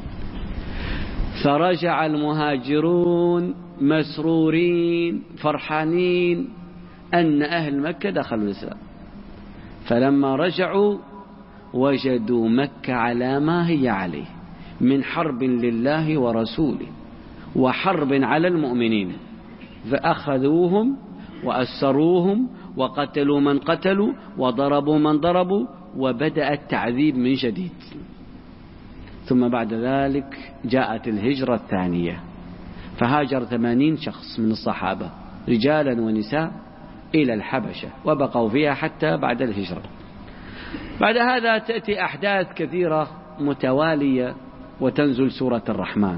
فرجع المهاجرون مسرورين فرحانين أن أهل مكة دخلوا الإسلام. فلما رجعوا وجدوا مكة على ما هي عليه من حرب لله ورسوله وحرب على المؤمنين، فأخذوهم وأسروهم وقتلوا من قتلوا وضربوا من ضربوا، وبدأ التعذيب من جديد. ثم بعد ذلك جاءت الهجرة الثانية، فهاجر ثمانين شخص من الصحابة رجالا ونساء إلى الحبشة وبقوا فيها حتى بعد الهجرة. بعد هذا تأتي أحداث كثيرة متوالية وتنزل سورة الرحمن.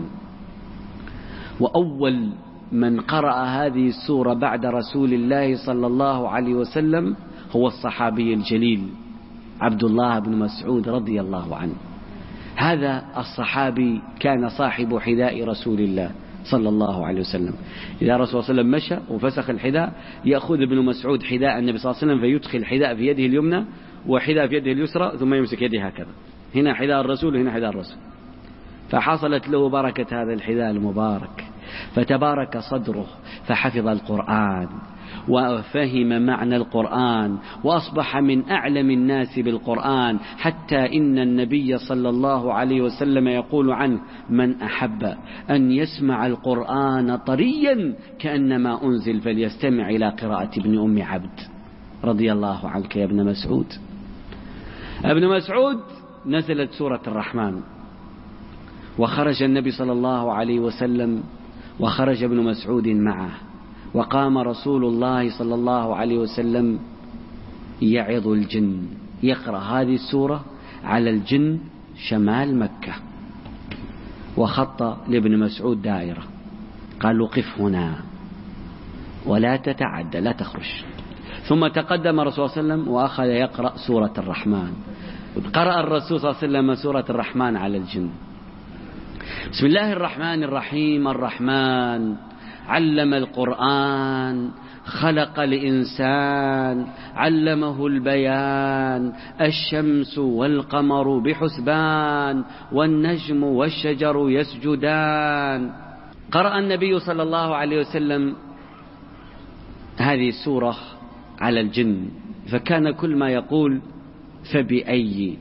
وأول من قرأ هذه السورة بعد رسول الله صلى الله عليه وسلم هو الصحابي الجليل عبد الله بن مسعود رضي الله عنه. هذا الصحابي كان صاحب حذاء رسول الله صلى الله عليه وسلم. إذا رسول الله صلى الله عليه وسلم مشى وفسخ الحذاء يأخذ ابن مسعود حذاء النبي صلى الله عليه وسلم فيدخل حذاء في يده اليمنى وحذاء في يده اليسرى ثم يمسك يده هكذا، هنا حذاء الرسول وهنا حذاء الرسول، فحصلت له بركة هذا الحذاء المبارك، فتبارك صدره فحفظ القرآن وفهم معنى القرآن وأصبح من أعلم الناس بالقرآن، حتى إن النبي صلى الله عليه وسلم يقول عنه: من أحب أن يسمع القرآن طريا كأنما أنزل فليستمع إلى قراءة ابن أم عبد. رضي الله عنك يا ابن مسعود. ابن مسعود نزلت سورة الرحمن، وخرج النبي صلى الله عليه وسلم وخرج ابن مسعود معه، وقام رسول الله صلى الله عليه وسلم يعظ الجن، يقرأ هذه السورة على الجن شمال مكة، وخط لابن مسعود دائرة، قال: وقف هنا ولا تتعدى، لا تخرج. ثم تقدم الرسول صلى الله عليه وسلم وأخذ يقرأ سورة الرحمن. قرأ الرسول صلى الله عليه وسلم سورة الرحمن على الجن. بسم الله الرحمن الرحيم. الرحمن علم القرآن، خلق الإنسان، علمه البيان، الشمس والقمر بحسبان، والنجم والشجر يسجدان. قرأ النبي صلى الله عليه وسلم هذه السورة على الجن، فكان كل ما يقول: فبأي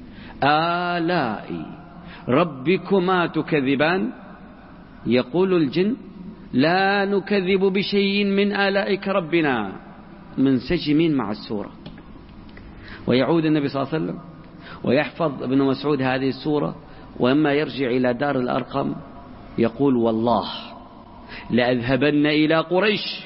آلاء ربكما تكذبان؟ يقول الجن: لا نكذب بشيء من آلائك ربنا، منسجمين مع السورة. ويعود النبي صلى الله عليه وسلم ويحفظ ابن مسعود هذه السورة، وإما يرجع إلى دار الأرقم يقول: والله لأذهبن إلى قريش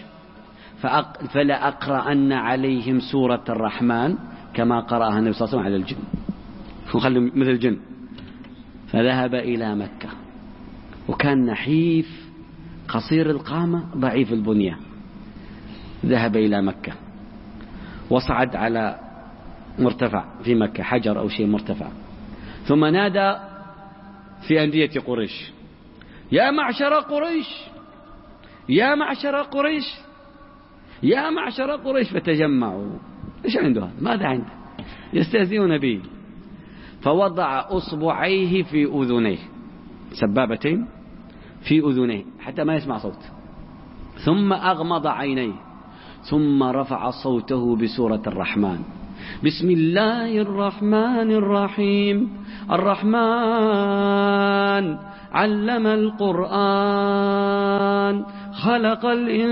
فلأقرأن عليهم سورة الرحمن كما قرأها النبي صلى الله عليه وسلم على الجن، وخلوا مثل الجن. فذهب إلى مكة، وكان نحيف قصير القامة ضعيف البنية. ذهب إلى مكة وصعد على مرتفع في مكة، حجر أو شيء مرتفع، ثم نادى في أندية قريش: يا معشر قريش، يا معشر قريش، يا معشر قريش. فتجمعوا. إيش عنده هذا؟ ماذا عنده؟ يستهزئون به. فوضع أصبعيه في أذنيه، سبابتين في أذنيه حتى ما يسمع صوت، ثم أغمض عينيه، ثم رفع صوته بسورة الرحمن: بسم الله الرحمن الرحيم. الرحمن علم القرآن، خلق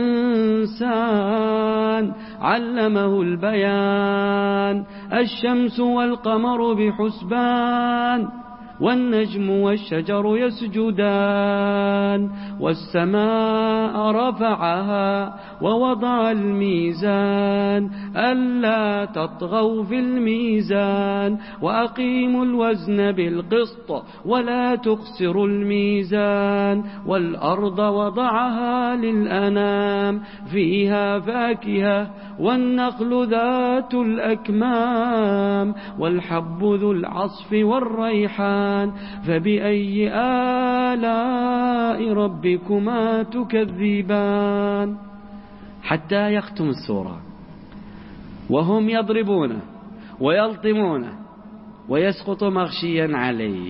الإنسان، علمه البيان، الشمس والقمر بحسبان، والنجم والشجر يسجدان، والسماء رفعها ووضع الميزان ألا تطغوا في الميزان وأقيموا الوزن بالقسط ولا تخسروا الميزان، والأرض وضعها للأنام، فيها فاكهة والنخل ذات الأكمام، والحب ذو العصف والريحان، فبأي آلاء ربكما تكذبان. حتى يختم السورة وهم يضربونه ويلطمونه ويسقط مغشيا عليه،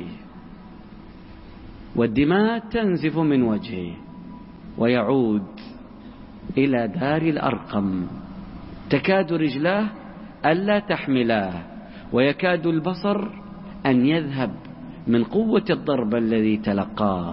والدماء تنزف من وجهه، ويعود إلى دار الأرقم، تكاد رجلاه ألا تحملاه، ويكاد البصر أن يذهب من قوة الضرب الذي تلقاه.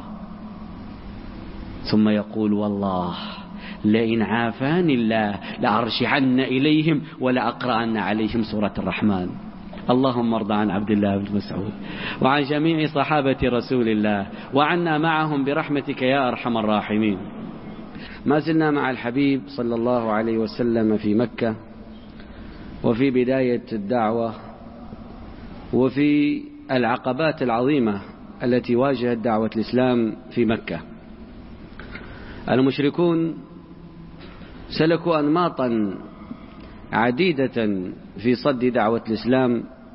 ثم يقول: والله لئن عافاني الله لأرجعن إليهم ولأقرأن عليهم سورة الرحمن. اللهم ارض عن عبد الله بن مسعود وعن جميع صحابة رسول الله، وعنا معهم برحمتك يا أرحم الراحمين. ما زلنا مع الحبيب صلى الله عليه وسلم في مكة، وفي بداية الدعوة، وفي العقبات العظيمة التي واجهت دعوة الإسلام في مكة. المشركون سلكوا أنماطا عديدة في صد دعوة الإسلام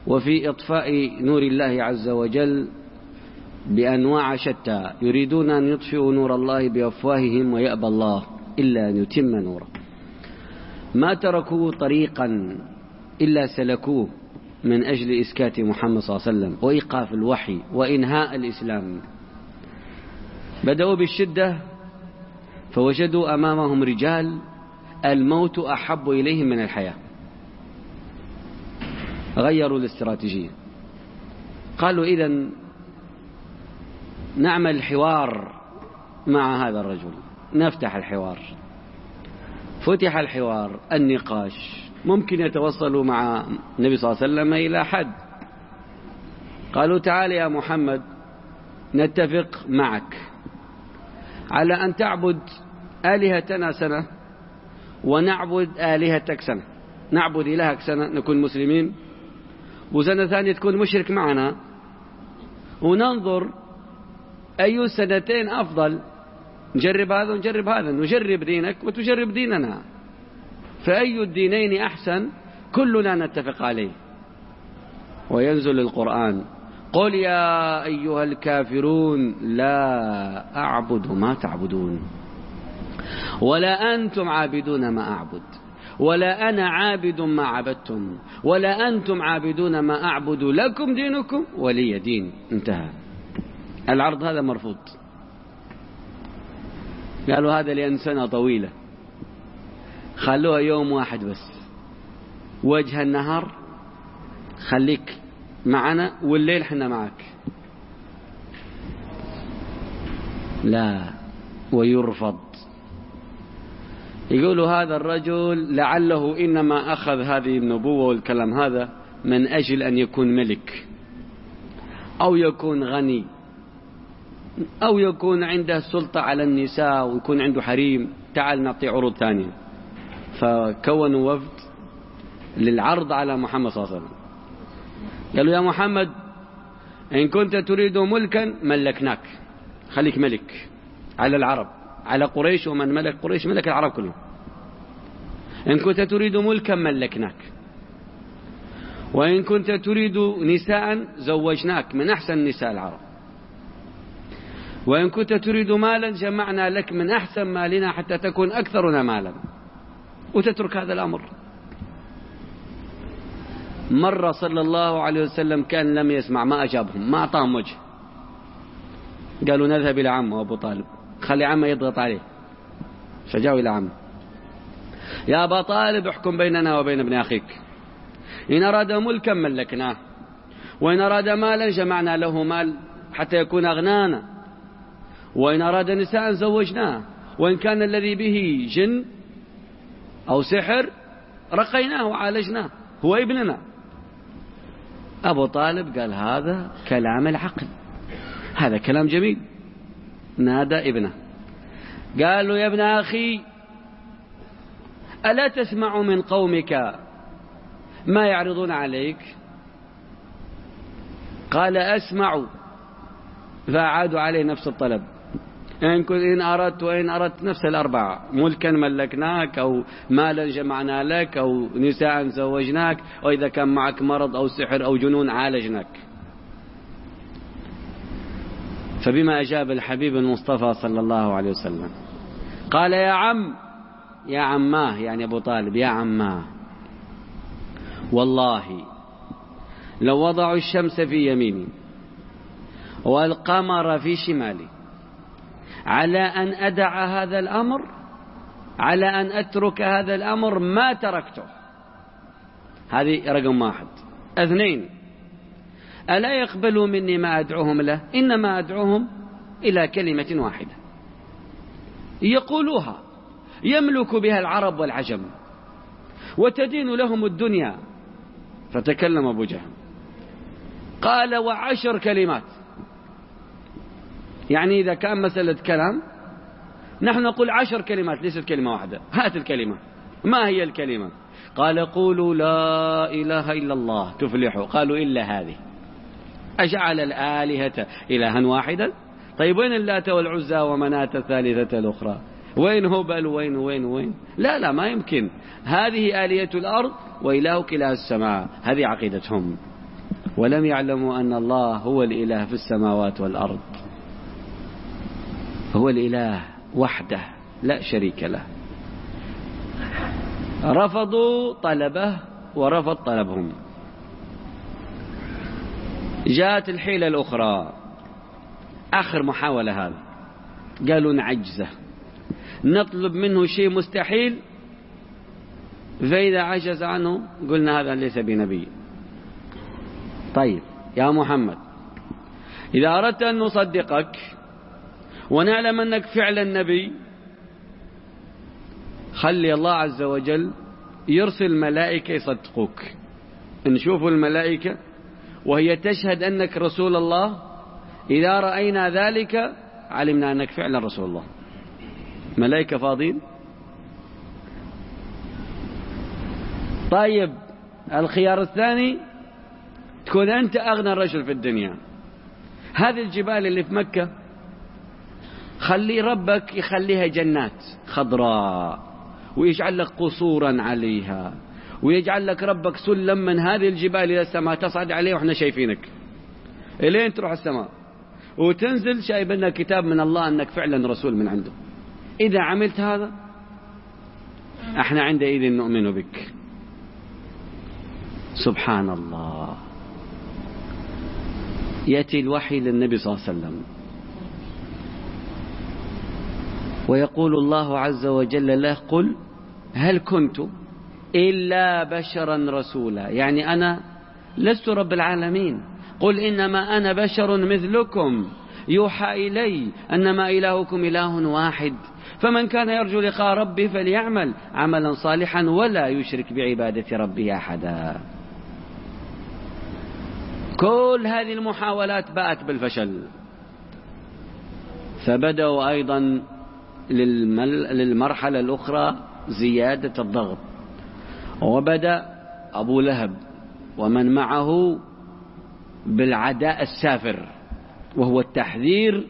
وفي إطفاء نور الله عز وجل بأنواع شتى، يريدون أن يطفئوا نور الله بأفواههم ويأبى الله إلا أن يتم نوره. ما تركوا طريقا إلا سلكوه من أجل إسكات محمد صلى الله عليه وسلم وإيقاف الوحي وإنهاء الإسلام. بدأوا بالشدة فوجدوا أمامهم رجال الموت أحب إليهم من الحياة، غيروا الاستراتيجية، قالوا إذن نعمل حوار مع هذا الرجل، نفتح الحوار. فتح الحوار، النقاش، ممكن يتوصلوا مع النبي صلى الله عليه وسلم إلى حد. قالوا تعال يا محمد نتفق معك على أن تعبد آلهتنا سنة ونعبد آلهتك سنة، نعبد إلهك سنة نكون مسلمين، وسنة ثانية تكون مشرك معنا، وننظر أي سنتين أفضل، نجرب هذا ونجرب هذا، نجرب دينك وتجرب ديننا، فأي الدينين أحسن كلنا نتفق عليه. وينزل القرآن قل يا أيها الكافرون لا أعبد ما تعبدون ولا أنتم عابدون ما أعبد ولا أنا عابد ما عبدتم ولا أنتم عابدون ما أعبد لكم دينكم ولي دين. انتهى العرض، هذا مرفوض. قالوا هذا لأن سنة طويلة، خلوها يوم واحد بس، وجه النهار خليك معنا والليل حنا معك. لا، ويرفض. يقولوا هذا الرجل لعله إنما أخذ هذه النبوة والكلام هذا من أجل أن يكون ملك أو يكون غني أو يكون عنده سلطة على النساء ويكون عنده حريم، تعال نعطي عروض ثانية. فكونوا وفد للعرض على محمد صلى الله عليه وسلم. قالوا يا محمد إن كنت تريد ملكا ملكناك، خليك ملك على العرب، على قريش، ومن ملك قريش ملك العرب كلهم. إن كنت تريد ملكا ملكناك، وإن كنت تريد نساء زوجناك من أحسن نساء العرب، وإن كنت تريد مالا جمعنا لك من أحسن مالنا حتى تكون أكثرنا مالا، وتترك هذا الأمر. مرة صلى الله عليه وسلم كان لم يسمع، ما أجابهم، ما أعطاهم وجه. قالوا نذهب إلى عمه أبو طالب، خلي عمه يضغط عليه. فجاءوا إلى عمه، يا أبا طالب احكم بيننا وبين ابن أخيك، إن أراد ملكا ملكناه، وإن أراد مالا جمعنا له مال حتى يكون أغنانا، وإن أراد نساء زوجناه، وإن كان الذي به جن أو سحر رقيناه وعالجناه، هو ابننا. أبو طالب قال هذا كلام العقل، هذا كلام جميل. نادى ابنه قالوا يا ابن أخي ألا تسمع من قومك ما يعرضون عليك؟ قال أسمع. فأعادوا عليه نفس الطلب، إن كنت إن أردت وإن أردت نفس الأربعة، ملكا ملكناك، أو مالا جمعنا لك، أو نساء زوجناك، وإذا كان معك مرض أو سحر أو جنون عالجناك. فبما أجاب الحبيب المصطفى صلى الله عليه وسلم قال يا عم، يا عماه يعني أبو طالب، يا عماه والله لو وضعوا الشمس في يميني والقمر في شمالي على أن أدع هذا الأمر، على أن أترك هذا الأمر ما تركته. هذه رقم واحد. اثنين، ألا يقبلوا مني ما أدعوهم له، إنما أدعوهم إلى كلمة واحدة يقولوها يملك بها العرب والعجم وتدين لهم الدنيا. فتكلم أبو جهل قال وعشر كلمات، يعني إذا كان مسألة كلام نحن نقول عشر كلمات ليست كلمة واحدة. هات الكلمة. ما هي الكلمة؟ قال قولوا لا إله إلا الله تفلحوا. قالوا إلا هذه، أجعل الآلهة إلها واحدا؟ طيب وين اللات والعزى ومناة الثالثة الأخرى؟ وين هبل وين وين وين؟ لا لا ما يمكن. هذه آلية الأرض وإلهك إله السماء. هذه عقيدتهم. ولم يعلموا أن الله هو الإله في السماوات والأرض، هو الإله وحده لا شريك له. رفضوا طلبه ورفض طلبهم. جاءت الحيلة الأخرى، آخر محاولة هذا، قالوا نعجزه، نطلب منه شيء مستحيل، فإذا عجز عنه قلنا هذا ليس بنبي. طيب يا محمد، إذا أردت أن نصدقك ونعلم أنك فعلا نبي، خلي الله عز وجل يرسل ملائكة يصدقوك. نشوف الملائكة وهي تشهد أنك رسول الله، إذا رأينا ذلك علمنا أنك فعلا رسول الله. ملائكة فاضين. طيب الخيار الثاني، تكون أنت أغنى رجل في الدنيا. هذه الجبال اللي في مكة خلي ربك يخليها جنات خضراء، ويجعل لك قصورا عليها، ويجعل لك ربك سلم من هذه الجبال إلى السماء تصعد عليه وإحنا شايفينك إلين تروح السماء، وتنزل شايف لنا كتاب من الله أنك فعلا رسول من عنده. إذا عملت هذا احنا عندئذ نؤمن بك. سبحان الله. يأتي الوحي للنبي صلى الله عليه وسلم ويقول الله عز وجل له: قل هل كنت إلا بشرا رسولا، يعني أنا لست رب العالمين، قل إنما أنا بشر مثلكم يوحى إلي أنما إلهكم إله واحد، فمن كان يرجو لقاء ربه فليعمل عملا صالحا ولا يشرك بعبادة ربه أحدا. كل هذه المحاولات باءت بالفشل، فبدأوا أيضا للمرحلة الأخرى زيادة الضغط، وبدأ أبو لهب ومن معه بالعداء السافر، وهو التحذير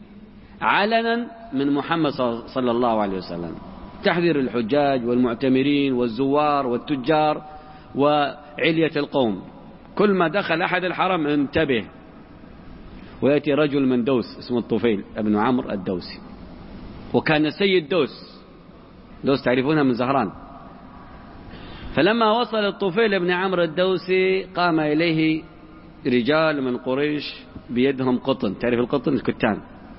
علنا من محمد صلى الله عليه وسلم، تحذير الحجاج والمعتمرين والزوار والتجار وعلية القوم. كل ما دخل أحد الحرم انتبه. ويأتي رجل من دوس اسمه الطفيل ابن عمرو الدوسي، وكان سيد دوس، دوس تعرفونها من زهران. فلما وصل الطفيل ابن عمرو الدوسي قام إليه رجال من قريش بيدهم قطن، تعرف القطن الكتان،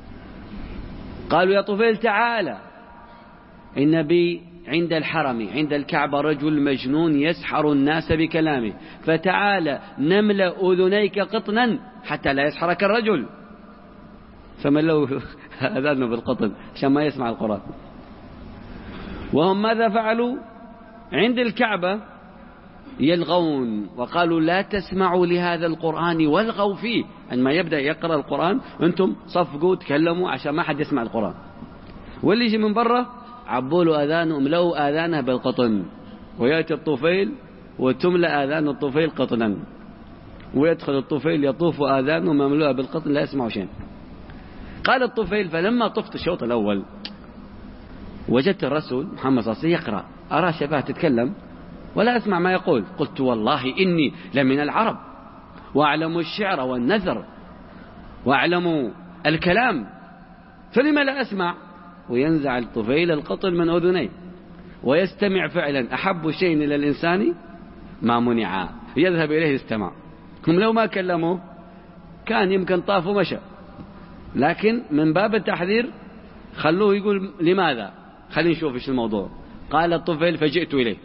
قالوا: يا طفيل تعالى، إن بي عند الحرم عند الكعبة رجل مجنون يسحر الناس بكلامه، فتعالى نملأ أذنيك قطنا حتى لا يسحرك الرجل. فملوا أذانه بالقطن عشان ما يسمع القرآن. وهم ماذا فعلوا؟ عند الكعبة يلغون، وقالوا: لا تسمعوا لهذا القرآن والغوا فيه. عندما يبدأ يقرأ القرآن أنتم صفقوا تكلموا عشان ما حد يسمع القرآن، واللي يجي من برا عبوا له آذانه، املأوا آذانه بالقطن. ويأتي الطفيل وتملأ آذان الطفيل قطنا، ويدخل الطفيل يطوف آذانه مملوءة بالقطن لا يسمع شيء. قال الطفيل: فلما طفت الشوط الأول وجدت الرسول محمد صلى الله عليه وسلم يقرأ، أرى شفاه تتكلم ولا أسمع ما يقول، قلت: والله إني لمن العرب وأعلم الشعر والنثر وأعلم الكلام، فلما لا أسمع؟ وينزع الطفيل القطن من أذنيه ويستمع. فعلا أحب شيء إلى الإنسان ما منع، يذهب إليه يستمع. هم لو ما كلموه كان يمكن طاف ومشى، لكن من باب التحذير خلوه يقول لماذا، خلينا نشوف ايش الموضوع. قال الطفيل: فجئت إليه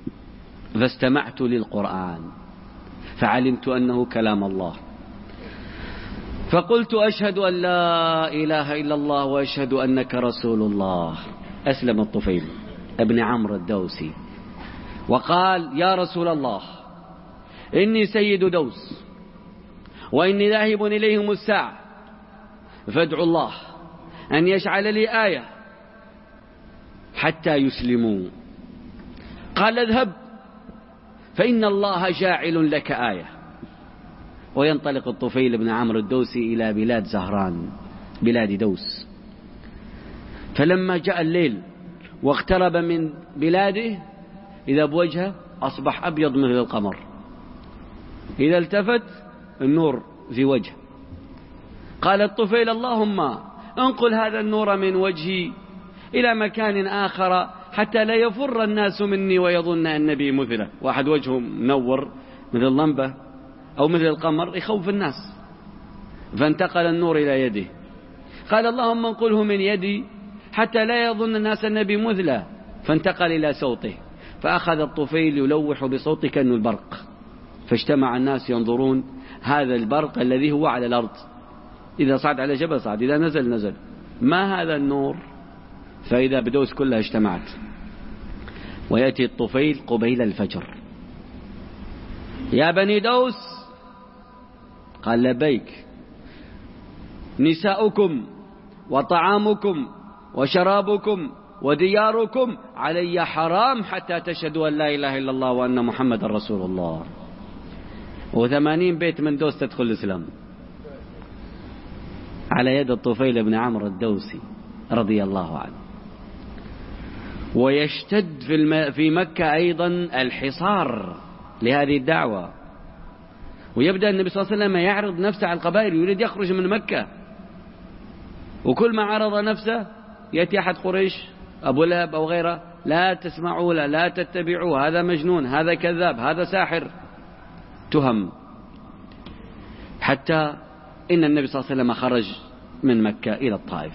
فاستمعت للقرآن فعلمت أنه كلام الله، فقلت: أشهد أن لا إله إلا الله وأشهد أنك رسول الله. أسلم الطفيل ابن عمرو الدوسي وقال: يا رسول الله، إني سيد دوس وإني ذاهب إليهم الساعة، فادعوا الله أن يجعل لي آية حتى يسلموا. قال: اذهب فإن الله جاعل لك آية. وينطلق الطفيل بن عمرو الدوسي إلى بلاد زهران، بلاد دوس. فلما جاء الليل واقترب من بلاده إذا بوجهه أصبح أبيض مثل القمر، إذا التفت النور في وجه. قال الطفيل اللهم انقل هذا النور من وجهي إلى مكان آخر حتى لا يفر الناس مني ويظن أن بي مثله. واحد وجهه منور مثل اللمبة أو مثل القمر يخوف الناس، فانتقل النور إلى يده. قال اللهم انقله من يدي حتى لا يظن الناس أن بي مثله، فانتقل إلى صوته، فأخذ الطفيل يلوح بصوته كأنه البرق، فاجتمع الناس ينظرون هذا البرق الذي هو على الأرض، إذا صعد على جبل صعد، إذا نزل نزل، ما هذا النور؟ فإذا بدوس كلها اجتمعت. ويأتي الطفيل قبيل الفجر: يا بني دوس. قال لبيك. نساؤكم وطعامكم وشرابكم ودياركم علي حرام حتى تشهدوا أن لا إله إلا الله وأن محمد رسول الله. وثمانين بيت من دوس تدخل الإسلام على يد الطفيل بن عمرو الدوسي رضي الله عنه. ويشتد في, الم... في مكة أيضا الحصار لهذه الدعوة، ويبدأ النبي صلى الله عليه وسلم يعرض نفسه على القبائل، يريد يخرج من مكة، وكل ما عرض نفسه يأتي أحد قريش أبو لهب أو غيره: لا تسمعوا له، لا تتبعوا، هذا مجنون، هذا كذاب، هذا ساحر، تهم. حتى إن النبي صلى الله عليه وسلم خرج من مكة إلى الطائف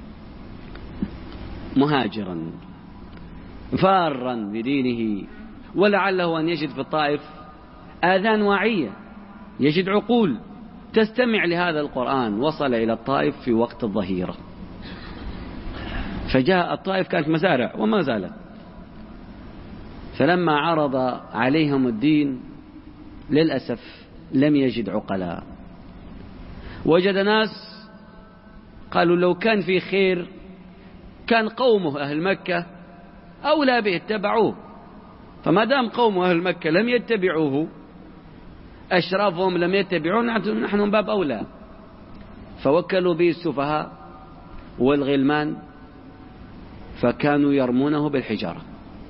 مهاجرا فارا بدينه، ولعله أن يجد في الطائف آذان واعية، يجد عقول تستمع لهذا القرآن. وصل إلى الطائف في وقت الظهيرة، فجاء الطائف كانت مزارع وما زالت، فلما عرض عليهم الدين للأسف لم يجد عقلاء، وجد ناس قالوا لو كان في خير كان قومه أهل مكة أولى به اتبعوه، فما دام قومه أهل مكة لم يتبعوه، أشرافهم لم يتبعون، نحن من باب أولى. فوكلوا به السفهاء والغلمان، فكانوا يرمونه بالحجارة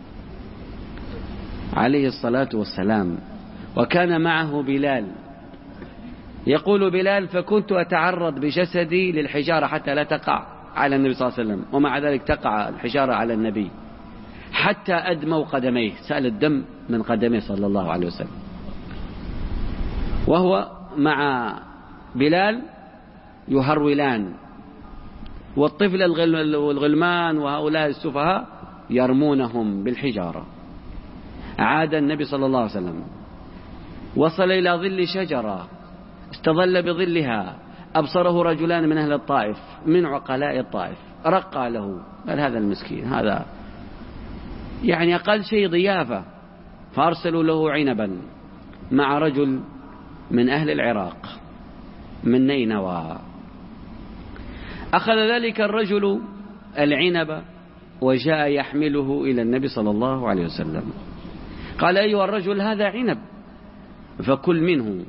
عليه الصلاة والسلام. وكان معه بلال، يقول بلال: فكنت أتعرض بجسدي للحجارة حتى لا تقع على النبي صلى الله عليه وسلم، ومع ذلك تقع الحجارة على النبي حتى أدموا قدميه، سال الدم من قدميه صلى الله عليه وسلم. وهو مع بلال يهرولان، والطفل والغلمان وهؤلاء السفهاء يرمونهم بالحجارة. عاد النبي صلى الله عليه وسلم، وصل إلى ظل شجرة استظل بظلها، أبصره رجلان من أهل الطائف من عقلاء الطائف، رقى له، قال هذا المسكين هذا يعني أقل شيء ضيافة، فأرسلوا له عنبا مع رجل من أهل العراق من نينوى. أخذ ذلك الرجل العنب وجاء يحمله إلى النبي صلى الله عليه وسلم، قال: أيها الرجل هذا عنب فكل منه.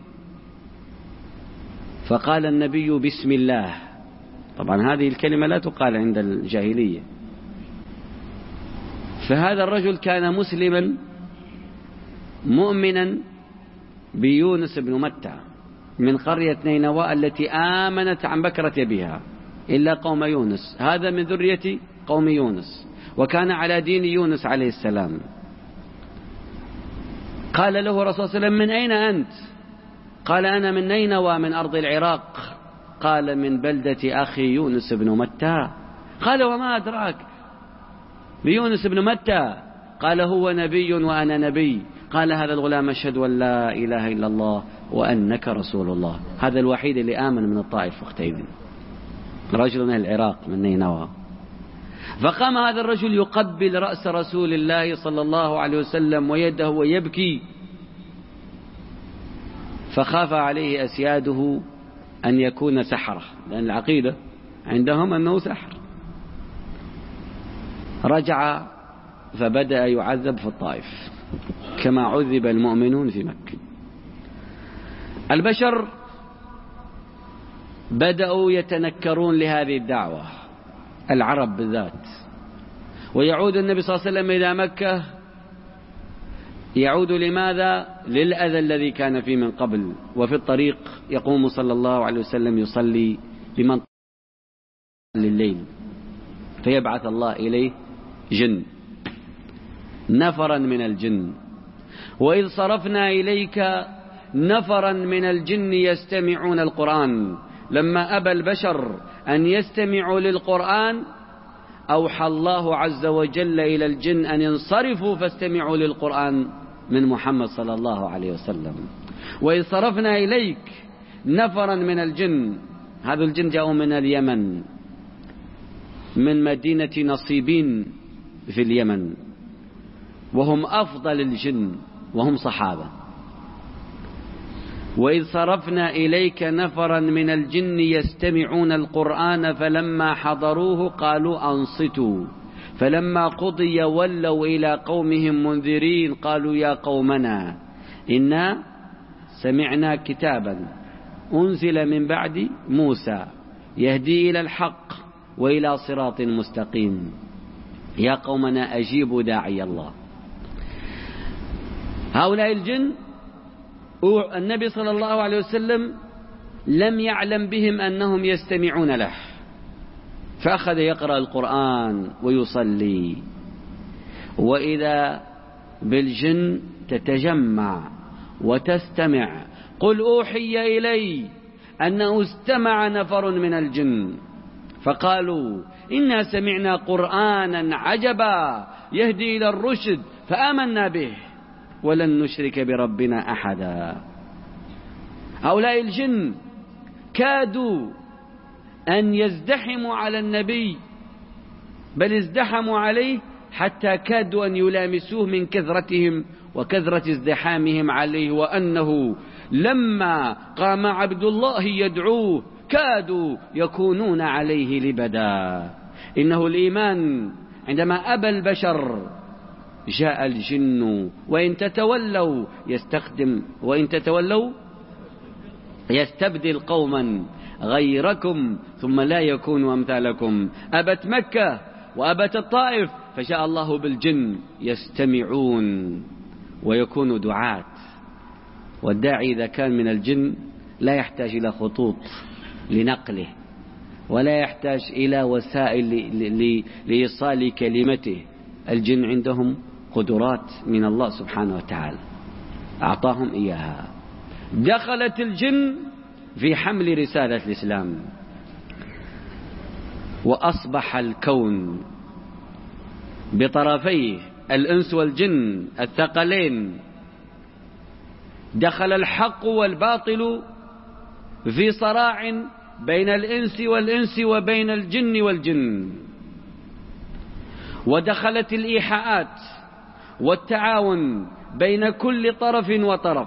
فقال النبي: بسم الله. طبعا هذه الكلمة لا تقال عند الجاهلية. فهذا الرجل كان مسلما مؤمنا بيونس بن متى من قرية نينوى التي آمنت عن بكرة بها إلا قوم يونس، هذا من ذرية قوم يونس، وكان على دين يونس عليه السلام. قال له رسول الله من أين أنت؟ قال: أنا من نينوى من أرض العراق. قال: من بلدة أخي يونس بن متى. قال: وما أدراك بيونس بن متى؟ قال: هو نبي وأنا نبي. قال: هذا الغلام أشهد أن لا إله إلا الله وأنك رسول الله. هذا الوحيد اللي آمن من الطائف وقتئذ، رجل من العراق من نينوى. فقام هذا الرجل يقبل رأس رسول الله صلى الله عليه وسلم ويده ويبكي، فخاف عليه أسياده أن يكون سحرة، لأن العقيدة عندهم أنه سحر. رجع فبدأ يعذب في الطائف كما عذب المؤمنون في مكة. البشر بدأوا يتنكرون لهذه الدعوة، العرب بالذات، ويعود النبي صلى الله عليه وسلم إلى مكة يعود لماذا؟ للأذى الذي كان فيه من قبل. وفي الطريق يقوم صلى الله عليه وسلم يصلي لمن لليل، فيبعث الله إليه جن، نفرا من الجن. وإذ صرفنا إليك نفرا من الجن يستمعون القرآن. لما أبى البشر أن يستمعوا للقرآن أوحى الله عز وجل إلى الجن أن ينصرفوا فاستمعوا للقرآن من محمد صلى الله عليه وسلم. وإذ صرفنا إليك نفرا من الجن، هذا الجن جاءوا من اليمن، من مدينة نصيبين في اليمن، وهم أفضل الجن وهم صحابة. وإذ صرفنا إليك نفرا من الجن يستمعون القرآن فلما حضروه قالوا أنصتوا فلما قضي ولوا إلى قومهم منذرين قالوا يا قومنا إنا سمعنا كتابا أنزل من بعد موسى يهدي إلى الحق وإلى صراط مستقيم يا قومنا أجيبوا داعي الله. هؤلاء الجن النبي صلى الله عليه وسلم لم يعلم بهم أنهم يستمعون له، فأخذ يقرأ القرآن ويصلي، وإذا بالجن تتجمع وتستمع. قل أوحي إلي أنه استمع نفر من الجن فقالوا إنا سمعنا قرآنا عجبا يهدي إلى الرشد فآمنا به ولن نشرك بربنا أحدا. هؤلاء الجن كادوا أن يزدحموا على النبي، بل ازدحموا عليه حتى كادوا أن يلامسوه من كثرتهم وكثرة ازدحامهم عليه، وأنه لما قام عبد الله يدعوه كادوا يكونون عليه لبدا. إنه الإيمان عندما أبى البشر جاء الجن، وإن تتولوا يستخدم وإن تتولوا يستبدل قوما غيركم ثم لا يكونوا أمثالكم. أبت مكة وأبت الطائف فجاء الله بالجن يستمعون ويكونوا دعاة. والداعي إذا كان من الجن لا يحتاج إلى خطوط لنقله، ولا يحتاج إلى وسائل لإيصال كلمته. الجن عندهم قدرات من الله سبحانه وتعالى أعطاهم إياها. دخلت الجن في حمل رسالة الإسلام، وأصبح الكون بطرفيه الإنس والجن الثقلين، دخل الحق والباطل في صراع بين الإنس والإنس وبين الجن والجن، ودخلت الإيحاءات والتعاون بين كل طرف وطرف.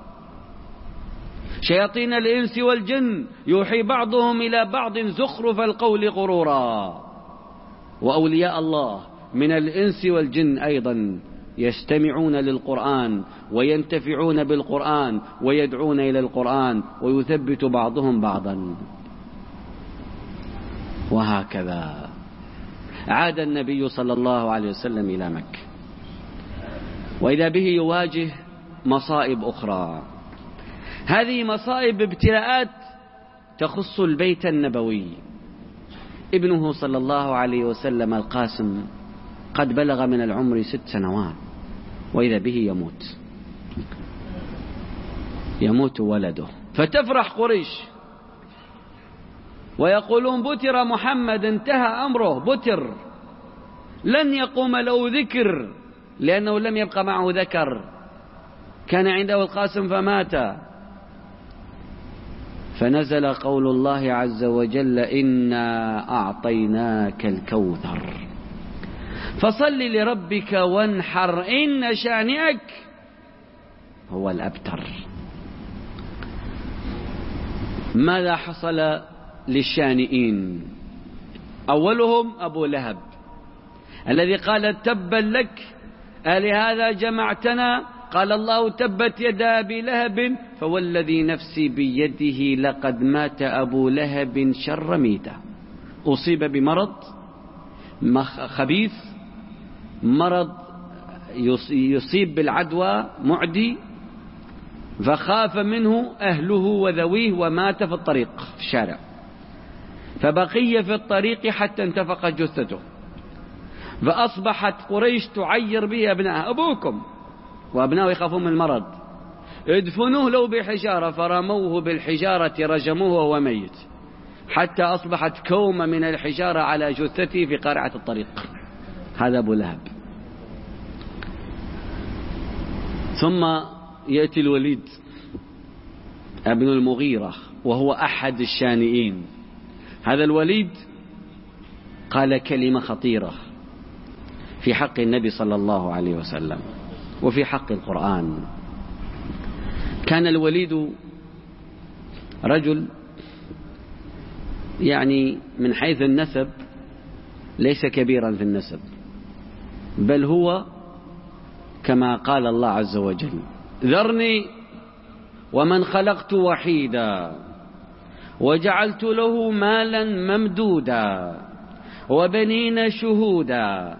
شياطين الإنس والجن يوحي بعضهم إلى بعض زخرف القول غرورا، وأولياء الله من الإنس والجن أيضا يستمعون للقرآن وينتفعون بالقرآن ويدعون إلى القرآن ويثبت بعضهم بعضا. وهكذا عاد النبي صلى الله عليه وسلم إلى مكة، وإذا به يواجه مصائب أخرى. هذه مصائب ابتلاءات تخص البيت النبوي. ابنه صلى الله عليه وسلم القاسم قد بلغ من العمر ست سنوات، وإذا به يموت يموت ولده، فتفرح قريش ويقولون بتر محمد، انتهى أمره، بتر، لن يقوم له ذكر، لأنه لم يبقى معه ذكر، كان عنده القاسم فمات. فنزل قول الله عز وجل إنا أعطيناك الكوثر فصل لربك وانحر إن شانئك هو الأبتر. ماذا حصل للشانئين؟ أولهم أبو لهب الذي قال تبا لك ألهذا جمعتنا؟ قال الله تبت يدا أبي لهب فوالذي نفسي بيده لقد مات أبو لهب شر ميتة. أصيب بمرض خبيث، مرض يصيب بالعدوى معدي، فخاف منه أهله وذويه ومات في الطريق في الشارع، فبقي في الطريق حتى انتفقت جثته، فأصبحت قريش تعير به أبناء أبوكم، وأبناءه يخافون من المرض، ادفنوه لو بحجارة، فرموه بالحجارة رجموه وهو ميت، حتى أصبحت كومة من الحجارة على جثته في قارعة الطريق. هذا أبو لهب. ثم يأتي الوليد ابن المغيرة وهو أحد الشانئين. هذا الوليد قال كلمة خطيرة في حق النبي صلى الله عليه وسلم وفي حق القرآن. كان الوليد رجل يعني من حيث النسب ليس كبيرا في النسب، بل هو كما قال الله عز وجل: ذرني ومن خلقت وحيدا وجعلت له مالا ممدودا وبنين شهودا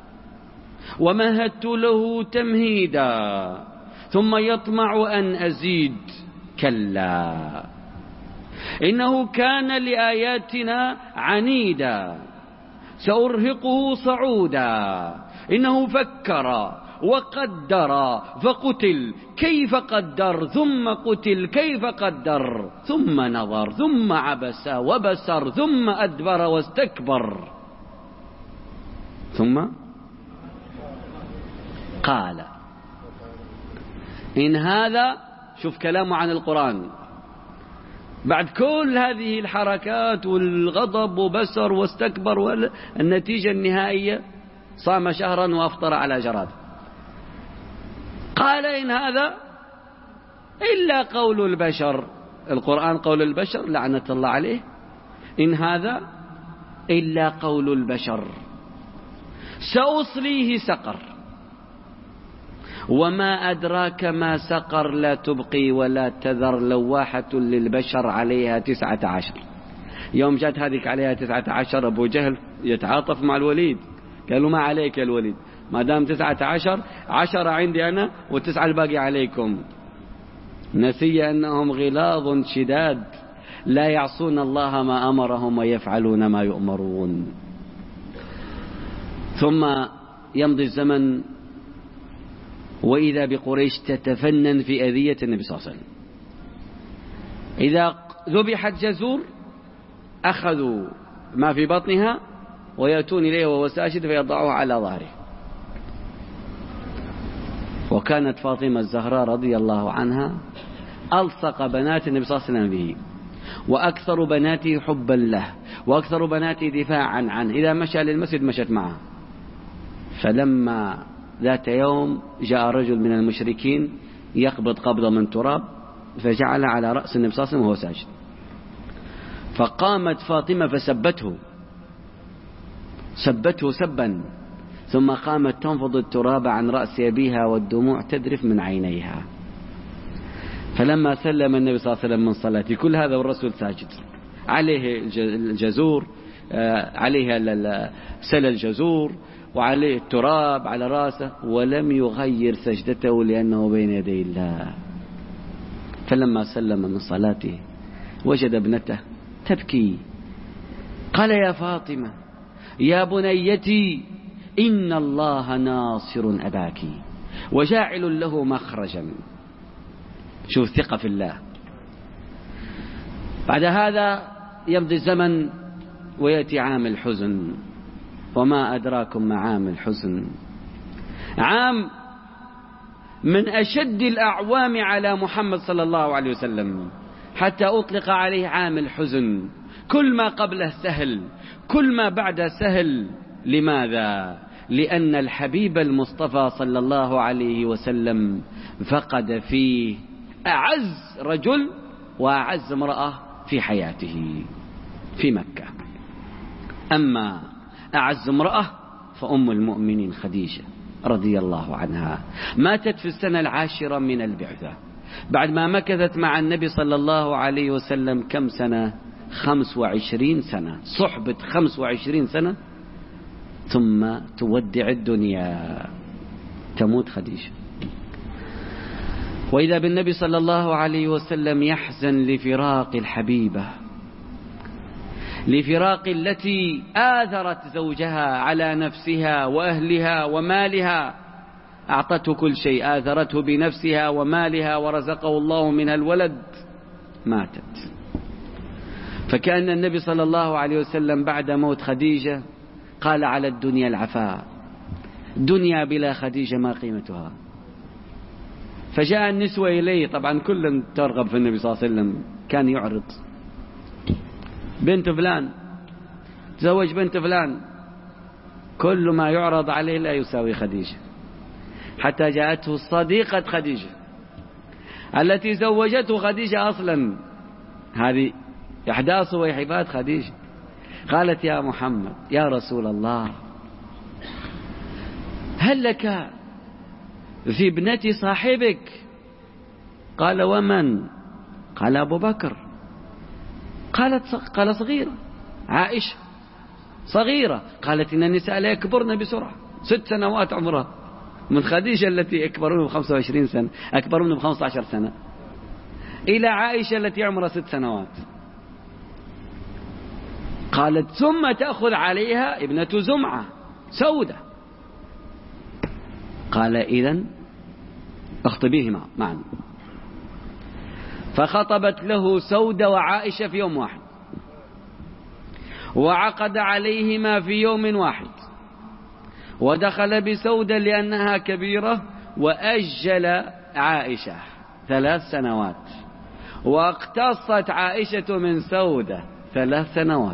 ومهدت له تمهيدا ثم يطمع أن أزيد كلا إنه كان لآياتنا عنيدا سأرهقه صعودا إنه فكر وقدر فقتل كيف قدر ثم قتل كيف قدر ثم نظر ثم عبس وبسر ثم أدبر واستكبر ثم قال إن هذا، شوف كلامه عن القرآن بعد كل هذه الحركات والغضب وبسر واستكبر، والنتيجة النهائية صام شهرا وأفطر على جراد. قال إن هذا إلا قول البشر، القرآن قول البشر لعنة الله عليه، إن هذا إلا قول البشر سأصليه سقر وما أدراك ما سقر لا تبقي ولا تذر لواحة للبشر عليها تسعة عشر. يوم جات هذيك عليها تسعة عشر أبو جهل يتعاطف مع الوليد، قالوا ما عليك يا الوليد، ما دام تسعة عشر عشرة عندي أنا والتسعة الباقي عليكم. نسي أنهم غلاظ شداد لا يعصون الله ما أمرهم ويفعلون ما يؤمرون. ثم يمضي الزمن وإذا بقريش تتفنن في أذية النبي صلى الله عليه وسلم. إذا ذبحت جزور أخذوا ما في بطنها ويأتون إليه وهو ساجد فيضعوه على ظهره. وكانت فاطمة الزهراء رضي الله عنها ألصق بنات النبي صلى الله عليه وسلم به، وأكثر بناته حبا له، وأكثر بناته دفاعا عنه. إذا مشى للمسجد مشت معه. فلما ذات يوم جاء رجل من المشركين يقبض قبضة من تراب فجعل على رأس النبي صلى الله عليه وسلم وهو ساجد، فقامت فاطمة فسبته سبته سبا، ثم قامت تنفض التراب عن رأس أبيها والدموع تذرف من عينيها. فلما سلم النبي صلى الله عليه وسلم من صلاته كل هذا والرسول ساجد، عليه الجزور، عليه سل الجزور وعليه التراب على رأسه، ولم يغير سجدته لأنه بين يدي الله. فلما سلم من صلاته وجد ابنته تبكي، قال يا فاطمة يا بنيتي إن الله ناصر أباك وجاعل له مخرجا. شوف ثقة في الله. بعد هذا يمضي الزمن ويأتي عام الحزن، وما أدراكم ما عام الحزن. عام من أشد الأعوام على محمد صلى الله عليه وسلم، حتى أطلق عليه عام الحزن. كل ما قبله سهل، كل ما بعده سهل. لماذا؟ لأن الحبيب المصطفى صلى الله عليه وسلم فقد فيه أعز رجل وأعز امرأة في حياته في مكة. أما أعز امرأة فأم المؤمنين خديجة رضي الله عنها، ماتت في السنة العاشرة من البعثة، بعد ما مكثت مع النبي صلى الله عليه وسلم كم سنة؟ خمس وعشرين سنة، صحبة خمس وعشرين سنة، ثم تودع الدنيا. تموت خديجة. وإذا بالنبي صلى الله عليه وسلم يحزن لفراق الحبيبة، لفراق التي آثرت زوجها على نفسها وأهلها ومالها، أعطته كل شيء، آثرته بنفسها ومالها ورزقه الله منها الولد، ماتت. فكأن النبي صلى الله عليه وسلم بعد موت خديجة قال على الدنيا العفاء، دنيا بلا خديجة ما قيمتها. فجاء النسوة إليه، طبعا كل ترغب في النبي صلى الله عليه وسلم، كان يعرض بنت فلان، تزوج بنت فلان، كل ما يعرض عليه لا يساوي خديجة. حتى جاءته صديقة خديجة التي زوجته خديجة أصلا، هذه إحداث وإحبات خديجة، قالت يا محمد يا رسول الله هل لك في ابنة صاحبك؟ قال ومن؟ قال أبو بكر. قالت قال صغيرة، عائشة صغيرة. قالت إن النساء لا يكبرن بسرعة، ست سنوات عمرها، من خديجة التي أكبرون بخمسة وعشرين سنة، أكبرون بخمسة عشر سنة، إلى عائشة التي عمرها ست سنوات. قالت ثم تأخذ عليها ابنة زمعة سودة. قال إذن اخطبيهما معا. فخطبت له سودة وعائشة في يوم واحد، وعقد عليهما في يوم واحد، ودخل بسودة لأنها كبيرة، وأجل عائشة ثلاث سنوات، واقتصت عائشة من سودة ثلاث سنوات.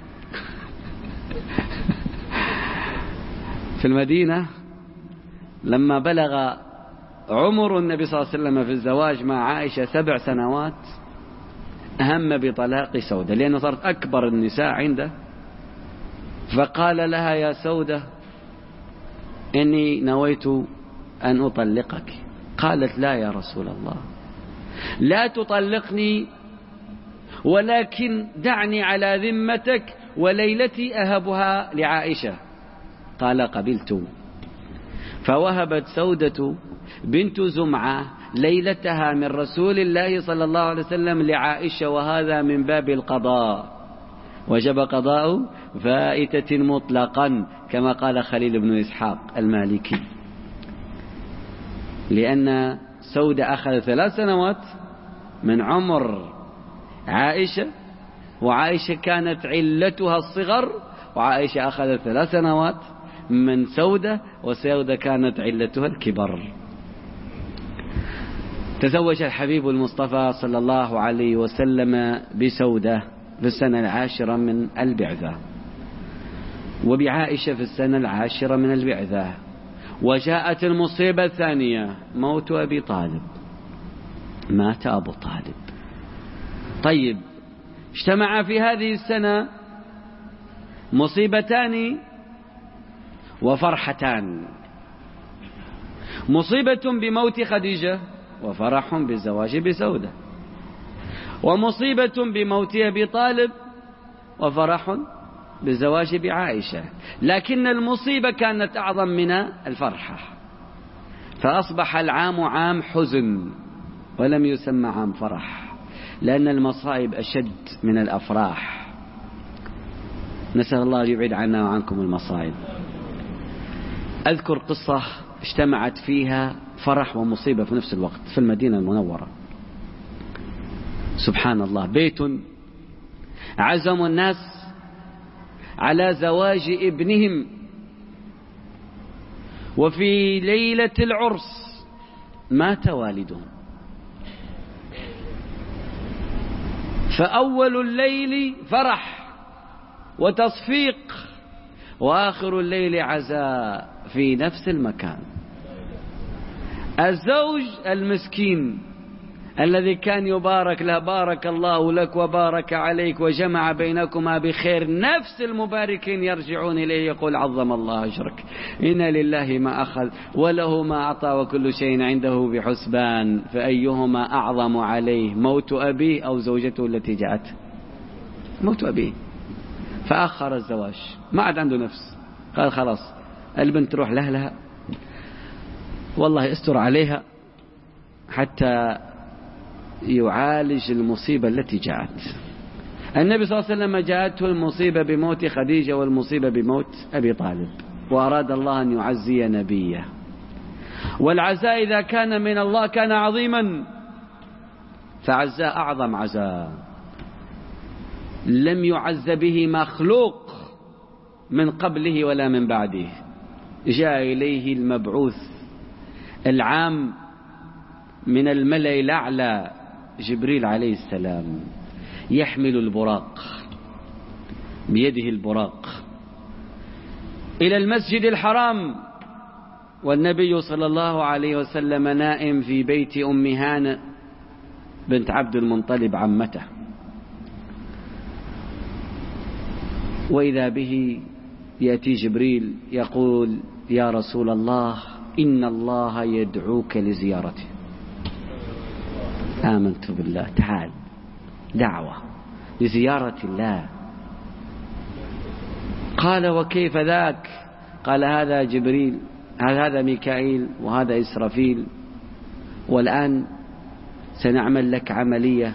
في المدينة لما بلغ عمر النبي صلى الله عليه وسلم في الزواج مع عائشة سبع سنوات، أهم بطلاق سودة لأنه صارت أكبر النساء عنده. فقال لها يا سودة إني نويت أن أطلقك. قالت لا يا رسول الله، لا تطلقني، ولكن دعني على ذمتك وليلتي أهبها لعائشة. قال قبلت. فوهبت سودة بنت زمعة ليلتها من رسول الله صلى الله عليه وسلم لعائشة، وهذا من باب القضاء، وجب قضاء فائتة مطلقا كما قال خليل بن إسحاق المالكي، لأن سودة أخذ ثلاث سنوات من عمر عائشة، وعائشة كانت علتها الصغر، وعائشة أخذت ثلاث سنوات من سودة، وسودة كانت علتها الكبر. تزوج الحبيب المصطفى صلى الله عليه وسلم بسودة في السنة العاشرة من البعثة، وبعائشة في السنة العاشرة من البعثة. وجاءت المصيبة الثانية، موت أبي طالب، مات أبو طالب. طيب، اجتمع في هذه السنة مصيبتان وفرحتان، مصيبة بموت خديجة وفرح بالزواج بسودة، ومصيبة بموت أبي طالب وفرح بالزواج بعائشة. لكن المصيبة كانت أعظم من الفرحة، فأصبح العام عام حزن ولم يسمى عام فرح، لأن المصائب أشد من الأفراح. نسأل الله يبعد عنا وعنكم المصائب. أذكر قصة اجتمعت فيها فرح ومصيبة في نفس الوقت في المدينة المنورة. سبحان الله، بيت عزموا الناس على زواج ابنهم، وفي ليلة العرس مات والدهم. فأول الليل فرح وتصفيق، وآخر الليل عزاء في نفس المكان. الزوج المسكين الذي كان يبارك له، بارك الله لك وبارك عليك وجمع بينكما بخير، نفس المباركين يرجعون إليه يقول عظم الله أجرك، إن لله ما أخذ وله ما أعطى وكل شيء عنده بحسبان، فأيهما أعظم عليه، موت أبيه أو زوجته التي جاءت؟ موت أبيه. فأخر الزواج، ما عاد عنده نفس، قال خلاص البنت تروح لأهلها والله يستر عليها حتى يعالج المصيبة التي جاءت. النبي صلى الله عليه وسلم جاءته المصيبة بموت خديجة والمصيبة بموت أبي طالب، وأراد الله أن يعزي نبيه، والعزاء إذا كان من الله كان عظيما، فعزاء أعظم عزاء لم يعز به مخلوق من قبله ولا من بعده. جاء إليه المبعوث العام من الملأ الأعلى جبريل عليه السلام يحمل البراق بيده البراق إلى المسجد الحرام، والنبي صلى الله عليه وسلم نائم في بيت أم هانئ بنت عبد المطلب عمته، وإذا به يأتي جبريل يقول: يا رسول الله إن الله يدعوك لزيارته. آمنت بالله، تعال، دعوة لزيارة الله. قال: وكيف ذاك؟ قال: هذا جبريل، هذا ميكائيل، وهذا إسرافيل، والآن سنعمل لك عملية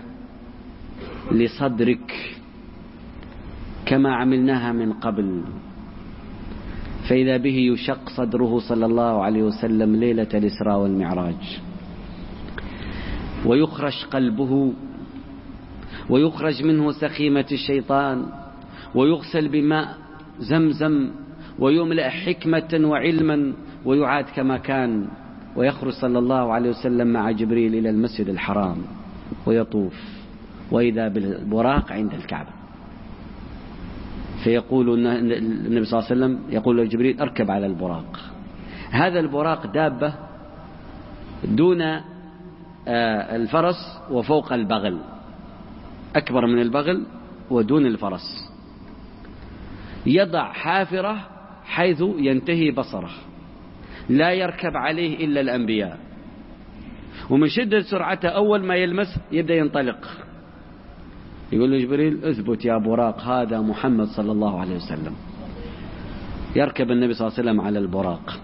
لصدرك كما عملناها من قبل. فإذا به يشق صدره صلى الله عليه وسلم ليلة الإسراء والمعراج، ويخرج قلبه، ويخرج منه سخيمة الشيطان، ويغسل بماء زمزم، ويملأ حكمة وعلما، ويعاد كما كان، ويخرج صلى الله عليه وسلم مع جبريل إلى المسجد الحرام ويطوف، وإذا بالبراق عند الكعبة. فيقول النبي صلى الله عليه وسلم، يقول لجبريل: اركب على البراق. هذا البراق دابة دون الفرس وفوق البغل، أكبر من البغل ودون الفرس، يضع حافرة حيث ينتهي بصره، لا يركب عليه إلا الأنبياء، ومن شدة سرعته أول ما يلمس يبدأ ينطلق. يقول له جبريل: اثبت يا براق، هذا محمد صلى الله عليه وسلم. يركب النبي صلى الله عليه وسلم على البراق،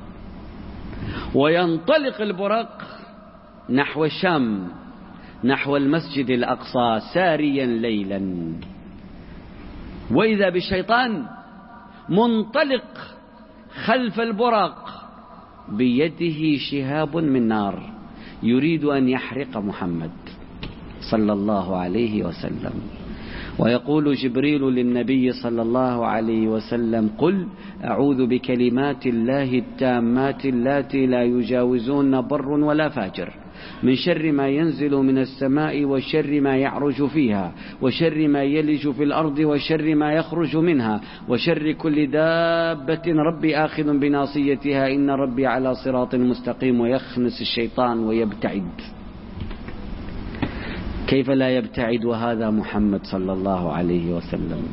وينطلق البراق نحو الشام، نحو المسجد الأقصى ساريا ليلا، وإذا بالشيطان منطلق خلف البراق بيده شهاب من نار يريد أن يحرق محمد صلى الله عليه وسلم. ويقول جبريل للنبي صلى الله عليه وسلم: قل أعوذ بكلمات الله التامات اللاتي لا يجاوزون بر ولا فاجر، من شر ما ينزل من السماء، وشر ما يعرج فيها، وشر ما يلج في الأرض، وشر ما يخرج منها، وشر كل دابة ربي آخذ بناصيتها، إن ربي على صراط مستقيم. ويخنس الشيطان ويبتعد. كيف لا يبتعد وهذا محمد صلى الله عليه وسلم؟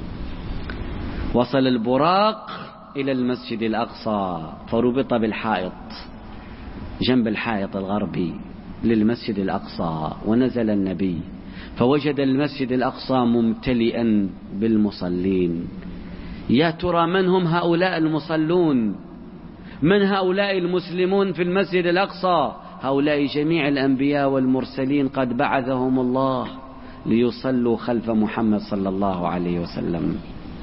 وصل البراق إلى المسجد الأقصى، فربط بالحائط جنب الحائط الغربي للمسجد الأقصى، ونزل النبي فوجد المسجد الأقصى ممتلئا بالمصلين. يا ترى من هم هؤلاء المصلون؟ من هؤلاء المسلمون في المسجد الأقصى؟ هؤلاء جميع الأنبياء والمرسلين قد بعثهم الله ليصلوا خلف محمد صلى الله عليه وسلم.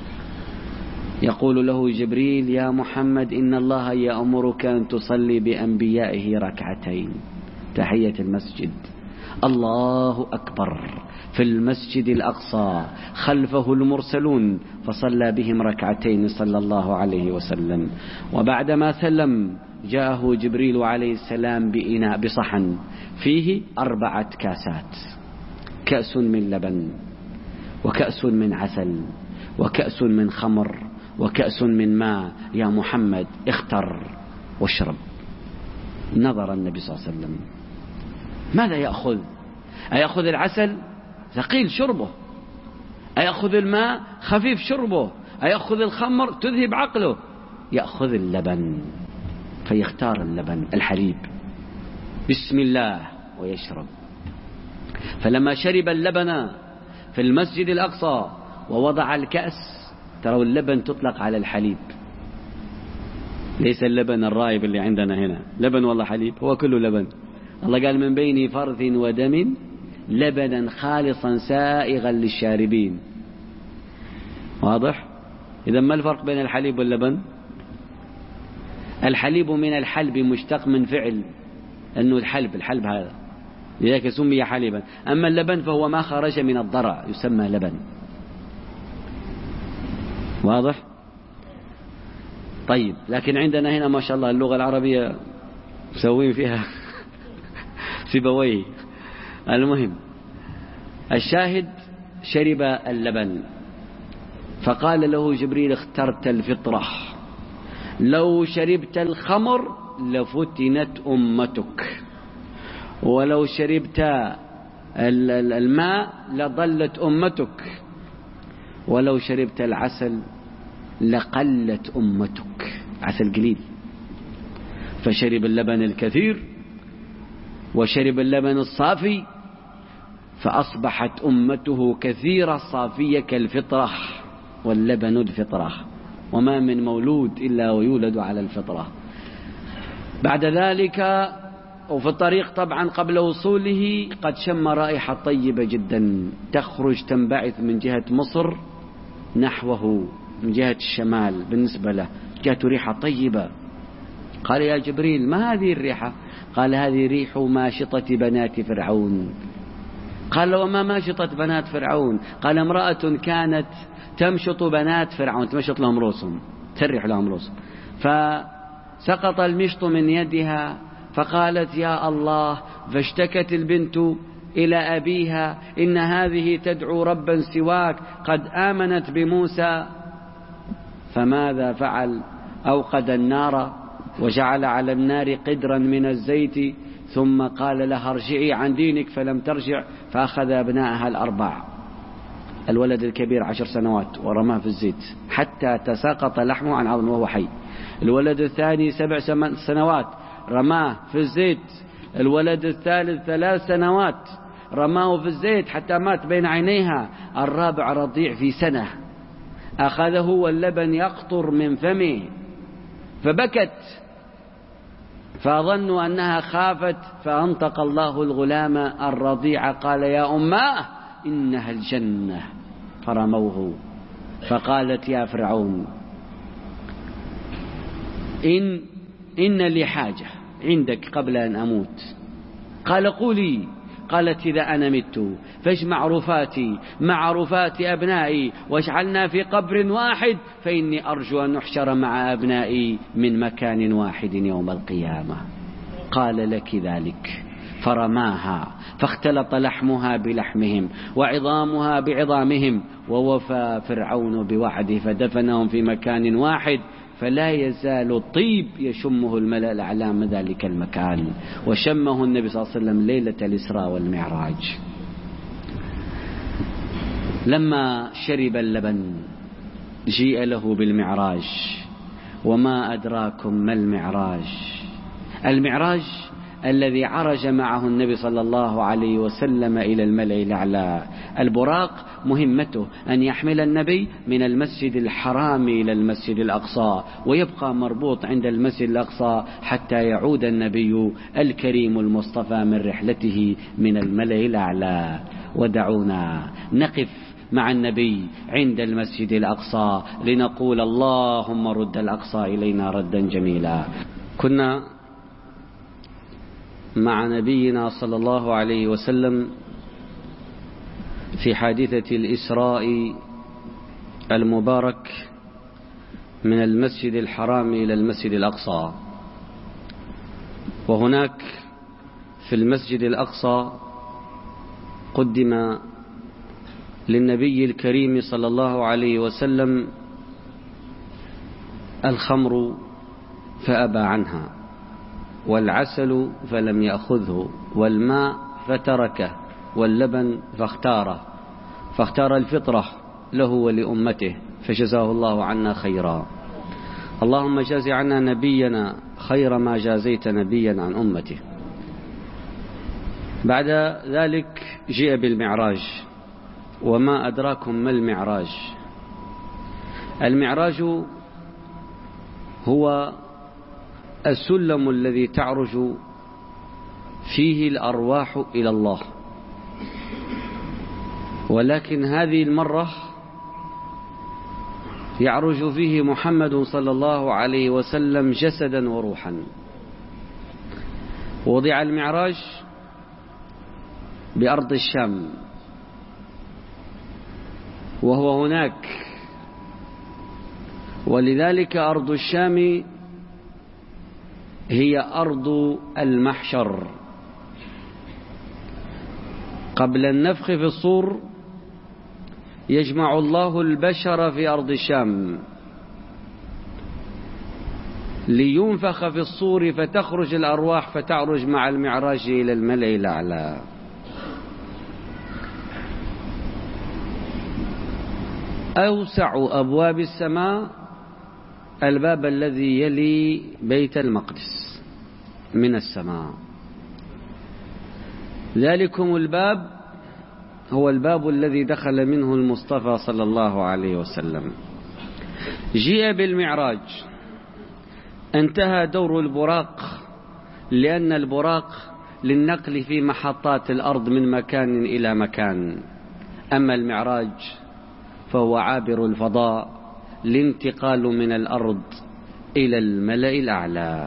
يقول له جبريل: يا محمد إن الله يأمرك أن تصلي بأنبيائه ركعتين، تحية المسجد. الله أكبر في المسجد الأقصى، خلفه المرسلون، فصلى بهم ركعتين صلى الله عليه وسلم. وبعدما سلم جاءه جبريل عليه السلام بإناء بصحن فيه أربعة كاسات، كأس من لبن، وكأس من عسل، وكأس من خمر، وكأس من ماء. يا محمد اختر واشرب. نظر النبي صلى الله عليه وسلم: ماذا يأخذ؟ أيأخذ العسل؟ ثقيل شربه. أيأخذ الماء؟ خفيف شربه. أيأخذ الخمر؟ تذهب عقله. يأخذ اللبن، فيختار اللبن الحليب، بسم الله، ويشرب. فلما شرب اللبن في المسجد الأقصى ووضع الكأس، ترى اللبن تطلق على الحليب، ليس اللبن الرايب اللي عندنا هنا، لبن والله حليب، هو كله لبن. الله قال من بين فرث ودم لبنا خالصا سائغا للشاربين. واضح؟ إذا ما الفرق بين الحليب واللبن؟ الحليب من الحلب مشتق من فعل أنه الحلب، الحلب هذا لذلك سمي حليبا. أما اللبن فهو ما خرج من الضرع يسمى لبن. واضح؟ طيب، لكن عندنا هنا ما شاء الله اللغة العربية مسوين فيها سيبويه. المهم الشاهد شرب اللبن فقال له جبريل اخترت الفطرة، لو شربت الخمر لفتنت أمتك، ولو شربت الماء لضلت أمتك، ولو شربت العسل لقلت أمتك. عسل قليل. فشرب اللبن الكثير وشرب اللبن الصافي فأصبحت أمته كثيرة صافية كالفطرة، واللبن الفطرة، وما من مولود إلا ويولد على الفطرة. بعد ذلك وفي الطريق طبعا قبل وصوله قد شم رائحة طيبة جدا تخرج تنبعث من جهة مصر نحوه من جهة الشمال. بالنسبة له جاءت ريحة طيبة. قال يا جبريل ما هذه الريحة؟ قال هذه ريح ماشطة بنات فرعون. قال وما ماشطة بنات فرعون؟ قال امرأة كانت تمشط بنات فرعون، تمشط لهم رؤوسهم، تسرح لهم رؤوسهم، فسقط المشط من يدها فقالت يا الله، فاشتكت البنت إلى أبيها إن هذه تدعو ربا سواك قد آمنت بموسى. فماذا فعل؟ أوقد النار وجعل على النار قدرا من الزيت ثم قال لها ارجعي عن دينك، فلم ترجع، فأخذ أبنائها الأربع، الولد الكبير عشر سنوات ورماه في الزيت حتى تساقط لحمه عن عظمه وهو حي، الولد الثاني سبع سنوات رماه في الزيت، الولد الثالث ثلاث سنوات رماه في الزيت حتى مات بين عينيها، الرابع رضيع في سنة أخذه واللبن يقطر من فمه فبكت، فظنوا أنها خافت، فأنطق الله الغلام الرضيع قال يا أماه إنها الجنة، فرموه. فقالت يا فرعون إن, إن لي حاجة عندك قبل أن أموت. قال قولي. قالت إذا أنا مت فاجمع رفاتي مع رفات أبنائي واجعلنا في قبر واحد، فإني أرجو أن نحشر مع أبنائي من مكان واحد يوم القيامة. قال لك ذلك. فرماها فاختلط لحمها بلحمهم وعظامها بعظامهم، ووفى فرعون بوعده فدفنهم في مكان واحد، فلا يزال الطيب يشمه الملأ الأعلى من ذلك المكان. وشمه النبي صلى الله عليه وسلم ليلة الإسراء والمعراج. لما شرب اللبن جيء له بالمعراج. وما أدراكم ما المعراج؟ المعراج الذي عرج معه النبي صلى الله عليه وسلم إلى الملأ الأعلى. البراق مهمته أن يحمل النبي من المسجد الحرام إلى المسجد الأقصى، ويبقى مربوط عند المسجد الأقصى حتى يعود النبي الكريم المصطفى من رحلته من الملأ الأعلى. ودعونا نقف مع النبي عند المسجد الأقصى لنقول اللهم رد الأقصى إلينا ردا جميلا. كنا مع نبينا صلى الله عليه وسلم في حادثة الإسراء المبارك من المسجد الحرام إلى المسجد الأقصى. وهناك في المسجد الأقصى قدم للنبي الكريم صلى الله عليه وسلم الخمر فأبى عنها، والعسل فلم يأخذه، والماء فتركه، واللبن فاختاره، فاختار الفطرة له ولأمته، فجزاه الله عنا خيرا. اللهم جاز عنا نبينا خير ما جازيت نبيا عن أمته. بعد ذلك جاء بالمعراج. وما أدراكم ما المعراج؟ المعراج هو السلم الذي تعرج فيه الأرواح إلى الله، ولكن هذه المرة يعرج فيه محمد صلى الله عليه وسلم جسدا وروحا. وضع المعراج بأرض الشام، وهو هناك، ولذلك أرض الشام هي أرض المحشر. قبل النفخ في الصور يجمع الله البشر في أرض الشام لينفخ في الصور فتخرج الأرواح فتعرج مع المعراج إلى الملأ الأعلى. أوسع أبواب السماء الباب الذي يلي بيت المقدس من السماء، ذلكم الباب هو الباب الذي دخل منه المصطفى صلى الله عليه وسلم. جيء بالمعراج، انتهى دور البراق، لأن البراق للنقل في محطات الأرض من مكان إلى مكان، أما المعراج فهو عابر الفضاء لانتقال من الأرض إلى الملأ الأعلى،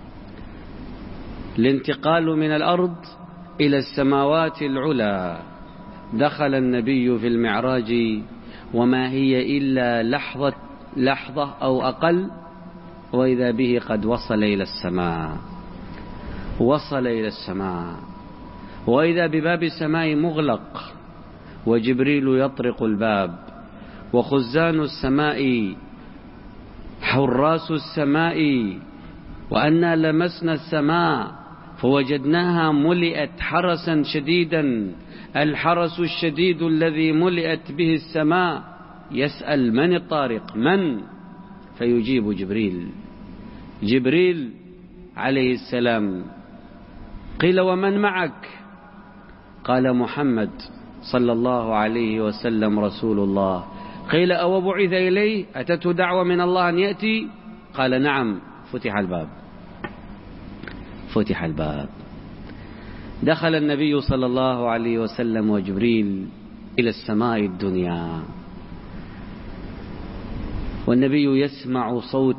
الانتقال من الأرض إلى السماوات العلى. دخل النبي في المعراج وما هي إلا لحظة لحظة أو أقل، وإذا به قد وصل إلى السماء، وصل إلى السماء، وإذا بباب السماء مغلق وجبريل يطرق الباب، وخزان السماء حراس السماء وأنا لمسنا السماء فوجدناها ملئت حرسا شديدا، الحرس الشديد الذي ملئت به السماء يسأل من الطارق، من؟ فيجيب جبريل جبريل عليه السلام. قيل ومن معك؟ قال محمد صلى الله عليه وسلم رسول الله. قيل أو بعث إليه؟ أتته دعوة من الله أن يأتي؟ قال نعم. فتح الباب فتح الباب دخل النبي صلى الله عليه وسلم وجبريل إلى السماء الدنيا، والنبي يسمع صوت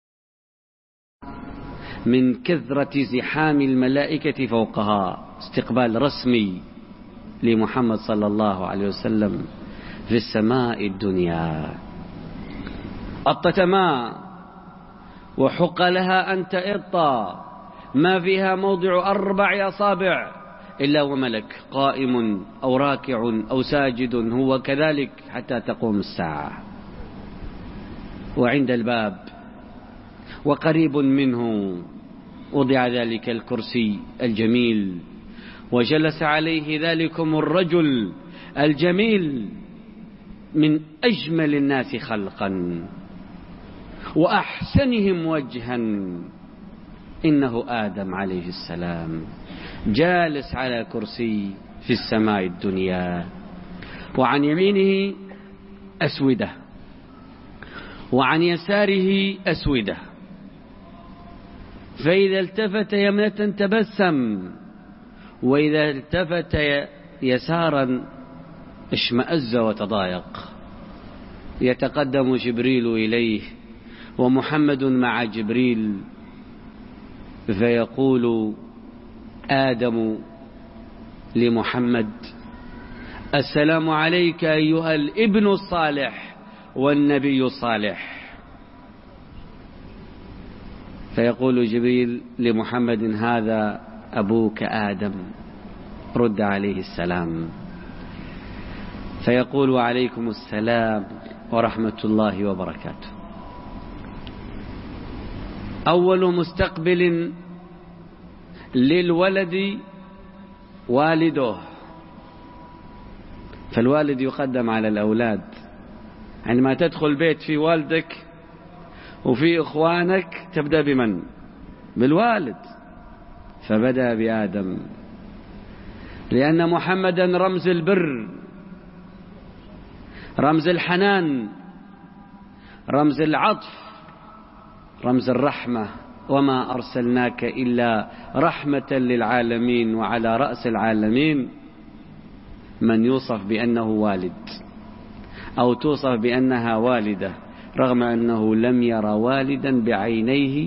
من كثرة زحام الملائكة فوقها، استقبال رسمي لمحمد صلى الله عليه وسلم في السماء الدنيا. أطت ماء وحق لها أن تئط، ما فيها موضع أربع أصابع إلا وملك قائم أو راكع أو ساجد، هو كذلك حتى تقوم الساعة. وعند الباب وقريب منه وضع ذلك الكرسي الجميل، وجلس عليه ذلكم الرجل الجميل من أجمل الناس خلقا وأحسنهم وجها، إنه آدم عليه السلام، جالس على كرسي في السماء الدنيا، وعن يمينه أسودة وعن يساره أسودة، فإذا التفت يمنة تبسم، وإذا التفت يسارا اشمأز وتضايق. يتقدم جبريل إليه ومحمد مع جبريل، فيقول آدم لمحمد السلام عليك أيها الابن الصالح والنبي الصالح. فيقول جبريل لمحمد هذا أبوك آدم، رد عليه السلام. فيقول وعليكم السلام ورحمة الله وبركاته. أول مستقبل للولد والده، فالوالد يقدم على الأولاد. عندما تدخل بيت في والدك وفي إخوانك تبدأ بمن؟ بالوالد. فبدأ بآدم، لأن محمدا رمز البر، رمز الحنان، رمز العطف، رمز الرحمة، وما أرسلناك إلا رحمة للعالمين، وعلى رأس العالمين من يوصف بأنه والد أو توصف بأنها والدة، رغم أنه لم ير والدا بعينيه،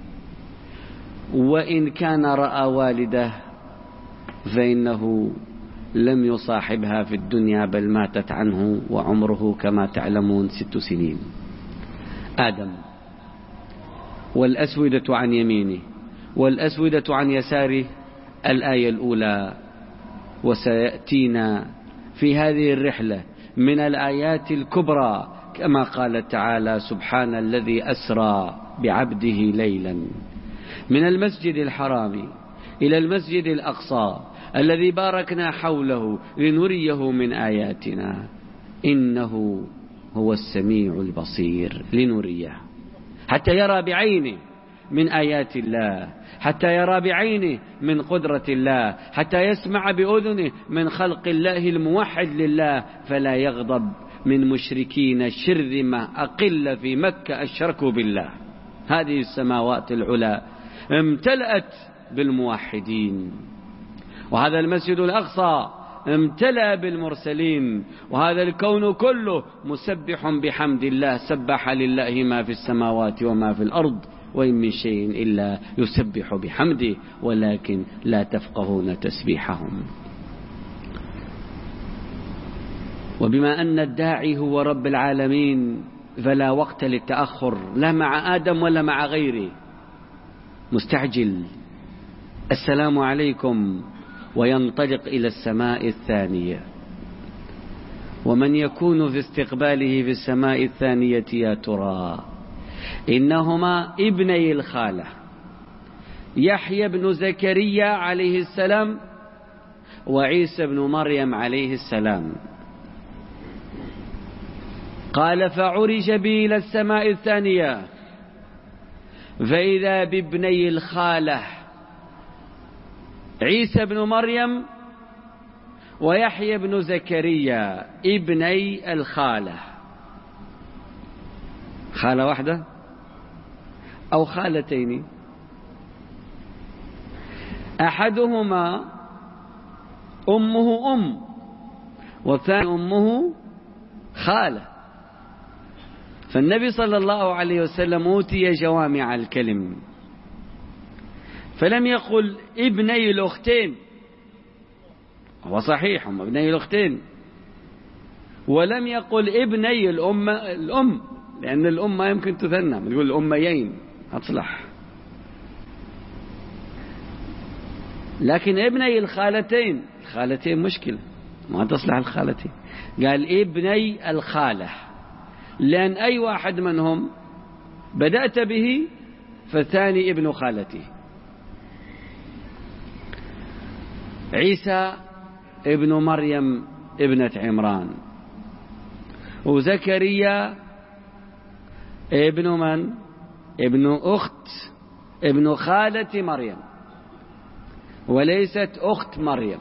وإن كان رأى والده فإنه لم يصاحبها في الدنيا، بل ماتت عنه وعمره كما تعلمون ست سنين. آدم، والأسودة عن يمينه والأسودة عن يساره، الآية الأولى. وسيأتينا في هذه الرحلة من الآيات الكبرى كما قال تعالى: سبحان الذي أسرى بعبده ليلا من المسجد الحرام إلى المسجد الأقصى الذي باركنا حوله لنريه من آياتنا إنه هو السميع البصير. لنريه حتى يرى بعينه من آيات الله، حتى يرى بعينه من قدرة الله، حتى يسمع بأذنه من خلق الله الموحد لله، فلا يغضب من مشركين شرذمة أقل في مكة أشركوا بالله. هذه السماوات العلى امتلأت بالموحدين، وهذا المسجد الأقصى امتلأ بالمرسلين، وهذا الكون كله مسبح بحمد الله. سبح لله ما في السماوات وما في الأرض وإن من شيء إلا يسبح بحمده ولكن لا تفقهون تسبيحهم. وبما أن الداعي هو رب العالمين فلا وقت للتأخر، لا مع آدم ولا مع غيره. مستعجل: السلام عليكم، وينطلق إلى السماء الثانية. ومن يكون في استقباله في السماء الثانية يا ترى؟ إنهما ابني الخالة، يحيى بن زكريا عليه السلام وعيسى بن مريم عليه السلام. قال: فعرج بي إلى السماء الثانية فإذا بابني الخالة عيسى بن مريم ويحيى بن زكريا ابني الخالة. خالة واحدة أو خالتين؟ أحدهما أمه أم، والثاني أمه خالة. فالنبي صلى الله عليه وسلم أوتي جوامع الكلم، فلم يقل ابني الأختين، هو صحيح هم ابني الأختين، ولم يقل ابني الأم الأم لأن الأم ما يمكن تثنى، بنقول الأميين أصلح. لكن ابني الخالتين، الخالتين مشكلة ما تصلح الخالتين، قال ابني الخالة، لأن أي واحد منهم بدأت به فالثاني ابن خالته. عيسى ابن مريم ابنة عمران، وزكريا ابن من؟ ابن أخت ابن خالة مريم، وليست أخت مريم.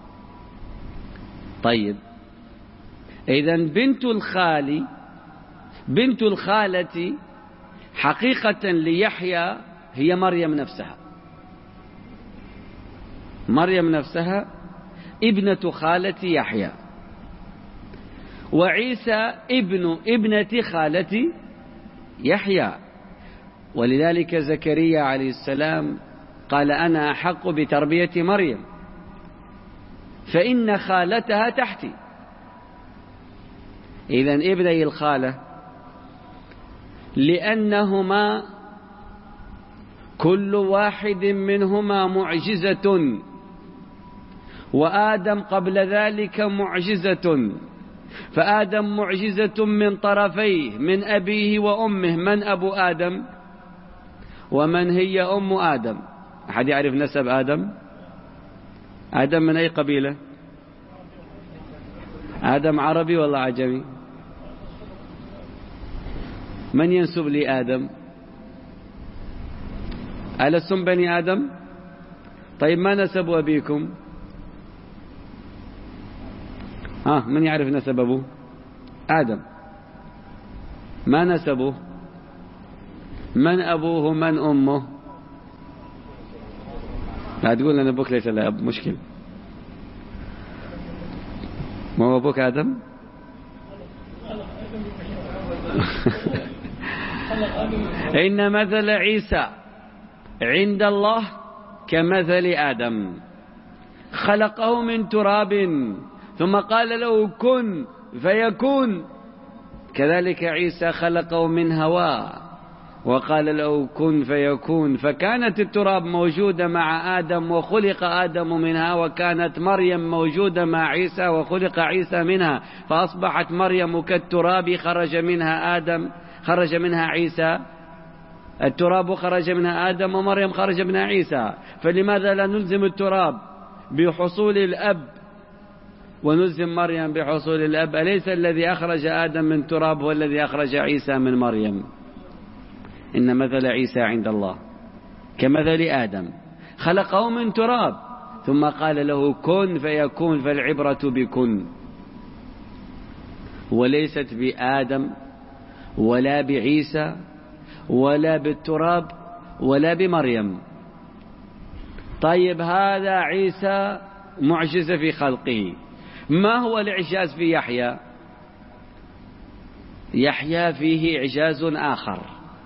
طيب، إذن بنت الخال بنت الخالة حقيقة ليحيى هي مريم نفسها، مريم نفسها ابنة خالة يحيى، وعيسى ابن ابنة خالة يحيى. ولذلك زكريا عليه السلام قال: أنا أحق بتربية مريم فإن خالتها تحتي. إذن ابني الخالة لأنهما كل واحد منهما معجزة، وآدم قبل ذلك معجزة، فآدم معجزة من طرفيه، من أبيه وأمه. من أبو آدم ومن هي أم آدم؟ أحد يعرف نسب آدم؟ آدم من أي قبيلة؟ آدم عربي ولا عجمي؟ من ينسب لي آدم؟ ألستم بني آدم؟ طيب، ما نسب أبيكم؟ ها، من يعرف نسب أبوه؟ آدم. ما نسبه؟ من أبوه من أمه؟ لا تقول أنا أبوك ليس له أب، مشكل. ما هو أبوك آدم؟ إن مثل عيسى عند الله كمثل آدم، خلقه من تراب ثم قال له كن فيكون. كذلك عيسى خلقه من هواء وقال له كن فيكون، فكانت التراب موجودة مع آدم وخلق آدم منها، وكانت مريم موجودة مع عيسى وخلق عيسى منها، فأصبحت مريم كالتراب خرج منها آدم، خرج منها عيسى. التراب خرج منها آدم ومريم خرج منها عيسى، فلماذا لا نلزم التراب بحصول الأب ونلزم مريم بحصول الأب؟ أليس الذي أخرج آدم من تراب هو الذي أخرج عيسى من مريم؟ إن مثل عيسى عند الله كمثل آدم، خلقه من تراب ثم قال له كن فيكون، فالعبرة بكن وليست بآدم ولا بعيسى ولا بالتراب ولا بمريم. طيب هذا عيسى معجزة في خلقه، ما هو الإعجاز في يحيى؟ يحيى فيه إعجاز آخر.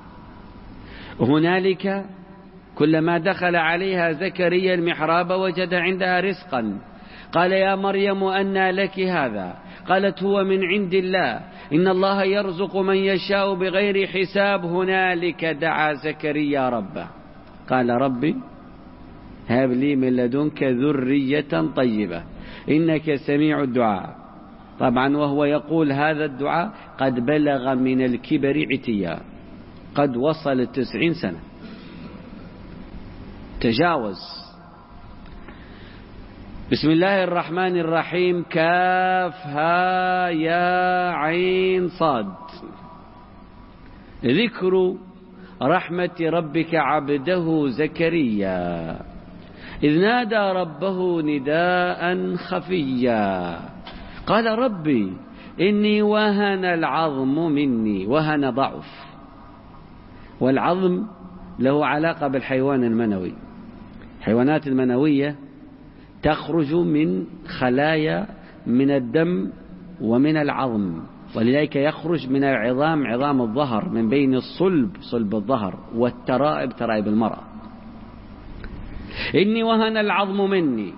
هنالك كلما دخل عليها زكريا المحراب وجد عندها رزقا، قال يا مريم أنى لك هذا؟ قالت هو من عند الله، إن الله يرزق من يشاء بغير حساب. هنالك دعا زكريا ربه قال ربي هب لي من لدنك ذرية طيبة إنك سميع الدعاء. طبعا وهو يقول هذا الدعاء قد بلغ من الكبر عتيا، قد وصل التسعين سنة، تجاوز. بسم الله الرحمن الرحيم، كاف ها يا عين صاد. ذكر رحمة ربك عبده زكريا إذ نادى ربه نداء خفيا قال ربي إني وهن العظم مني. وهن ضعف، والعظم له علاقة بالحيوان المنوي. الحيوانات المنوية تخرج من خلايا من الدم ومن العظم، ولذلك يخرج من العظام عظام الظهر، من بين الصلب صلب الظهر والترائب ترائب المرأة. إني وهن العظم مني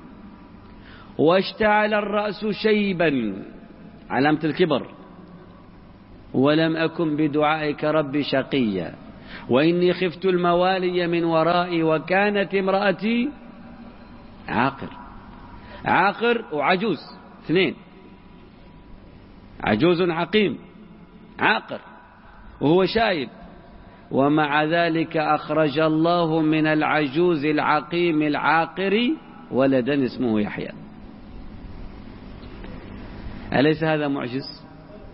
واشتعل الرأس شيبا، علامة الكبر، ولم أكن بدعائك ربي شقيا، وإني خفت الموالي من ورائي وكانت امرأتي عاقر. عاقر وعجوز، اثنين، عجوز عقيم، عاقر وهو شايب، ومع ذلك أخرج الله من العجوز العقيم العاقر ولدا اسمه يحيى. أليس هذا معجز؟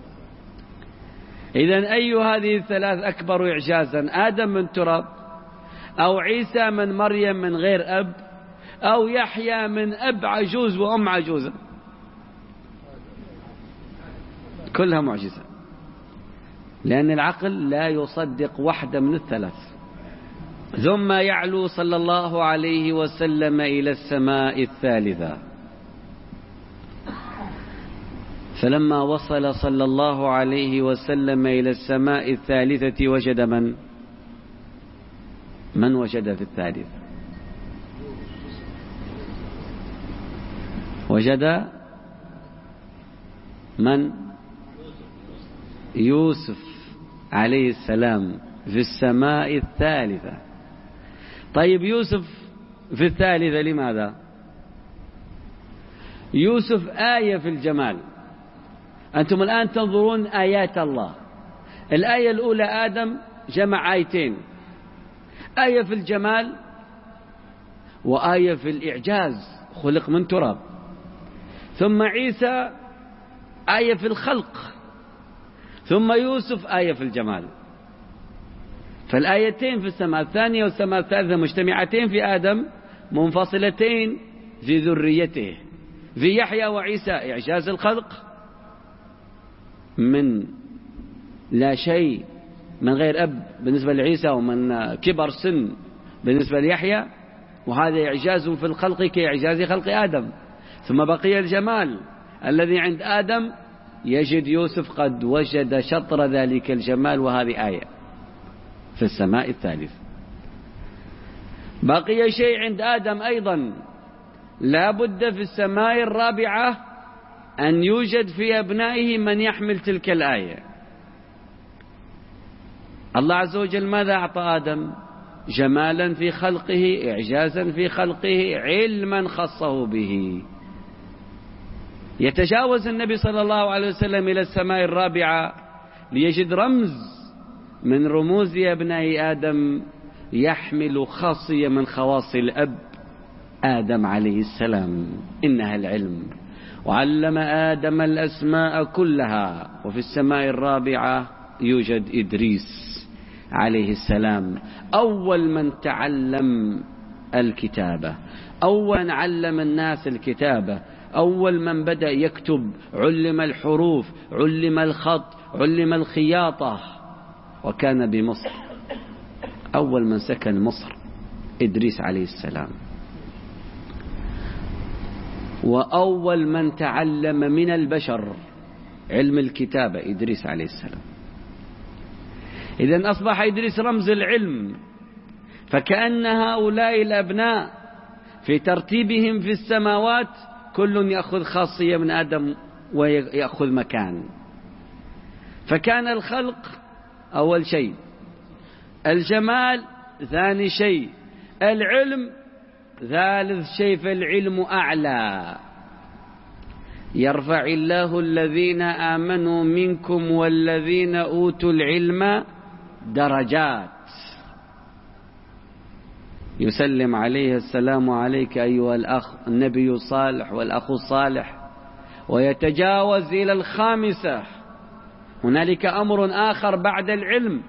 إذن أي هذه الثلاث أكبر إعجازا؟ آدم من تراب، أو عيسى من مريم من غير أب، أو يحيى من أب عجوز وأم عجوزة؟ كلها معجزة، لأن العقل لا يصدق واحدة من الثلاث. ثم يعلو صلى الله عليه وسلم إلى السماء الثالثة، فلما وصل صلى الله عليه وسلم إلى السماء الثالثة وجد من؟ من وجد في الثالثة؟ وجد من؟ يوسف عليه السلام في السماء الثالثة. طيب يوسف في الثالثة لماذا؟ يوسف آية في الجمال. أنتم الآن تنظرون آيات الله. الآية الأولى آدم جمع آيتين، آية في الجمال وآية في الإعجاز، خلق من تراب. ثم عيسى آية في الخلق، ثم يوسف آية في الجمال. فالآيتين في السماء الثانية والسماء الثالثة مجتمعتين في آدم، منفصلتين في ذريته. في يحيى وعيسى إعجاز الخلق من لا شيء، من غير أب بالنسبة لعيسى، ومن كبر سن بالنسبة ليحيى، وهذا إعجاز في الخلق كإعجاز خلق آدم. ثم بقي الجمال الذي عند آدم، يجد يوسف قد وجد شطر ذلك الجمال، وهذه آية في السماء الثالث. بقي شيء عند آدم أيضا، لا بد في السماء الرابعة أن يوجد في أبنائه من يحمل تلك الآية. الله عز وجل ماذا أعطى آدم؟ جمالا في خلقه، إعجازا في خلقه، علما خصه به. يتجاوز النبي صلى الله عليه وسلم إلى السماء الرابعة ليجد رمز من رموز أبناء آدم يحمل خاصية من خواص الأب آدم عليه السلام، إنها العلم. وعلم آدم الأسماء كلها. وفي السماء الرابعة يوجد إدريس عليه السلام، أول من تعلم الكتابة، أول من علم الناس الكتابة، أول من بدأ يكتب، علم الحروف، علم الخط، علم الخياطة، وكان بمصر، أول من سكن مصر إدريس عليه السلام. وأول من تعلم من البشر علم الكتابة إدريس عليه السلام. إذن أصبح إدريس رمز العلم. فكأن هؤلاء الأبناء في ترتيبهم في السماوات كل يأخذ خاصية من آدم ويأخذ مكان. فكان الخلق أول شيء، الجمال ثاني شيء، العلم ثالث شيء، فالعلم أعلى. يرفع الله الذين آمنوا منكم والذين أوتوا العلم درجات. يسلم عليه السلام عليك أيها الأخ النبي الصالح والأخ الصالح. ويتجاوز إلى الخامسة. هنالك أمر آخر بعد العلم،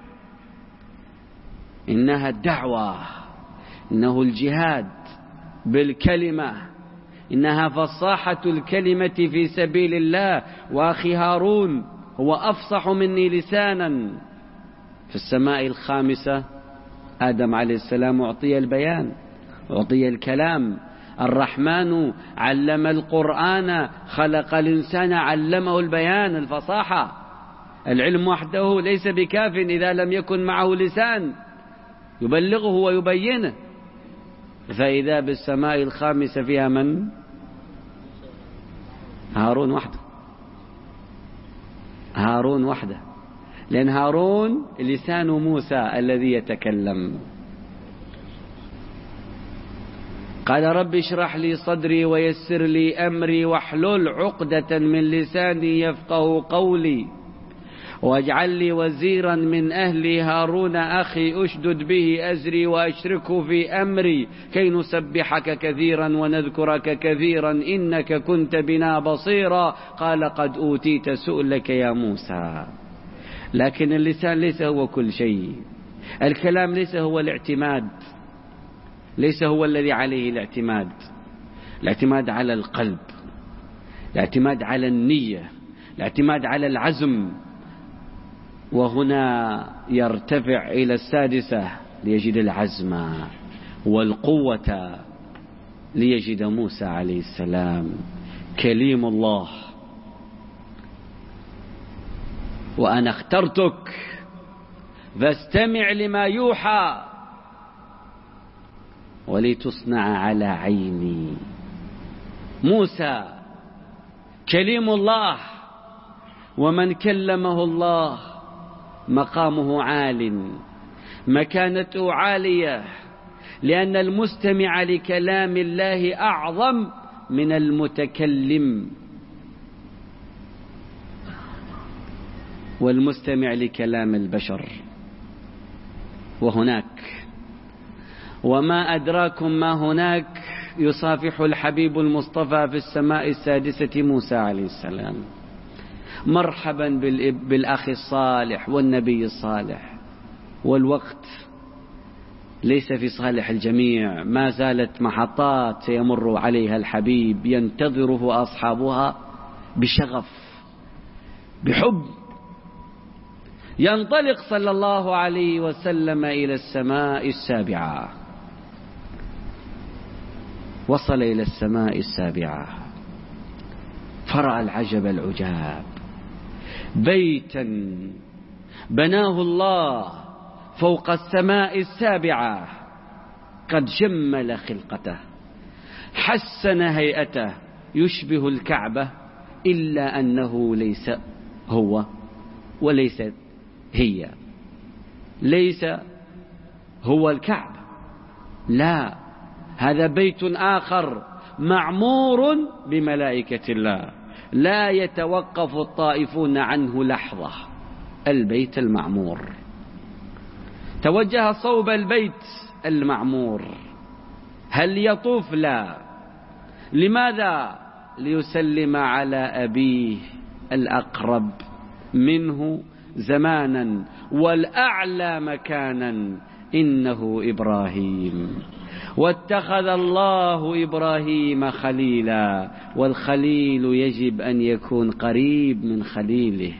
إنها الدعوة، إنه الجهاد بالكلمة، إنها فصاحة الكلمة في سبيل الله. وأخي هارون هو أفصح مني لسانا. في السماء الخامسة آدم عليه السلام أعطي البيان، أعطي الكلام. الرحمن علم القرآن، خلق الإنسان علمه البيان، الفصاحة. العلم وحده ليس بكاف إذا لم يكن معه لسان يبلغه ويبينه. فإذا بالسماء الخامسة فيها من؟ هارون وحده، هارون وحده، لأن هارون لسان موسى الذي يتكلم. قال رب اشرح لي صدري ويسر لي أمري واحلل عقدة من لساني يفقه قولي واجعل لي وزيرا من أهلي هارون أخي أشدد به أزري وأشركه في أمري كي نسبحك كثيرا ونذكرك كثيرا إنك كنت بنا بصيرا. قال قد أوتيت سؤلك يا موسى. لكن اللسان ليس هو كل شيء، الكلام ليس هو الاعتماد، ليس هو الذي عليه الاعتماد. الاعتماد على القلب، الاعتماد على النية، الاعتماد على العزم. وهنا يرتفع إلى السادسة ليجد العزم والقوة، ليجد موسى عليه السلام كليم الله. وأنا اخترتك فاستمع لما يوحى ولتصنع على عيني. موسى كليم الله، ومن كلمه الله مقامه عال، مكانته عالية، لأن المستمع لكلام الله أعظم من المتكلم. والمستمع لكلام البشر. وهناك وما أدراكم ما هناك يصافح الحبيب المصطفى في السماء السادسة موسى عليه السلام. مرحبا بالأخ الصالح والنبي الصالح. والوقت ليس في صالح الجميع، ما زالت محطات سيمر عليها الحبيب ينتظره أصحابها بشغف بحب. ينطلق صلى الله عليه وسلم إلى السماء السابعة. وصل إلى السماء السابعة فرأى العجب العجاب، بيتا بناه الله فوق السماء السابعة قد جمل خلقته، حسن هيئته، يشبه الكعبة، إلا أنه ليس هو وليس هي، ليس هو الكعبة، لا، هذا بيت آخر معمور بملائكة الله لا يتوقف الطائفون عنه لحظة، البيت المعمور. توجه صوب البيت المعمور، هل يطوف؟ لا. لماذا؟ ليسلم على أبيه الأقرب منه زمانا والأعلى مكانا، إنه إبراهيم. واتخذ الله إبراهيم خليلا، والخليل يجب أن يكون قريب من خليله.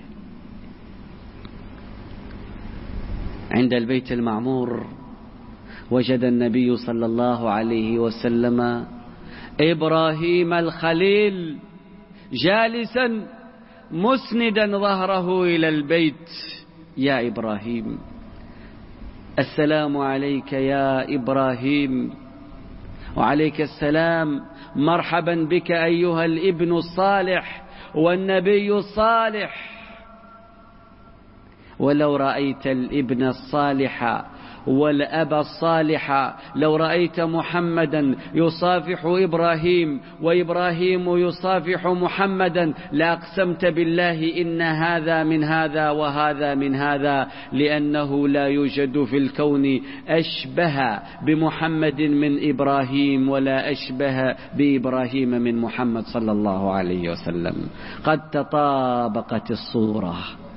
عند البيت المعمور وجد النبي صلى الله عليه وسلم إبراهيم الخليل جالسا مسندا ظهره إلى البيت. يا إبراهيم، السلام عليك يا إبراهيم. وعليك السلام، مرحبا بك أيها الابن الصالح والنبي الصالح. ولو رأيت الابن الصالح والأب الصالح، لو رأيت محمدا يصافح إبراهيم وإبراهيم يصافح محمدا، لأقسمت بالله إن هذا من هذا وهذا من هذا، لأنه لا يوجد في الكون أشبه بمحمد من إبراهيم ولا أشبه بإبراهيم من محمد صلى الله عليه وسلم. قد تطابقت الصورة،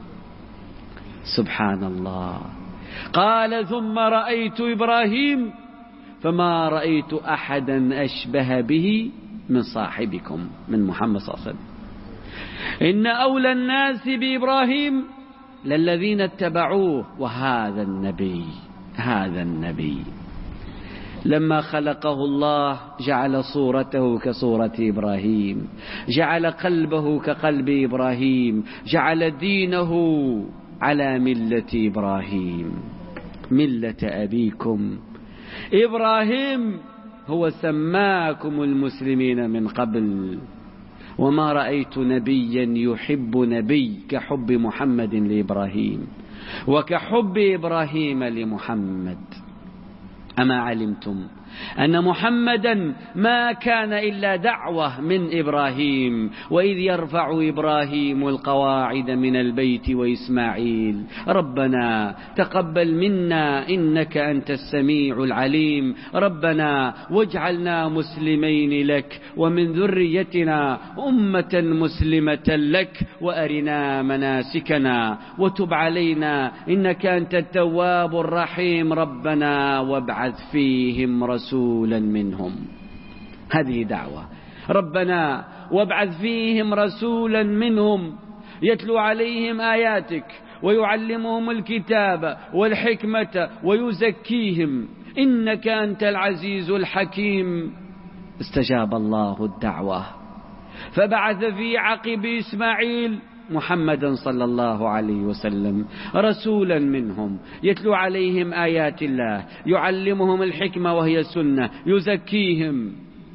سبحان الله. قال ثم رأيت إبراهيم فما رأيت أحدا أشبه به من صاحبكم من محمد صلى الله عليه وسلم. إن أولى الناس بإبراهيم للذين اتبعوه، وهذا النبي هذا النبي لما خلقه الله جعل صورته كصورة إبراهيم، جعل قلبه كقلب إبراهيم، جعل دينه على ملة إبراهيم، ملة أبيكم إبراهيم. هو سماكم المسلمين من قبل، وما رأيت نبيا يحب نبي كحب محمد لإبراهيم وكحب إبراهيم لمحمد. أما علمتم أن محمدا ما كان إلا دعوة من إبراهيم، وإذ يرفع إبراهيم القواعد من البيت وإسماعيل ربنا تقبل منا إنك أنت السميع العليم، ربنا واجعلنا مسلمين لك ومن ذريتنا أمة مسلمة لك وأرنا مناسكنا وتب علينا إنك أنت التواب الرحيم، ربنا وابعث فيهم رسولا رسولا منهم. هذه دعوة، ربنا وابعث فيهم رسولا منهم يتلو عليهم آياتك ويعلمهم الكتاب والحكمة ويزكيهم إنك أنت العزيز الحكيم. استجاب الله الدعوة فبعث في عقب إسماعيل محمدا صلى الله عليه وسلم رسولا منهم يتلو عليهم آيات الله، يعلمهم الحكمة وهي السنة، يزكيهم.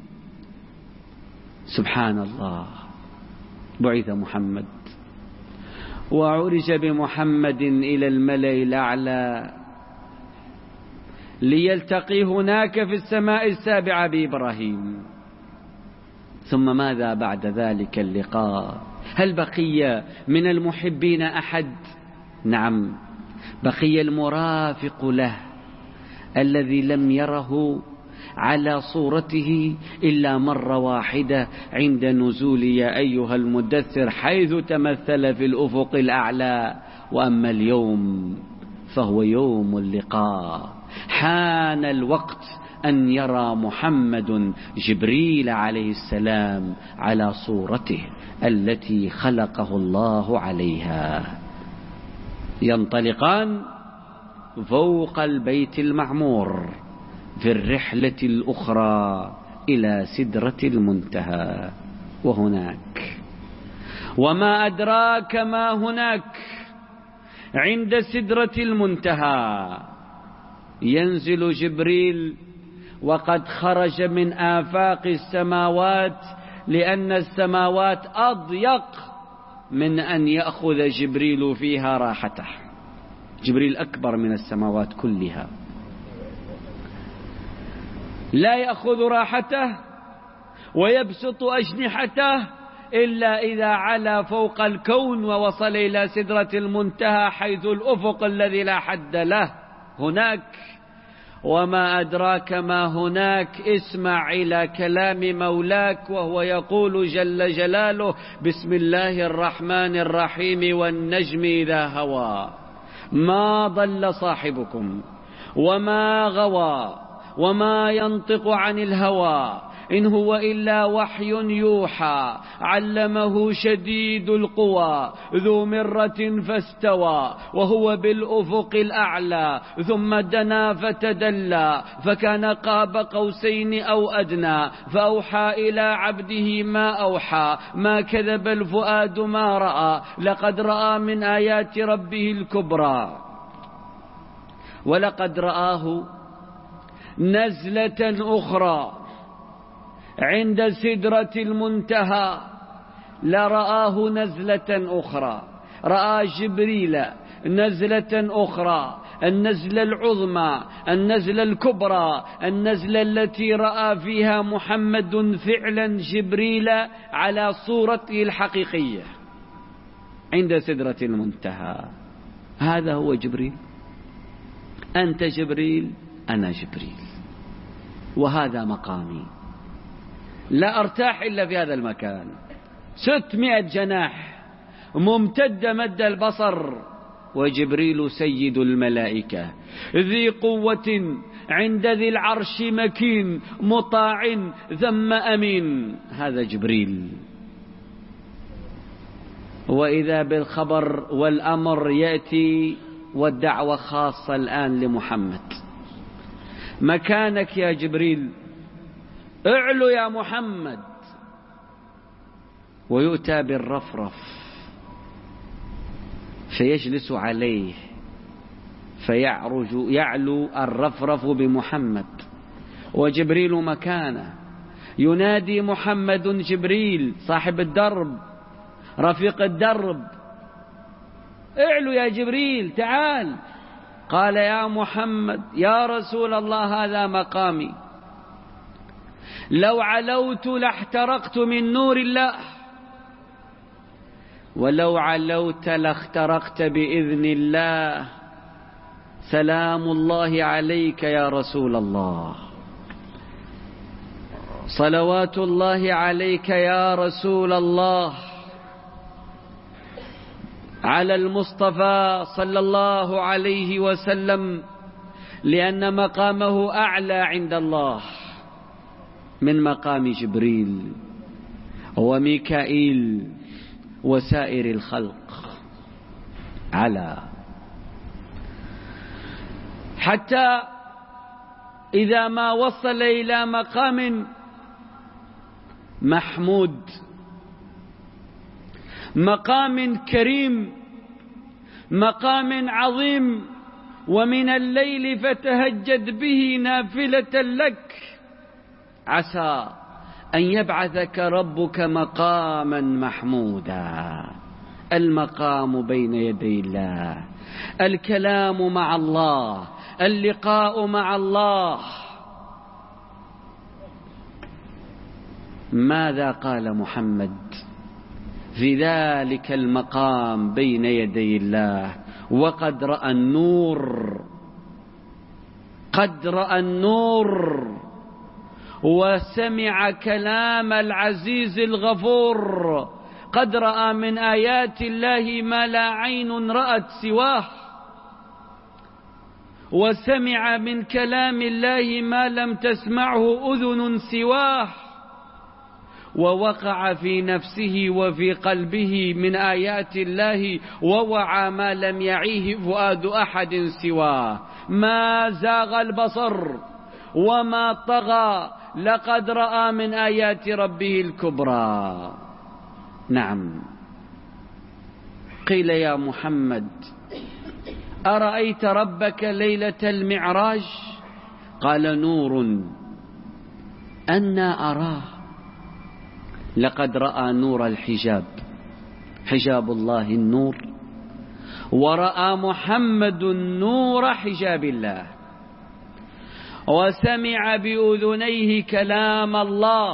سبحان الله. بعث محمد وعرج بمحمد إلى الملأ الأعلى ليلتقي هناك في السماء السابعة بإبراهيم. ثم ماذا بعد ذلك اللقاء؟ هل بقي من المحبين أحد؟ نعم، بقي المرافق له الذي لم يره على صورته إلا مرة واحدة عند نزول يا أيها المدثر، حيث تمثل في الأفق الأعلى. وأما اليوم فهو يوم اللقاء، حان الوقت أن يرى محمد جبريل عليه السلام على صورته التي خلقه الله عليها. ينطلقان فوق البيت المعمور في الرحلة الأخرى إلى سدرة المنتهى. وهناك وما أدراك ما هناك عند سدرة المنتهى ينزل جبريل وقد خرج من آفاق السماوات، لأن السماوات أضيق من أن يأخذ جبريل فيها راحته. جبريل أكبر من السماوات كلها، لا يأخذ راحته ويبسط أجنحته إلا إذا علا فوق الكون ووصل إلى سدرة المنتهى حيث الأفق الذي لا حد له. هناك وما أدراك ما هناك. اسمع إلى كلام مولاك وهو يقول جل جلاله: بسم الله الرحمن الرحيم والنجم إذا هوى ما ضل صاحبكم وما غوى وما ينطق عن الهوى إن هو إلا وحي يوحى علمه شديد القوى ذو مرة فاستوى وهو بالأفق الأعلى ثم دنا فتدلى فكان قاب قوسين أو أدنى فأوحى إلى عبده ما أوحى ما كذب الفؤاد ما رأى لقد رأى من آيات ربه الكبرى ولقد رآه نزلة أخرى عند سدرة المنتهى. لرآه نزلة أخرى، رأى جبريل نزلة أخرى، النزلة العظمى، النزلة الكبرى، النزلة التي رأى فيها محمد فعلا جبريل على صورته الحقيقية عند سدرة المنتهى. هذا هو جبريل. أنت جبريل، أنا جبريل، وهذا مقامي، لا أرتاح إلا في هذا المكان. ستمائة جناح ممتدة مد البصر، وجبريل سيد الملائكة ذي قوة عند ذي العرش مكين مطاع ثم أمين. هذا جبريل. وإذا بالخبر والأمر يأتي، والدعوة خاصة الآن لمحمد. مكانك يا جبريل، اعلو يا محمد. ويؤتى بالرفرف فيجلس عليه فيعرج يعلو الرفرف بمحمد، وجبريل مكانه. ينادي محمد جبريل صاحب الدرب رفيق الدرب: اعلو يا جبريل، تعال. قال: يا محمد يا رسول الله هذا مقامي، لو علوت لاحترقت من نور الله، ولو علوت لاخترقت بإذن الله. سلام الله عليك يا رسول الله، صلوات الله عليك يا رسول الله، على المصطفى صلى الله عليه وسلم، لأن مقامه أعلى عند الله من مقام جبريل وميكائيل وسائر الخلق. على حتى إذا ما وصل إلى مقام محمود، مقام كريم، مقام عظيم: ومن الليل فتهجد به نافلة لك عسى أن يبعثك ربك مقاما محمودا. المقام بين يدي الله، الكلام مع الله، اللقاء مع الله. ماذا قال محمد في ذلك المقام بين يدي الله؟ وقد رأى النور، قد رأى النور، وسمع كلام العزيز الغفور، قد رأى من آيات الله ما لا عين رأت سواه، وسمع من كلام الله ما لم تسمعه أذن سواه، ووقع في نفسه وفي قلبه من آيات الله ووعى ما لم يعيه فؤاد أحد سواه. ما زاغ البصر وما طغى، لقد رأى من آيات ربه الكبرى. نعم. قيل يا محمد أرأيت ربك ليلة المعراج؟ قال نور أنا أراه. لقد رأى نور الحجاب، حجاب الله النور، ورأى محمد نور حجاب الله، وسمع بأذنيه كلام الله،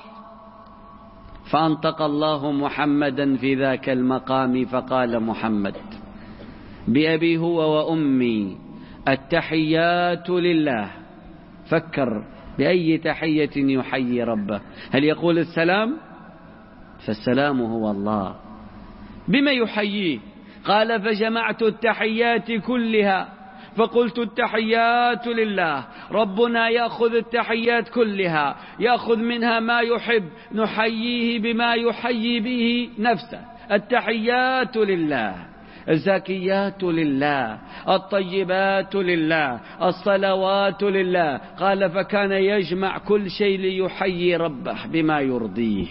فأنطق الله محمدا في ذاك المقام فقال محمد بأبي هو وأمي التحيات لله. فكر بأي تحية يحيي ربه، هل يقول السلام؟ فالسلام هو الله. بما يحييه؟ قال فجمعت التحيات كلها فقلت التحيات لله. ربنا يأخذ التحيات كلها، يأخذ منها ما يحب، نحييه بما يحيي به نفسه. التحيات لله، الزكيات لله، الطيبات لله، الصلوات لله. قال فكان يجمع كل شيء ليحيي ربه بما يرضيه.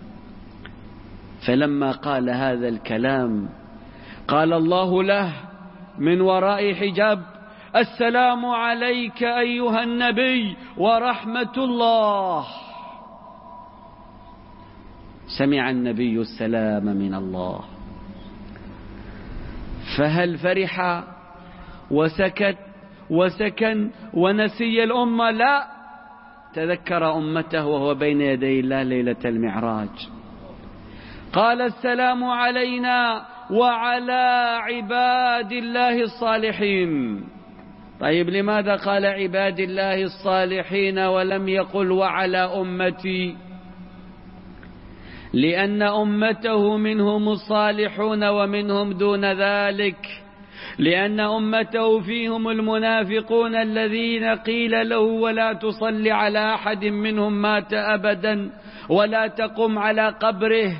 فلما قال هذا الكلام قال الله له من وراء حجاب السلام عليك أيها النبي ورحمة الله. سمع النبي السلام من الله، فهل فرح وسكت وسكن ونسي الأمة؟ لا، تذكر أمته وهو بين يدي الله ليلة المعراج. قال السلام علينا وعلى عباد الله الصالحين. طيب لماذا قال عباد الله الصالحين ولم يقل وعلى أمتي؟ لأن أمته منهم الصالحون ومنهم دون ذلك، لأن أمته فيهم المنافقون الذين قيل له ولا تصل على أحد منهم مات أبدا ولا تقم على قبره،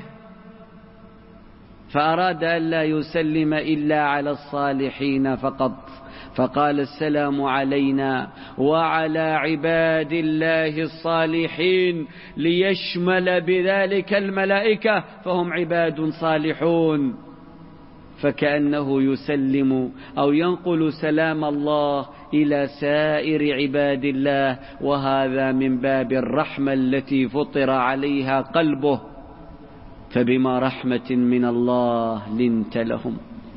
فأراد أن لا يسلم إلا على الصالحين فقط، فقال السلام علينا وعلى عباد الله الصالحين ليشمل بذلك الملائكة، فهم عباد صالحون. فكأنه يسلم أو ينقل سلام الله إلى سائر عباد الله، وهذا من باب الرحمة التي فطر عليها قلبه، فبما رحمة من الله لنت لهم.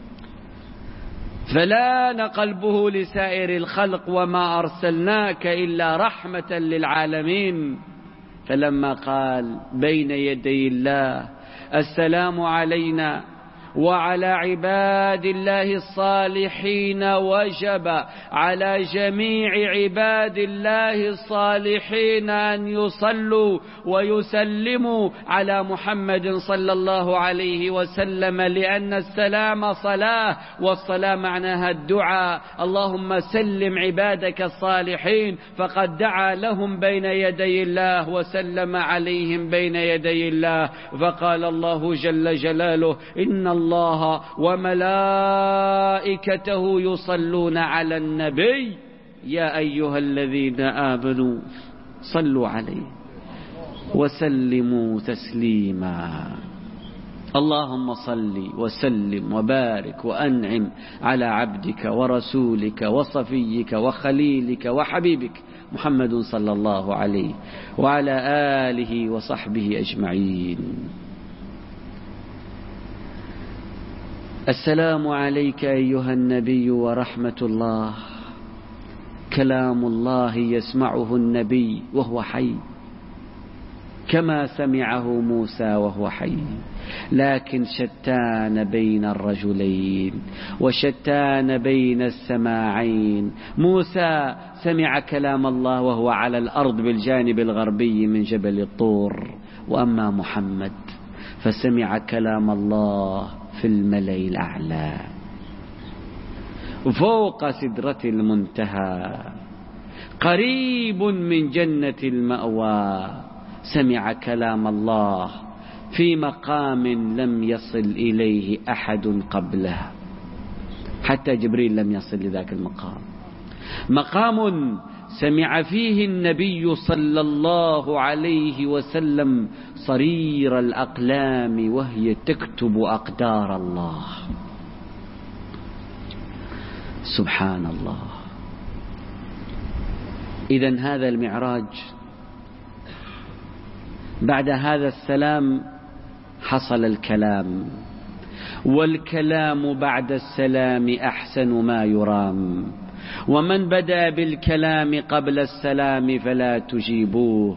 فلان قلبه لسائر الخلق وما أرسلناك إلا رحمة للعالمين. فلما قال بين يدي الله السلام علينا وعلى عباد الله الصالحين، وجب على جميع عباد الله الصالحين أن يصلوا ويسلموا على محمد صلى الله عليه وسلم، لأن السلام صلاة، والصلاة معناها الدعاء. اللهم سلم عبادك الصالحين، فقد دعا لهم بين يدي الله وسلم عليهم بين يدي الله. فقال الله جل جلاله إن الله وملائكته يصلون على النبي يا أيها الذين آمنوا صلوا عليه وسلموا تسليما. اللهم صل وسلم وبارك وأنعم على عبدك ورسولك وصفيك وخليلك وحبيبك محمد صلى الله عليه وعلى آله وصحبه أجمعين. السلام عليك أيها النبي ورحمة الله. كلام الله يسمعه النبي وهو حي كما سمعه موسى وهو حي، لكن شتان بين الرجلين وشتان بين السماعين. موسى سمع كلام الله وهو على الأرض بالجانب الغربي من جبل الطور، وأما محمد فسمع كلام الله في الملأ الأعلى فوق سدرة المنتهى قريب من جنة المأوى. سمع كلام الله في مقام لم يصل إليه أحد قبله، حتى جبريل لم يصل لذاك المقام. مقام سمع فيه النبي صلى الله عليه وسلم صرير الأقلام وهي تكتب أقدار الله. سبحان الله. إذن هذا المعراج بعد هذا السلام حصل الكلام، والكلام بعد السلام أحسن ما يرام، ومن بدأ بالكلام قبل السلام فلا تجيبوه.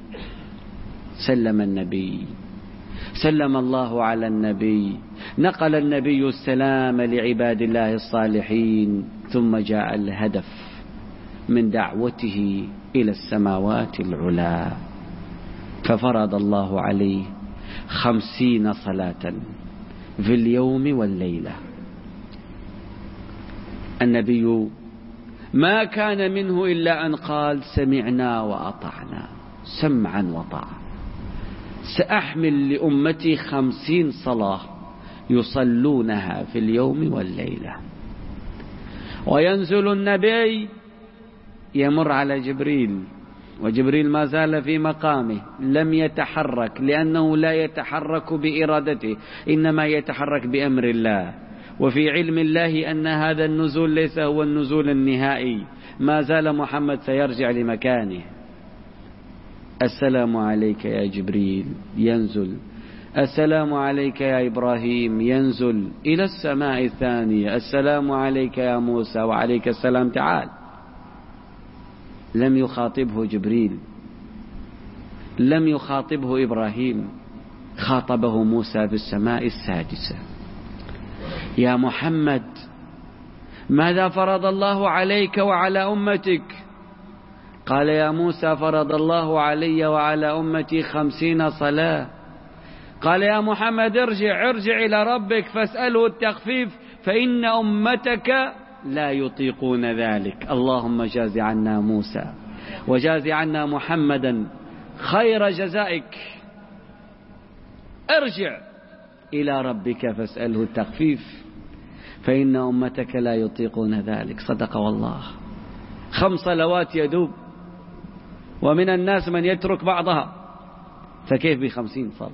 سلم النبي، سلم الله على النبي، نقل النبي السلام لعباد الله الصالحين، ثم جاء الهدف من دعوته إلى السماوات العلى، ففرض الله عليه خمسين صلاة في اليوم والليلة. النبي ما كان منه إلا أن قال سمعنا وأطعنا، سمعا وطاعة. سأحمل لأمتي خمسين صلاة يصلونها في اليوم والليلة. وينزل النبي يمر على جبريل، وجبريل ما زال في مقامه لم يتحرك، لأنه لا يتحرك بإرادته، إنما يتحرك بأمر الله. وفي علم الله أن هذا النزول ليس هو النزول النهائي، ما زال محمد سيرجع لمكانه. السلام عليك يا جبريل، ينزل. السلام عليك يا إبراهيم، ينزل إلى السماء الثانية. السلام عليك يا موسى، وعليك السلام، تعال. لم يخاطبه جبريل، لم يخاطبه إبراهيم، خاطبه موسى في السماء السادسة. يا محمد، ماذا فرض الله عليك وعلى أمتك؟ قال يا موسى فرض الله علي وعلى أمتي خمسين صلاة. قال يا محمد ارجع ارجع إلى ربك فاسأله التخفيف فإن أمتك لا يطيقون ذلك. اللهم جاز عنا موسى وجاز عنا محمدا خير جزائك. ارجع إلى ربك فاسأله التخفيف فإن أمتك لا يطيقون ذلك. صدق والله. خمس صلوات يدوب، ومن الناس من يترك بعضها، فكيف بخمسين صلاة؟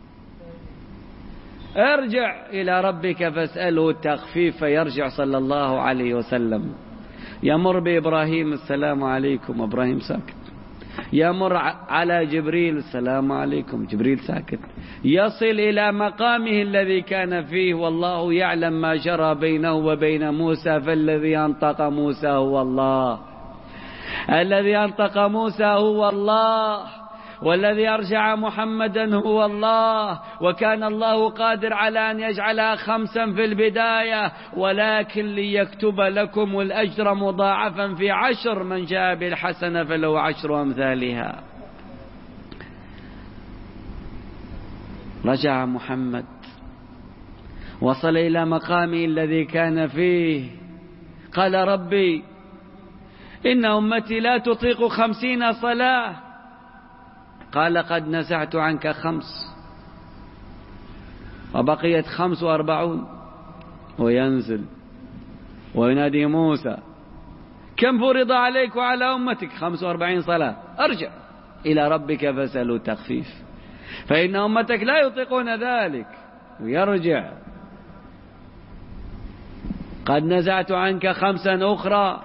ارجع إلى ربك فاسأله التخفيف فيرجع صلى الله عليه وسلم. يمر بإبراهيم السلام عليكم، إبراهيم ساكت. يمر على جبريل السلام عليكم، جبريل ساكت. يصل إلى مقامه الذي كان فيه، والله يعلم ما جرى بينه وبين موسى، فالذي أنطق موسى هو الله، الذي أنطق موسى هو الله، والذي أرجع محمدا هو الله. وكان الله قادر على أن يجعلها خمسا في البداية، ولكن ليكتب لكم الأجر مضاعفا في عشر، من جاء بالحسنة فله عشر أمثالها. رجع محمد، وصل إلى مقامه الذي كان فيه، قال ربي إن أمتي لا تطيق خمسين صلاة. قال قد نزعت عنك خمس، وبقيت خمس وأربعون. وينزل وينادي موسى كم فرض عليك وعلى أمتك؟ خمس وأربعين صلاة. ارجع إلى ربك فاسأله التخفيف فإن أمتك لا يطيقون ذلك. ويرجع قد نزعت عنك خمسا أخرى،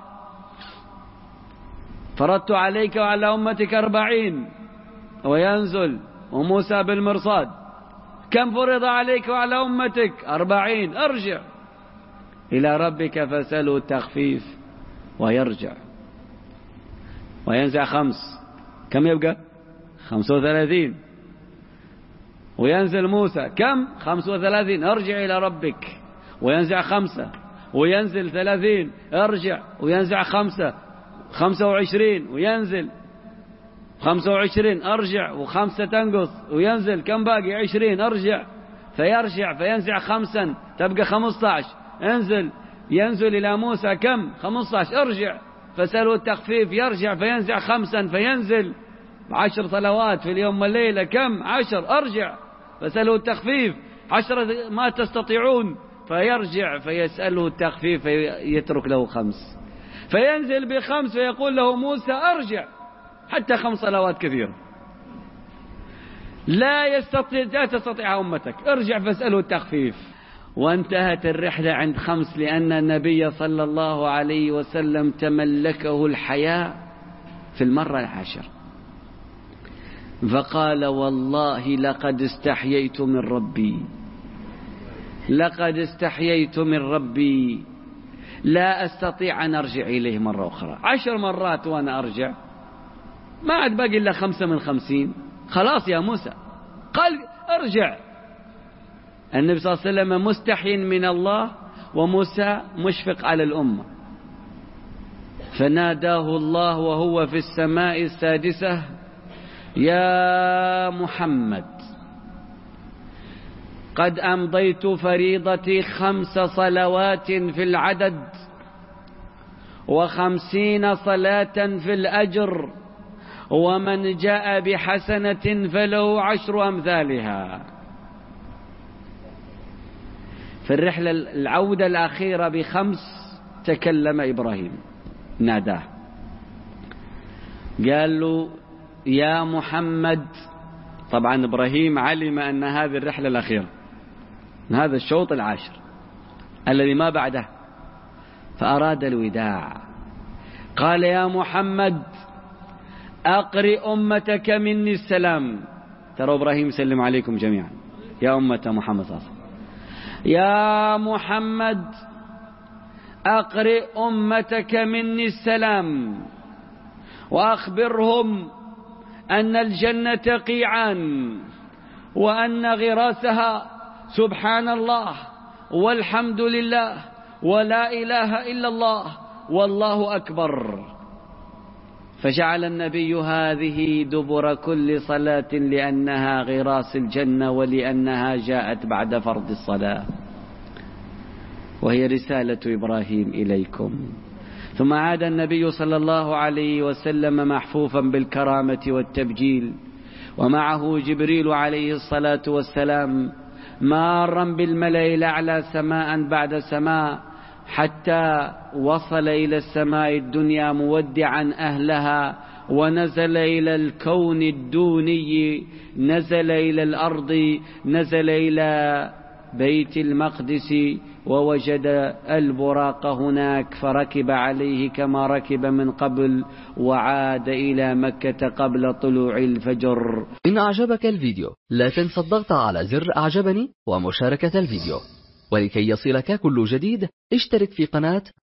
فرضت عليك وعلى أمتك أربعين. وينزل وموسى بالمرصاد كم فرض عليك وعلى أمتك؟ أربعين. ارجع إلى ربك فاسأله التخفيف. ويرجع وينزع خمس، كم يبقى؟ خمس وثلاثين. وينزل موسى كم؟ خمس وثلاثين. ارجع إلى ربك. وينزع خمسة. وينزل ثلاثين. ارجع وينزع خمسة، خمسة وعشرين. وينزل خمسة وعشرين. ارجع وخمسة تنقص. وينزل كم باقي؟ عشرين. ارجع فيرجع فينزع خمسا، تبقى خمسة عشر. انزل ينزل إلى موسى كم؟ خمسة عشر. ارجع فسأله التخفيف. يرجع فينزع خمسا، فينزل عشر صلوات في اليوم والليلة كم؟ عشر. ارجع فسأله التخفيف. عشرة ما تستطيعون، فيرجع فيسأله التخفيف فيترك له خمس. فينزل بخمس فيقول له موسى أرجع، حتى خمس صلوات كثيرة لا يستطيع لا تستطيع أمتك، ارجع فاسأله التخفيف. وانتهت الرحلة عند خمس، لأن النبي صلى الله عليه وسلم تملكه الحياء في المرة العاشرة، فقال والله لقد استحييت من ربي، لقد استحييت من ربي، لا أستطيع أن أرجع إليه مرة أخرى. عشر مرات وأنا أرجع، ما عاد باقي إلا خمسة من خمسين. خلاص يا موسى، قال ارجع. النبي صلى الله عليه وسلم مستحي من الله، وموسى مشفق على الأمة. فناداه الله وهو في السماء السادسة: يا محمد، قد أمضيت فريضتي خمس صلوات في العدد وخمسين صلاة في الأجر، ومن جاء بحسنة فله عشر أمثالها. في الرحلة العودة الأخيرة بخمس تكلم إبراهيم، ناداه قال له: يا محمد. طبعا إبراهيم علم أن هذه الرحلة الأخيرة، هذا الشوط العاشر الذي ما بعده، فأراد الوداع. قال: يا محمد، أقرئ أمتك مني السلام. ترى إبراهيم سلم عليكم جميعا يا أمة محمد صلى الله عليه وسلم. يا محمد، أقرئ أمتك مني السلام، وأخبرهم أن الجنة قيعان، وأن غراسها سبحان الله والحمد لله ولا إله إلا الله والله أكبر. فجعل النبي هذه دبر كل صلاة، لأنها غراس الجنة، ولأنها جاءت بعد فرض الصلاة، وهي رسالة إبراهيم إليكم. ثم عاد النبي صلى الله عليه وسلم محفوفا بالكرامة والتبجيل، ومعه جبريل عليه الصلاة والسلام، مارا بالملأ الأعلى سماء بعد سماء، حتى وصل إلى السماء الدنيا مودعا أهلها، ونزل إلى الكون الدوني، نزل إلى الأرض، نزل إلى بيت المقدس، ووجد البراق هناك، فركب عليه كما ركب من قبل، وعاد إلى مكة قبل طلوع الفجر. إن أعجبك الفيديو لا تنسى الضغط على زر أعجبني ومشاركة الفيديو، ولكي يصلك كل جديد اشترك في قناة